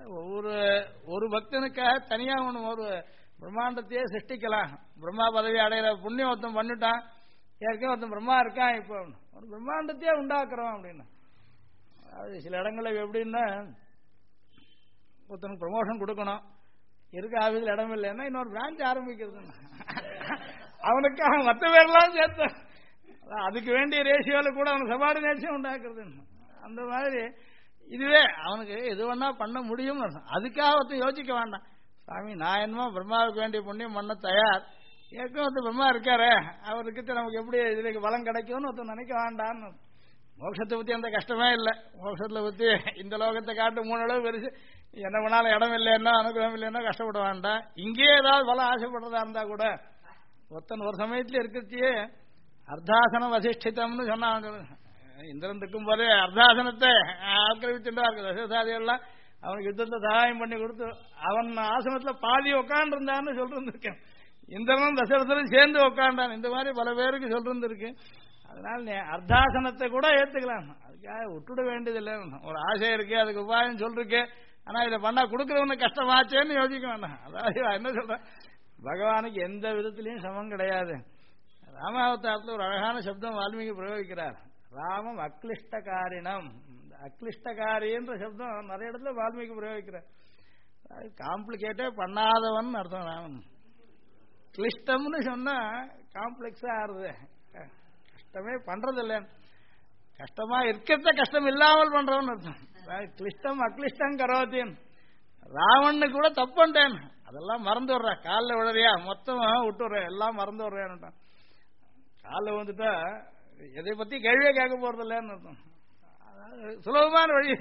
ஒரு பக்தனுக்காக தனியா ஒன்று ஒரு பிரம்மாண்டத்தையே சிருஷ்டிக்கலாம். பிரம்மா பதவி அடையிற புண்ணியம் ஒருத்தன் பண்ணிட்டான். ஏற்கனவே ஒருத்தன் பிரம்மா இருக்கான், இப்போ ஒரு பிரம்மாண்டத்தையே உண்டாக்குறோம் அப்படின்னு. அது சில இடங்களில் எப்படின்னா ஒருத்தனுக்கு ப்ரமோஷன் கொடுக்கணும், இருக்க ஆஃபீஸில் இடம் இல்லைன்னா இன்னொரு பிரான்ச் ஆரம்பிக்கிறது. அவனுக்காக மற்ற பேர்லாம் சேர்த்து அதுக்கு வேண்டிய ரேஷியோவில் கூட அவனுக்கு சபார்டினேஷன் உண்டாக்குறது. அந்த மாதிரி இதுவே அவனுக்கு எது வேணா பண்ண முடியும். அதுக்காக ஒருத்தன் யோசிக்க வேண்டாம். சாமி நான் என்னமோ பிரம்மாவுக்கு வேண்டிய புண்ணியம் பண்ண தயார், ஏற்கனவே ஒருத்தர் பிரம்மா இருக்காரு, அவருக்கு நமக்கு எப்படி இதுக்கு பலம் கிடைக்கும்னு ஒருத்தன் நினைக்க வேண்டான்னு. மோட்சத்தை பற்றி அந்த கஷ்டமே இல்லை. மோட்சத்தில் பற்றி இந்த லோகத்தை காட்டு 3 அளவு பெருசு, என்ன பண்ணாலும் இடம் இல்லைன்னா அனுகிரகம் இல்லைன்னா கஷ்டப்பட வேண்டாம். இங்கேயே ஏதாவது பலம் ஆசைப்படுறதா இருந்தா கூட ஒருத்தன் ஒரு சமயத்துல இருக்கிறதையே அர்த்தாசனம் வசிஷ்டிதம்னு சொன்னான். இந்திரன் இருக்கும் போதே அர்த்தாசனத்தை ஆக்கிரமிச்சுட்டா இருக்கு. தசரதாதிகள்லாம் அவனுக்கு யுத்தத்தை சகாயம் பண்ணி கொடுத்து அவன் ஆசனத்துல பாதி உட்காண்டிருந்தான்னு சொல்லிருந்திருக்கேன். இந்திரனும் தசரதனும் சேர்ந்து உட்காண்டான். இந்த மாதிரி பல பேருக்கு சொல்லிருந்திருக்கு. அதனால நீ அர்த்தாசனத்தை கூட ஏத்துக்கலாம், அதுக்காக விட்டுட வேண்டியதில்லை. ஒரு ஆசை இருக்கு, அதுக்கு உபாயம் சொல்லிருக்கு, ஆனா இதை பண்ணா கொடுக்கறவனுக்கு கஷ்டமாச்சேன்னு யோசிக்க வேண்டாம். அதாவது என்ன சொல்றேன், பகவானுக்கு எந்த விதத்திலையும் சமம் கிடையாது. ராமாவதாரத்தில் ஒரு அழகான சப்தம் வால்மீகி பிரயோகிக்கிறார். ராமம் அக்லிஷ்டகாரிணம். அக்லிஷ்டகாரின்ற சப்தம் நிறைய இடத்துல வால்மீகி பிரயோகிக்கிறார். காம்ப்ளிகேட்டே பண்ணாதவன் அர்த்தம் ராமன். கிளிஷ்டம்னு சொன்னா காம்ப்ளெக்ஸா ஆறுது, கஷ்டமே பண்றதில்லை. கஷ்டமா இருக்கிறத கஷ்டம் இல்லாமல் பண்றவன் அர்த்தம். கிளிஷ்டம் அக்லிஷ்டம் கரோத்தின். ராவண்ணு கூட தப்புட்டேன், அதெல்லாம் மறந்து விடுற. காலில் விழுறியா மொத்தம் விட்டு விடுறேன், எல்லாம் மறந்து விடுறேன்னுட்டான். காலில் வந்துட்டா எதை பத்தி கேள்வியே கேட்க போறது இல்லைன்னு அர்த்தம். சுலபமான வழி.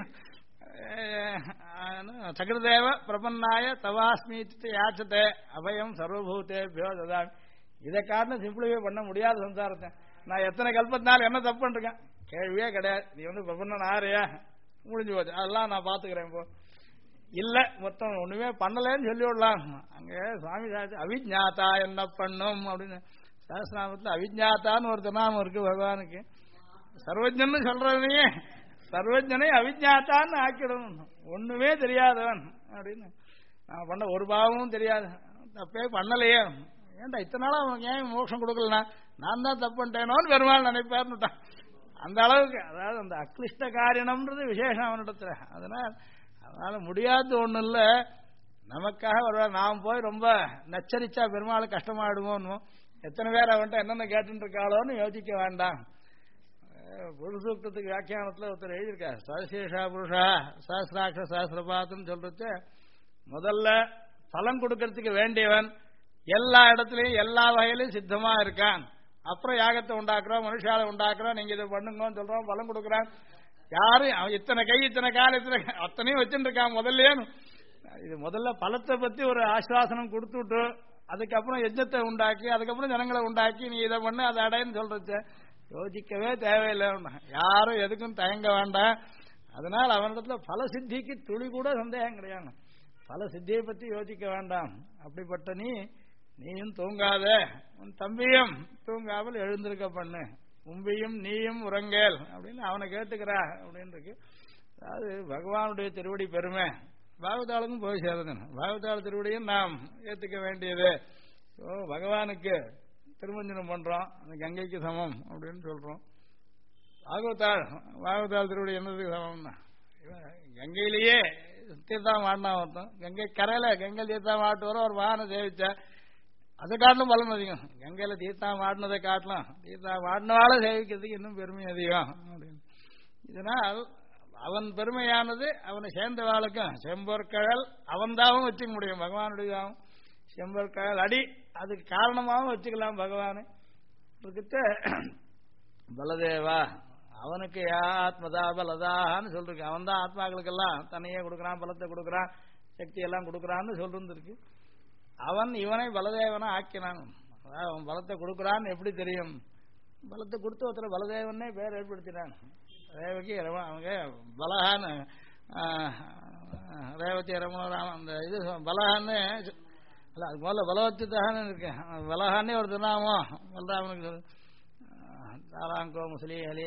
சகிருதேவ பிரபன்னாய தவாஸ்மீத்து யாச்சத்தை அபயம் சர்வபூதேபியோ ததாமி. இதை காரணம் சிம்பிளிஃபை பண்ண முடியாத சம்சாரத்தை. நான் எத்தனை கல்பத்தினாலும் என்ன தப்பு பண்ணிருக்கேன், கேள்வியே கிடையாது. நீ பிரபன்னன் ஆறியா முடிஞ்சு போச்சு, அதெல்லாம் நான் பாத்துக்கிறேன். இப்போ இல்ல மொத்தம் ஒண்ணுமே பண்ணலன்னு சொல்லி விடலாம். அங்க சுவாமி அவிஜாத்தா என்ன பண்ணும் அப்படின்னு சஹஸ்ரநாமத்துல அவிஜாத்தான்னு ஒரு திருநாமம் இருக்கு பகவானுக்கு. சர்வஜன்னு சொல்றதையே சர்வஜனை அவிஜாத்தான்னு ஆக்கிடணும். ஒண்ணுமே தெரியாதவன் அப்படின்னு. நான் பண்ண ஒரு பாவமும் தெரியாது, தப்பே பண்ணலையே, ஏன்டா இத்தனை நாளா அவனுக்கு ஏன் மோட்சம் கொடுக்கலனா நான் தான் தப்பு பண்ணிட்டேனோன்னு பெருமாள் நினைப்பாருன்னுட்டான். அந்த அளவுக்கு, அதாவது அந்த அக்லிஷ்ட காரியம்ன்றது விசேஷம் அவனிடத்துல. அதனால முடியாத ஒண்ணு இல்ல. நமக்காக ஒரு நாம் போய் ரொம்ப நச்சரிச்சா பெருமாள் கஷ்டமாயிடுமோன்னு எத்தனை பேர் அவன்கிட்ட என்னென்ன கேட்டு இருக்காளோன்னு யோசிக்க வேண்டாம். புருஷ சூக்தத்துக்கு வியாக்கியானத்துல ஒருத்தர் எழுதியிருக்கார். சசேஷா புருஷா சஹஸ்ராட்ச சஹஸ்ரபாத்துன்னு சொல்றது, முதல்ல பலன் கொடுக்கறதுக்கு வேண்டியவன் எல்லா இடத்துலயும் எல்லா வகையிலும் சித்தமா இருக்கான். அப்புறம் யாகத்தை உண்டாக்குறோம், மனுஷாலை உண்டாக்குறோம், நீங்க இதை பண்ணுங்கன்னு சொல்றோம், பலன் கொடுக்குறான். யாரும் அவன் இத்தனை கை இத்தனை கால இத்தனை அத்தனையும் வச்சுட்டு இருக்கான் முதல்ல. இது முதல்ல பலத்தை பத்தி ஒரு ஆஸ்வாசனம் கொடுத்துட்டு அதுக்கப்புறம் யஜ்ஞத்தை உண்டாக்கி அதுக்கப்புறம் ஜனங்களை உண்டாக்கி நீ இதை பண்ணு அதை அடைன்னு சொல்றது யோசிக்கவே தேவையில்லை. யாரும் எதுக்கும் தயங்க வேண்டாம். அதனால அவனிடத்துல பல சித்திக்கு துளி கூட சந்தேகம் கிடையாது. பல சித்தியை பத்தி யோசிக்க வேண்டாம். அப்படிப்பட்ட நீயும் தூங்காத, உன் தம்பியும் தூங்காமல் எழுந்திருக்க பண்ணு, உம்பியும் நீயும் உறங்கேல் அப்படின்னு அவனை கேட்டுக்கிறா அப்படின்னு இருக்கு. அதாவது பகவானுடைய திருவடி பெருமை பாகவதாளுக்கும் போய் சேருதுன்னு. பாகவதாள் திருவடியும் நாம் ஏற்றுக்க வேண்டியது. பகவானுக்கு திருமஞ்சனம் பண்றோம், அந்த கங்கைக்கு சமம் அப்படின்னு சொல்றோம். பாகவதாள் திருவடி என்னதுக்கு சமம்னா, கங்கையிலேயே தீர்த்தம் ஆடினா ஒருத்தன் கங்கை கரையில கங்கை தீர்த்தம் ஆட்டு வர ஒரு வாகனம் சேவிச்சா அதை காட்டிலும் பலன் அதிகம். கங்கையில தீர்த்தம் ஆடினதை காட்டலாம், தீர்த்தம் ஆடினால சேவிக்கிறதுக்கு இன்னும் பெருமை அதிகம் அப்படின்னு. இதனால் அவன் பெருமையானது அவனை சேர்ந்தவாளுக்கும் செம்பொற்கழல் அவன்தாவும் வச்சுக்க முடியும். பகவானுடையதாகவும் செம்பொற்கழல் அடி அதுக்கு காரணமாகவும் வச்சுக்கலாம். பகவானு பலதேவா அவனுக்கு ஆத்மதா பலதான்னு சொல்லிருக்கு. அவன் தான் ஆத்மாக்களுக்கெல்லாம் தன்னையே கொடுக்குறான், பலத்தை கொடுக்குறான், சக்தி எல்லாம் கொடுக்குறான்னு சொல்லிருந்திருக்கு. அவன் இவனை பலதேவனா ஆக்கினான். அதாவது அவன் பலத்தை கொடுக்குறான்னு எப்படி தெரியும், பலத்தை கொடுத்து ஒருத்தர் பலதேவனே பேர் ஏற்படுத்தினாங்க. ரேவகி அவங்க பலஹான்னு ரேவதி ரமணராமன் அந்த இது பலஹான்னு அல்ல, அது முதல்ல பலவத்திதான்னு இருக்கு. பலஹான்னே ஒரு திருநாமம் பலராமனுக்கு தாராங்கோ முஸ்லி அலி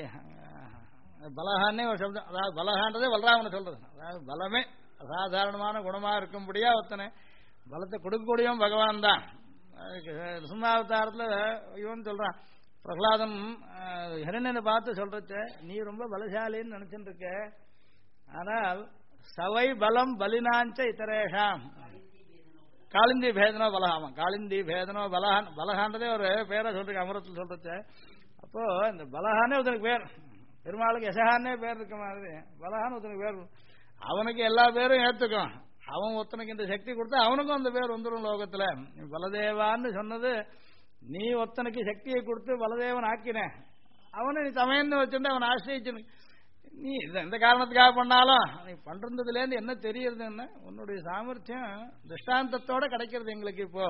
பலஹான்னே ஒரு சப்தம். அதாவது பலஹான்றதே பலராமனை சொல்றது. அதாவது பலமே அசாதாரணமான குணமா இருக்கும்படியா ஒருத்தனை பலத்தை கொடுக்கக்கூடியவன் பகவான் தான். நரசிம்மாவதாரத்தில் இவன் சொல்றான், பிரகலாதன் ஹிரண்யனை பார்த்து சொல்றச்ச, நீ ரொம்ப பலசாலின்னு நினைச்சுட்டு இருக்க, ஆனால் சவை பலம் பலினாஞ்ச இத்தரேஷாம் காளிந்தி பேதனோ பலகாம காளிந்தி பேதனோ பலகான் பலகான்றதே ஒரு பேரை சொல்றேன் அமரத்தில் சொல்றச்ச. அப்போ இந்த பலகானே ஒருத்தனுக்கு பேர், பெருமாளுக்கு யசகானே பேர் இருக்க மாதிரி பலகான் ஒருத்தனுக்கு பேர். அவனுக்கு எல்லா பேரும் ஏற்றுக்கும். அவன் ஒருத்தனுக்கு இந்த சக்தி கொடுத்தா அவனுக்கும் அந்த பேர் வந்துடும் லோகத்துல. பலதேவான்னு சொன்னது, நீ ஒருத்தனுக்கு சக்தியை கொடுத்து பலதேவன் ஆக்கின, அவனை நீ தமையன்னு வச்சுட்டு அவன் ஆசிரியிச்சு. நீ எந்த காரணத்துக்காக பண்ணாலும் நீ பண்றதுலேருந்து என்ன தெரியறதுன்னு உன்னுடைய சாமர்த்தியம் திருஷ்டாந்தத்தோட கிடைக்கிறது எங்களுக்கு இப்போ.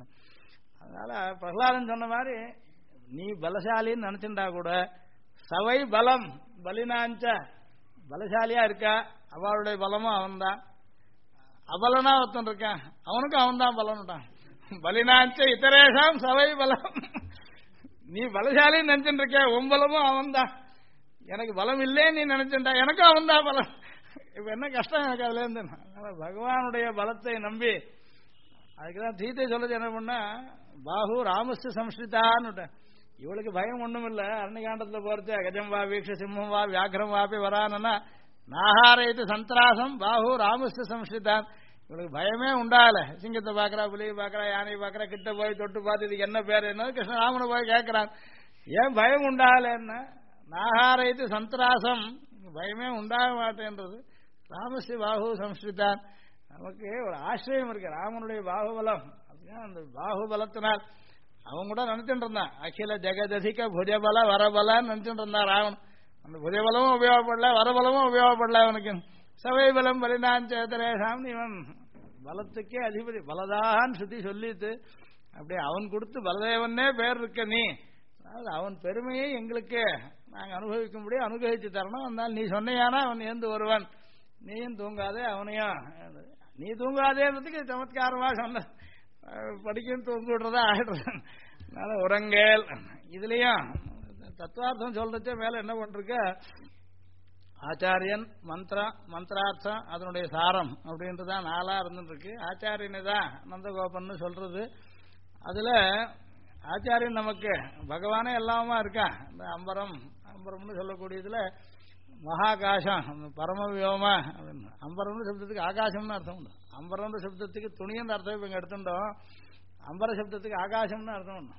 அதனால பிரகலாதன் சொன்ன மாதிரி நீ பலசாலின்னு நினைச்சுட்டா கூட சவை பலம் பலினாஞ்ச பலசாலியா இருக்கா, அவளுடைய பலமும் அவன்தான். அபலனா ஒருத்தன் இருக்கான், அவனுக்கும் அவன் தான் பலன்ட்டான். பலினாஞ்ச இத்தரேஷாம் சவை பலம். நீ பலசாலின்னு நினைச்சுட்டு இருக்க, உன் பலமும் அவன் தான். எனக்கு பலம் இல்லேன்னு நீ நினைச்சுட்டா, எனக்கும் அவன் தான் பலம். இப்ப என்ன கஷ்டம் எனக்கு அதுல இருந்து. பகவானுடைய பலத்தை நம்பி அதுக்குதான் சீதை சொல்றது என்ன பண்ணா, பாஹு ராமஸ்து சம்ஸ்கிருதான்னு. இவளுக்கு பயம் ஒண்ணும் இல்ல. அரண்யகாண்டத்துல போறது கஜம் வா வீக்ஷ சிம்மம் வா வியாக்கிரம் வாப்பி வரானா நாகாரயத்து சந்திராசம் பாஹு ராமஸ்து சம்ஸ்கிருதான். இவளுக்கு பயமே உண்டாகல. சிங்கத்தை பாக்குறா, புலியை பாக்குறா, யானையை பாக்குறா, கிட்ட போய் தொட்டு பார்த்து இதுக்கு என்ன பேர் என்ன கிருஷ்ணராமனை போய் கேட்கிறான், ஏன் பயம் உண்டாகலன்னா நாகாரயத்து சந்திராசம், பயமே உண்டாக மாட்டேன்றது. ராமஸ்ரீ பாஹு சம்ஸ்கிருதான். நமக்கு ஒரு ஆசிரியம் இருக்கு ராமனுடைய பாகுபலம். அந்த பாகுபலத்தினால் அவன் கூட நினைச்சுட்டு இருந்தான், அகில ஜெகததிக புஜபல வரபலன்னு நினைச்சுட்டு இருந்தான் ராவன். அந்த புஜபலமும் உபயோகப்படல, வரபலமும் உபயோகப்படல அவனுக்கு. சவை பலம் பலினாஞ்சேதரேஷாம். இவன் பலத்துக்கே அதிபதி பலதான்னு சுத்தி சொல்லிட்டு அப்படியே அவன் கொடுத்து பலதேவனே பேர் இருக்க நீ. அதாவது அவன் பெருமையை எங்களுக்கு நாங்கள் அனுபவிக்கும்படி அனுகிரகிச்சு தரணும். அதனால நீ சொன்னையானா அவன் ஏந்து வருவான். நீயும் தூங்காதே அவனையும். நீ தூங்காதேன்றதுக்கு சமத்காரமா சொன்ன, படிக்கணும் தூங்க விடுறதா ஆயிடுறது. அதனால உரங்கேல். இதுலயும் தத்துவார்த்தம் சொல்றச்ச மேல என்ன பண்றிருக்க, ஆச்சாரியன் மந்திரார்த்தம் அதனுடைய சாரம் அப்படின்றதான் நாளா இருந்துட்டு இருக்கு. ஆச்சாரியனை தான் நந்தகோபன்னு சொல்றது. அதுல ஆச்சாரியன் நமக்கு பகவானே எல்லாமா இருக்கான். இந்த அம்பரம்னு சொல்லக்கூடியதுல மகாகாசம் பரமவியோமா. அம்பரம்னு சப்தத்துக்கு ஆகாசம்னு அர்த்தம் உண்டு. அம்பரம்னு சப்தத்துக்கு துணியன்னு அர்த்தம் இப்ப இங்க எடுத்துட்டோம். அம்பர சப்தத்துக்கு ஆகாசம்னு அர்த்தம் உண்டு.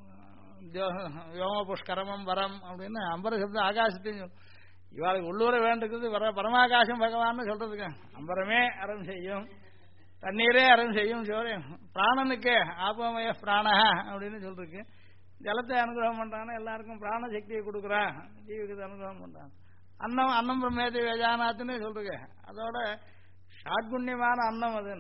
வியோம புஷ்கரமம் வரம் அப்படின்னு அம்பர சப்தம் ஆகாசத்தையும் இவாளுக்கு உள்ளூர வேண்டுக்கிறது பரமாகாசம் பகவான் சொல்றதுக்கு. அம்பரமே அறம் செய்யும், தண்ணீரே அறம் செய்யும், பிராணனுக்கு ஆபமய பிராணஹ அப்படின்னு சொல்றதுக்கு. ஜலத்தை அனுகிரகம் பண்றான்னு எல்லாருக்கும் பிராண சக்தியை கொடுக்குறான், ஜீவிக்கு அனுகிரகம் பண்றான். அன்னம் பிரம்மேதி வேஜானாத்துன்னு சொல்றீங்க. அதோட ஷாட்குண்யமான அன்னம் அது.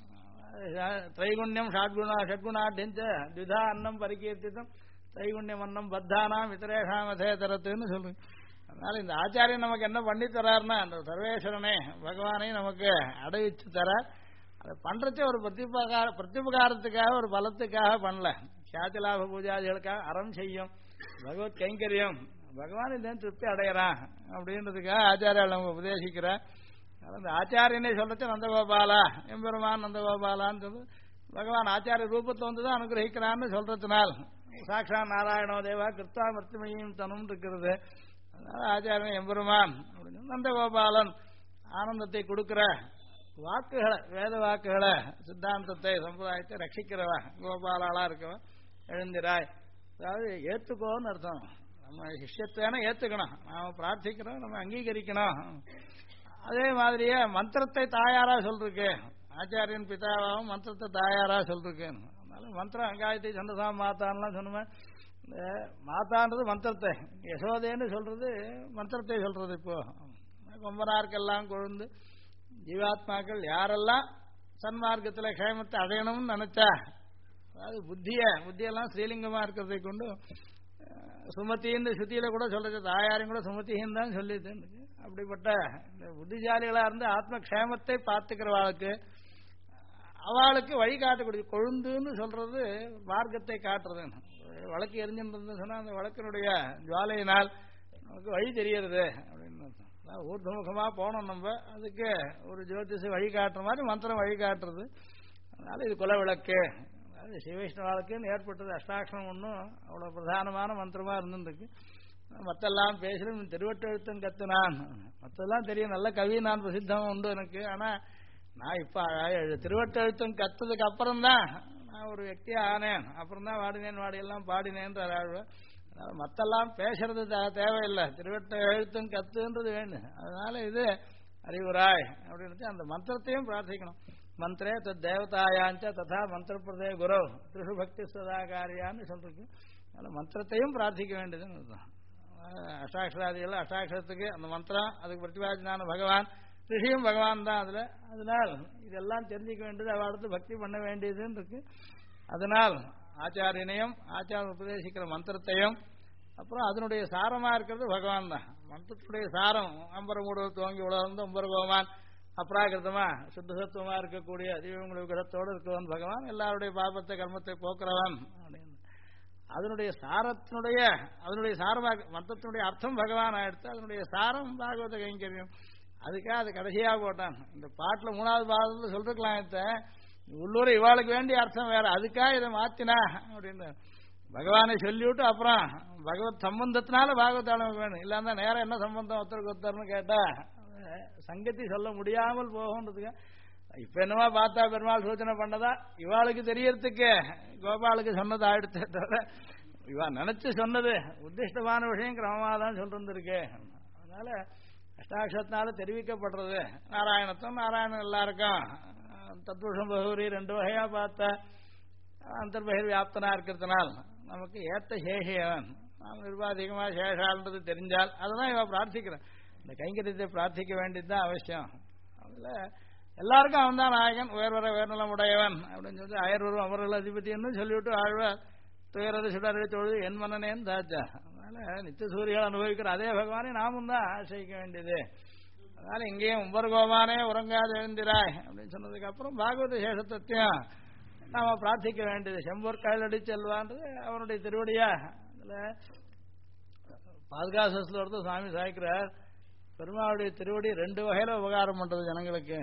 திரைகுண்யம் ஷட்குணாட்டின் துதா அன்னம் பரிகீர்த்தித்தம் திரைகுண்யம் அன்னம் பத்தானாம் இத்தரேஷாமதே தரத்துன்னு சொல்றீங்க. அதனால இந்த ஆச்சாரியன் நமக்கு என்ன பண்ணி தராருன்னா, அந்த சர்வேஸ்வரனே பகவானை நமக்கு அடைவிச்சு தர. அதை பண்றச்ச ஒரு பிரத்யுபகாரத்துக்காக ஒரு பலத்துக்காக பண்ணல, சாத்திலாப பூஜாதிகளுக்காக அறம் செய்யும் பகவத் கைங்கரியம் பகவான் இந்த திருப்தி அடையறான் அப்படின்றதுக்காக ஆச்சாரியால் நமக்கு உபதேசிக்கிறார். அந்த ஆச்சாரியனை சொல்லச்சு நந்தகோபாலா எம்பெருமான் நந்தகோபாலான்னு சொல்லு பகவான் ஆச்சாரிய ரூபத்தில் வந்துதான் அனுகிரகிக்கிறான்னு சொல்றதுனால் சாட்சா நாராயணோ தேவா கிருத்தா மர்த்திமையும் தனும் இருக்கிறது. அதனால ஆச்சாரியன் எம்பெருமான் அப்படின்னு நந்தகோபாலன் ஆனந்தத்தை கொடுக்கிற வாக்குகளை வேத வாக்குகளை சித்தாந்தத்தை சம்பிரதாயத்தை ரட்சிக்கிறவா கோபாலாளா இருக்கவன் எழுந்திராய். அதாவது ஏத்துக்கோன்னு அர்த்தம். நம்ம சிஷ்யத்தான ஏத்துக்கணும், நாம பிரார்த்திக்கணும், நம்ம அங்கீகரிக்கணும். அதே மாதிரியே மந்திரத்தை தாயாரா சொல்றக்கு ஆச்சாரியன் பிதாவாவும் மந்திரத்தை தாயாரா சொல்றக்கு. அதனால மந்திரம் காயத்ரி சந்தசாம் மாத்தான்லாம் சொன்ன மாத்தான்றது மந்திரத்தை, யசோதேன்னு சொல்றது மந்திரத்தை சொல்றது. இப்போ கொம்பனார்க்கெல்லாம் கொழுந்து ஜீவாத்மாக்கள் யாரெல்லாம் சன்மார்க்கத்தில் க்ஷேமத்தை அடையணும்னு நினைச்சா, அதாவது புத்தியெல்லாம் ஸ்ரீலிங்கமா இருக்கிறதை கொண்டு சுமத்தின்னு சுத்தியில கூட சொல்றது, தாயாரையும் கூட சுமத்தின்னு தான் சொல்லிது. அப்படிப்பட்ட இந்த புத்திசாலிகளா இருந்து ஆத்மக்ஷேமத்தை பார்த்துக்கிறவாளுக்கு அவளுக்கு வழி காட்டக்கூடிய கொழுந்துன்னு சொல்றது மார்க்கத்தை காட்டுறது. வழக்கு எரிஞ்சுன்னு சொன்னா அந்த வழக்கினுடைய ஜுவாலையினால் நமக்கு வழி தெரியறது அப்படின்னு ஊர்துமுகமா போனோம். நம்ம அதுக்கு ஒரு ஜோதிஷ வழி காட்டுற மாதிரி மந்திரம் வழி காட்டுறது. அதனால இது குல விளக்கு. அதாவது சிவவைஷ்ணவாளுக்குன்னு ஏற்பட்டது அஷ்டாட்சரம் ஒன்றும் அவ்வளோ பிரதானமான மந்திரமா இருந்துருக்கு. மற்றெல்லாம் பேசுகிறேன் திருவட்டெழுத்தம் கத்துனான், மற்றெல்லாம் தெரியும், நல்ல கவி நான் பிரசித்தம் உண்டு எனக்கு. ஆனால் நான் இப்போ திருவட்டெழுத்தம் கத்துறதுக்கு அப்புறம்தான் நான் ஒரு వ్యక్తిயா ஆனேன். அப்புறம் தான் வாடினேன் பாடினேன்ற ஆழ்வு. அதனால மற்றெல்லாம் பேசுறது தேவையில்லை, திருவட்ட எழுத்தும் கத்துன்றது வேணும். அதனால இது அறிவுராய் அப்படின்னு அந்த மந்திரத்தையும் பிரார்த்திக்கணும். மந்திரே தத் தேவதாயாஞ்ச ததா மந்திர பிரதே குரு திருஷு பக்தி சதாகாரியான்னு சொல்றது. அதனால மந்திரத்தையும் பிரார்த்திக்க வேண்டியதுன்னு அஷ்டாட்சராதிகள் அஷ்டாட்சரத்துக்கு அந்த மந்திரம், அதுக்கு பிரதிபாதினான பகவான், ரிஷியும் பகவான் தான் அதுல. அதனால் இதெல்லாம் தெரிஞ்சிக்க வேண்டியது, அவளுக்கு பக்தி பண்ண வேண்டியதுன்னு இருக்கு. அதனால் ஆச்சாரியனையும் ஆச்சாரம் உபதேசிக்கிற மந்திரத்தையும் அப்புறம் அதனுடைய சாரமா இருக்கிறது பகவான் தான். மந்திரத்துடைய சாரம் அம்பரமூட துவங்கி உலகம் உம்பரகோமான் அப்ராகிருதமா சுத்தசத்துவமா இருக்கக்கூடிய அதிவங்களுடைய கிரகத்தோடு இருக்கிறவன் பகவான், எல்லாருடைய பாபத்தை கர்மத்தை போக்குறவன் அப்படின்னு. அதனுடைய சாரமாக மந்திரத்தினுடைய அர்த்தம் பகவான் ஆயிடுத்து, அதனுடைய சாரம் பாகவத கைங்கரியம். அதுக்காக அது கடைசியாக போட்டான். இந்த பாட்டில் 3வது பாகத்தில் சொல்லிருக்கலாம், உள்ளூர் இவாளுக்கு வேண்டிய அர்த்தம் வேற, அதுக்காக இதை மாத்தினா அப்படின்னு பகவானை சொல்லிவிட்டு அப்புறம் பகவத் சம்பந்தத்தினால பாகவதாளம் வேணும். இல்லாம நேரம் என்ன சம்பந்தம் ஒருத்தருக்கு ஒருத்தர்னு கேட்டா சங்கத்தி சொல்ல முடியாமல் போகுன்றதுக்கு. இப்ப என்னவா பார்த்தா பெருமாள் சூச்சனை பண்ணதா இவாளுக்கு தெரியறதுக்கு கோபாலுக்கு சொன்னது ஆயிடுத்து தவிர இவா நினைச்சு சொன்னது உத்திஷ்டமான விஷயம் கிரமமாக தான் சொல்லிருந்திருக்கு. அதனால அஷ்டாட்சரத்தினால தெரிவிக்கப்படுறது நாராயணத்துவம். நாராயணன் எல்லாருக்கும் தத்புருஷம் பகவரி 2 வகையா பார்த்த அந்தர்பகிர் வியாப்தனா இருக்கிறதுனால் நமக்கு ஏற்ற சேஷியவன், நாம் நிர்வாதிகமா சேஷான்றது தெரிஞ்சால் அதுதான் இவ பிரார்த்திக்கிறேன். இந்த கைங்கரியத்தை பிரார்த்திக்க வேண்டியதுதான் அவசியம். அதுல எல்லாருக்கும் அவன் தான் நாயகன், உயர்வர உயர்நலம் உடையவன் அப்படின்னு சொல்லி அயர்வரும் அமர்கள் அதிபதினு சொல்லிவிட்டு ஆழ்வார் துயரது சுடரை தொழுது என் மன்னனேன்னு தாச்சா. அதனால நித்திய சூரியர்கள் அனுபவிக்கிற அதே பகவானை நாமும் தான் ஆசிரிக்க வேண்டியது. அதனால இங்கேயும் உம்பர்கோமானே உறங்காது எழுந்திராய் அப்படின்னு சொன்னதுக்கு அப்புறம் பாகவத சேஷத்தையும் நாம பிரார்த்திக்க வேண்டியது. செம்பூர் கையிலடி செல்வான்றது அவனுடைய திருவடியா. அதுல பாதுகாசத்துல ஒருத்தர் சுவாமி சாய்க்கிறார், பெருமாளுடைய திருவடி 2 வகையில உபகாரம் பண்றது ஜனங்களுக்கு.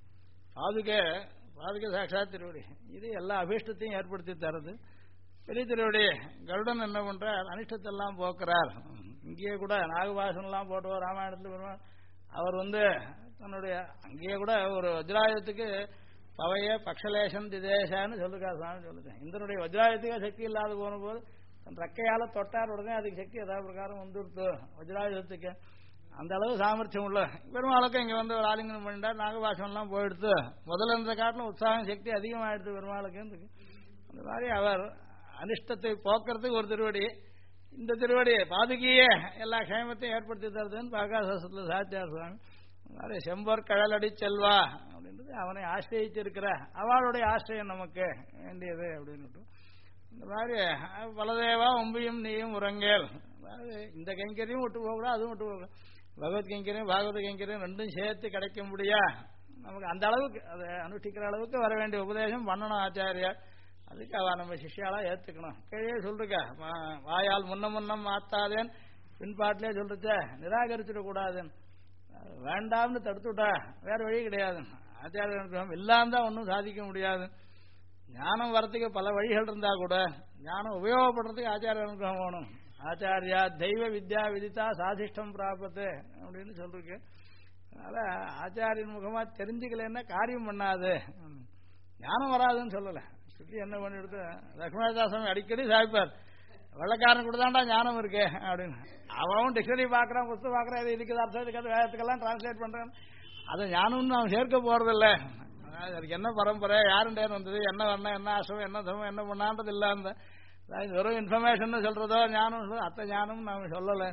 பாதுகை சாட்சாத் திருவடி, இது எல்லா அபீஷ்டத்தையும் ஏற்படுத்தி தருது. பெரிய திருவடி கருடன் என்ன பண்றார், அனிஷ்டத்தெல்லாம் போக்குறார். இங்கேயே கூட நாகபாசனம் எல்லாம் போட்டுவார் ராமாயணத்துல பெருமாள். அவர் தன்னுடைய அங்கேயே கூட ஒரு வஜ்ராயுதத்துக்கு பவைய பக்ஷலேசம் திதேசான்னு சொல்லிருக்கார் சுவாமி. சொல்லுங்க, இந்தனுடைய வஜ்ராயுதத்துக்கு சக்தி இல்லாத போன போது தன் ரெக்கையால தொட்டார், உடனே அதுக்கு சக்தி ஏதாவது பிரகாரம் வந்துடுத்து வஜ்ராயுதத்துக்கு. அந்த அளவு சாமர்த்தியம் உள்ள பெருமாளுக்கு இங்க ஒரு ஆலிங்கனம் பண்ணிட்டார். நாகபாசனம் எல்லாம் போயிடுத்து, முதல்ல இருந்த காட்டிலும் உற்சாகம் சக்தி அதிகமாயிடுது பெருமாளுக்கு. அந்த மாதிரி அவர் அனிஷ்டத்தை போக்குறதுக்கு ஒரு திருவடி, இந்த திருவடி பாதுகையே எல்லா க்ஷேமத்தையும் ஏற்படுத்தி தருதுன்னு பாகாசத்துல சாத்தியார் சுவாமி. அதனால செம்பர் கழலடி செல்வா அப்படின்றது அவனை ஆசிரியிச்சிருக்கிற அவளுடைய ஆசிரியம் நமக்கு வேண்டியது அப்படின்னு. இந்த மாதிரி பலதேவா உம்பியும் நீயும் உறங்கேல். அதாவது இந்த கைங்கரியும் விட்டு போகக்கூடாது, அதுவும் விட்டு போகக்கூடாது. பகவத் கைங்கரியம் பாகவத கைங்கரியம் 2 சேர்த்து கிடைக்க முடியா நமக்கு. அந்த அளவுக்கு அதை அனுஷ்டிக்கிற அளவுக்கு வர வேண்டிய உபதேசம் பண்ணணும் ஆச்சாரியார். அதுக்கு அவ நம்ம சிஷ்யாலா ஏத்துக்கணும். கீழே சொல்லிருக்க, வாயால் முன்னம் மாத்தாதேன் பின்பாட்டிலே சொல்லிருச்ச நிராகரிச்சிடக்கூடாதுன்னு. வேண்டாம்னு தடுத்துட்டா வேற வழி கிடையாது. ஆச்சாரிய அனுகிரகம் இல்லாம தான் ஒன்றும் சாதிக்க முடியாது. ஞானம் வரத்துக்கு பல வழிகள் இருந்தா கூட ஞானம் உபயோகப்படுறதுக்கு ஆச்சாரிய அனுகிரகம் வேணும். ஆச்சாரியா தெய்வ வித்யா விதித்தா சாதிஷ்டம் பிராபத்து அப்படின்னு சொல்லிருக்கு. அதனால ஆச்சாரியின் முகமா தெரிஞ்சுக்கலன்னா காரியம் பண்ணாது, ஞானம் வராதுன்னு சொல்லல. சுற்றி என்ன பண்ணிடுது லக்ஷ்மணதாசன் அடிக்கடி சாய்ப்பார், வெள்ளக்காரன் கூட தான்டா ஞானம் இருக்கு அப்படின்னு. அவன் டிக்ஷனரி பாக்குறான், புத்தகம் பாக்குறான், இது இதுக்கு அர்த்தம் இதுக்கு வேதத்துக்கெல்லாம் டிரான்ஸ்லேட் பண்றான். அதை ஞானம்னு அவன் சேர்க்க போறதில்ல. அதுக்கு என்ன பரம்பரை, யாருண்டேன்னு வந்தது, என்ன வர்ணம், என்ன ஆசிரமம், என்ன தர்மம், என்ன பண்ணான்றது இல்ல. அந்த வெறும் இன்ஃபர்மேஷன் சொல்றதோ ஞானம் அத்த ஞானம் நாம சொல்லல.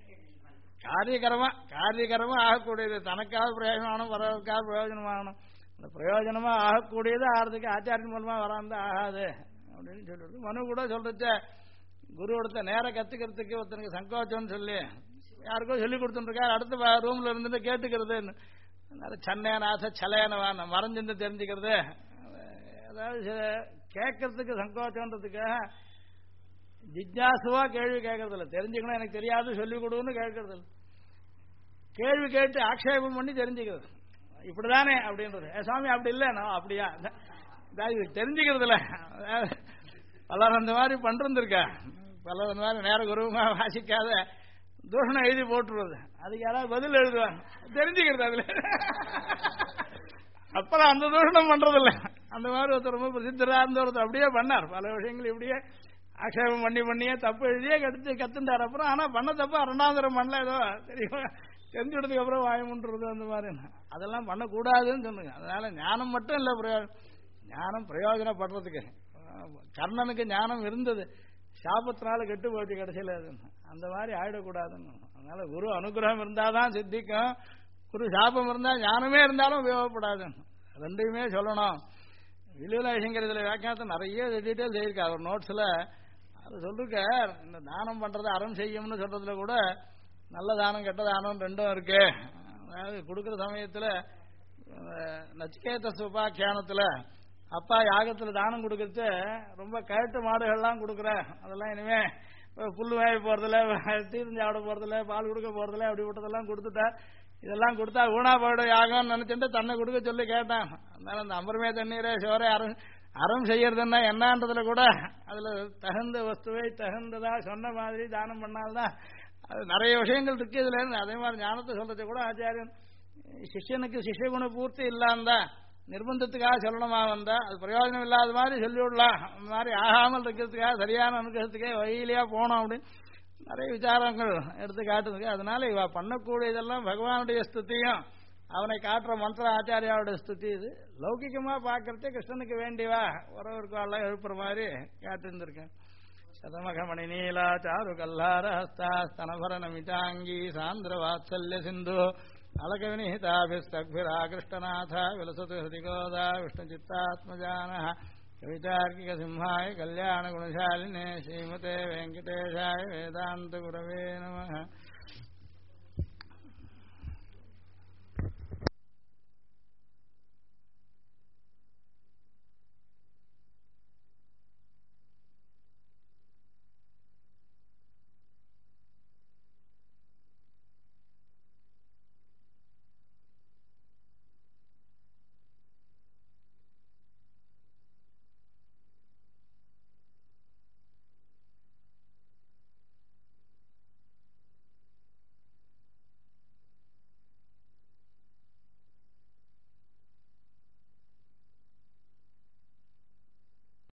காரியகரமா ஆகக்கூடியது, தனக்காக பிரயோஜனமாகணும், வரவுக்காக பிரயோஜனமாகணும். அந்த பிரயோஜனமா ஆகக்கூடியது ஆகிறதுக்கு ஆச்சாரியம் மூலமா வராம ஆகாது அப்படின்னு சொல்லிட்டு மனு கூட சொல்றச்ச குருவிடத்தை நேரம் கத்துக்கிறதுக்கு ஒருத்தனுக்கு சங்கோச்சம்னு சொல்லி யாருக்கோ சொல்லி கொடுத்துருக்காரு, அடுத்த ரூம்ல இருந்துட்டு கேட்டுக்கிறது, சன்னேனாச சலையனவான மறைஞ்சிருந்து தெரிஞ்சுக்கிறது. அதாவது கேட்கறதுக்கு சங்கோச்சம்ன்றதுக்காக ஜிஜ்ஞாசுவா கேள்வி கேட்கறது இல்லை, தெரிஞ்சுக்கணும் எனக்கு தெரியாது சொல்லிக் கொடுன்னு கேட்கறது இல்லை, கேள்வி கேட்டு ஆக்ஷேபம் பண்ணி தெரிஞ்சுக்கிறது. இப்படிதானே அப்படின்றது. சுவாமி அப்படி இல்லை, நான் அப்படியா தெரிஞ்சுக்கிறது இல்லை. பலர் அந்த மாதிரி பண்றதுருக்கா, பலர் அந்த மாதிரி நேர குருவமா வாசிக்காத தூஷணம் எழுதி போட்டுருவது, அதுக்கு யாராவது பதில் எழுதுவாங்க, தெரிஞ்சுக்கிறது அதுல. அப்புறம் அந்த தூஷணம் பண்றதில்ல. அந்த மாதிரி ஒருத்தர் ரொம்ப பிரசித்தரா இருந்த ஒருத்தர் அப்படியே பண்ணார், பல விஷயங்கள் இப்படியே ஆக்ஷேபம் பண்ணியே தப்பு எழுதியே கத்துட்டார். அப்புறம் ஆனா பண்ண தப்பு ரெண்டாந்திரம் பண்ணல, ஏதோ தெரியுமா தெரிஞ்சுடுறதுக்கு அப்புறம் வாயமுன்றது அந்த மாதிரி. அதெல்லாம் பண்ணக்கூடாதுன்னு சொன்னுங்க. அதனால ஞானம் மட்டும் இல்ல பிரயோஜனம், ஞானம் பிரயோஜனப்படுறதுக்கு. கர்ணனுக்கு ஞானம் இருந்தது, சாபத்தினால கெட்டு போச்சு கடைசியில், அந்த மாதிரி ஆயிடக்கூடாதுன்னு. அதனால குரு அனுகிரகம் இருந்தாதான் சித்திக்கும், குரு சாபம் இருந்தா ஞானமே இருந்தாலும் உபயோகப்படாது. ரெண்டையுமே சொல்லணும். விலுவலாசங்கர் இதுல வியாக்கியானத்தை நிறைய டீட்டெயில் செய்யிருக்காரு ஒரு நோட்ஸ்ல. அது சொல்லிருக்க, இந்த தானம் பண்றது அறம் செய்யும்னு சொல்றதுல கூட நல்ல தானம் கெட்ட தானம் ரெண்டும் இருக்கு. அதாவது கொடுக்குற சமயத்துல நச்சிகேத உபாக்கியானத்துல அப்பா யாகத்துல தானம் கொடுக்கறது ரொம்ப கயட்டு மாடுகள்லாம் கொடுக்குற, அதெல்லாம் இனிமே புல்லு வாய போறதில்ல, தீர்ந்து சாப்பிட போறதில்ல, பால் கொடுக்க போறதில்ல, அப்படி விட்டதெல்லாம் கொடுத்துட்டா, இதெல்லாம் கொடுத்தா ஊனா போயிட யாகம் நினைச்சுட்டு தன்னை கொடுக்க சொல்லி கேட்டான். அதனால அந்த அம்பரமே தண்ணீரே சோரை அறம் செய்யறதுன்னா என்னன்றதுல கூட அதுல தகுந்த வஸ்துவை தகுந்ததா சொன்ன மாதிரி தானம் பண்ணால்தான். அது நிறைய விஷயங்கள் இருக்கு இதுல. அதே மாதிரி ஞானத்தை சொல்றது கூட ஆச்சாரியன் சிஷ்யனுக்கு சிஷ்ய குண பூர்த்தி இல்லாம நிர்பந்தத்துக்காக சொல்லணுமா வந்தா அது பிரயோஜனம் இல்லாத மாதிரி சொல்லிவிடலாம். அந்த மாதிரி ஆகாமல் இருக்கிறதுக்காக சரியான அனுகிரகத்துக்கே வழியிலேயே போனோம் அப்படின்னு நிறைய விசாரங்கள் எடுத்து காட்டுதுக்கு. அதனால இவ பண்ணக்கூடிய இதெல்லாம் பகவானுடைய ஸ்துதியும் அவனை காட்டுற மந்திர ஆச்சாரியாவுடைய ஸ்துதி. இது லௌகிகமா பாக்கிறதே கிருஷ்ணனுக்கு வேண்டியவா உறவிற்கு எல்லாம் எழுப்புற மாதிரி காட்டுருந்திருக்கேன். சதமகமணி நீலா சாரு கல்லார ஹஸ்தா ஸ்தனபர நமிதாங்கி சாந்திர வாத்சல்ய சிந்து அலகவினிஹிதாபிஸ்தக்பிராகிருஷ்டநாத விலசது ஹிருதிகோதா விஷ்ணு சித்தாத்மஜான கவிதார்க்கிக சிம்ஹாய கல்யாண குணசாலினே ஸ்ரீமதே வெங்கடேஷாய வேதாந்த குரவே நமः.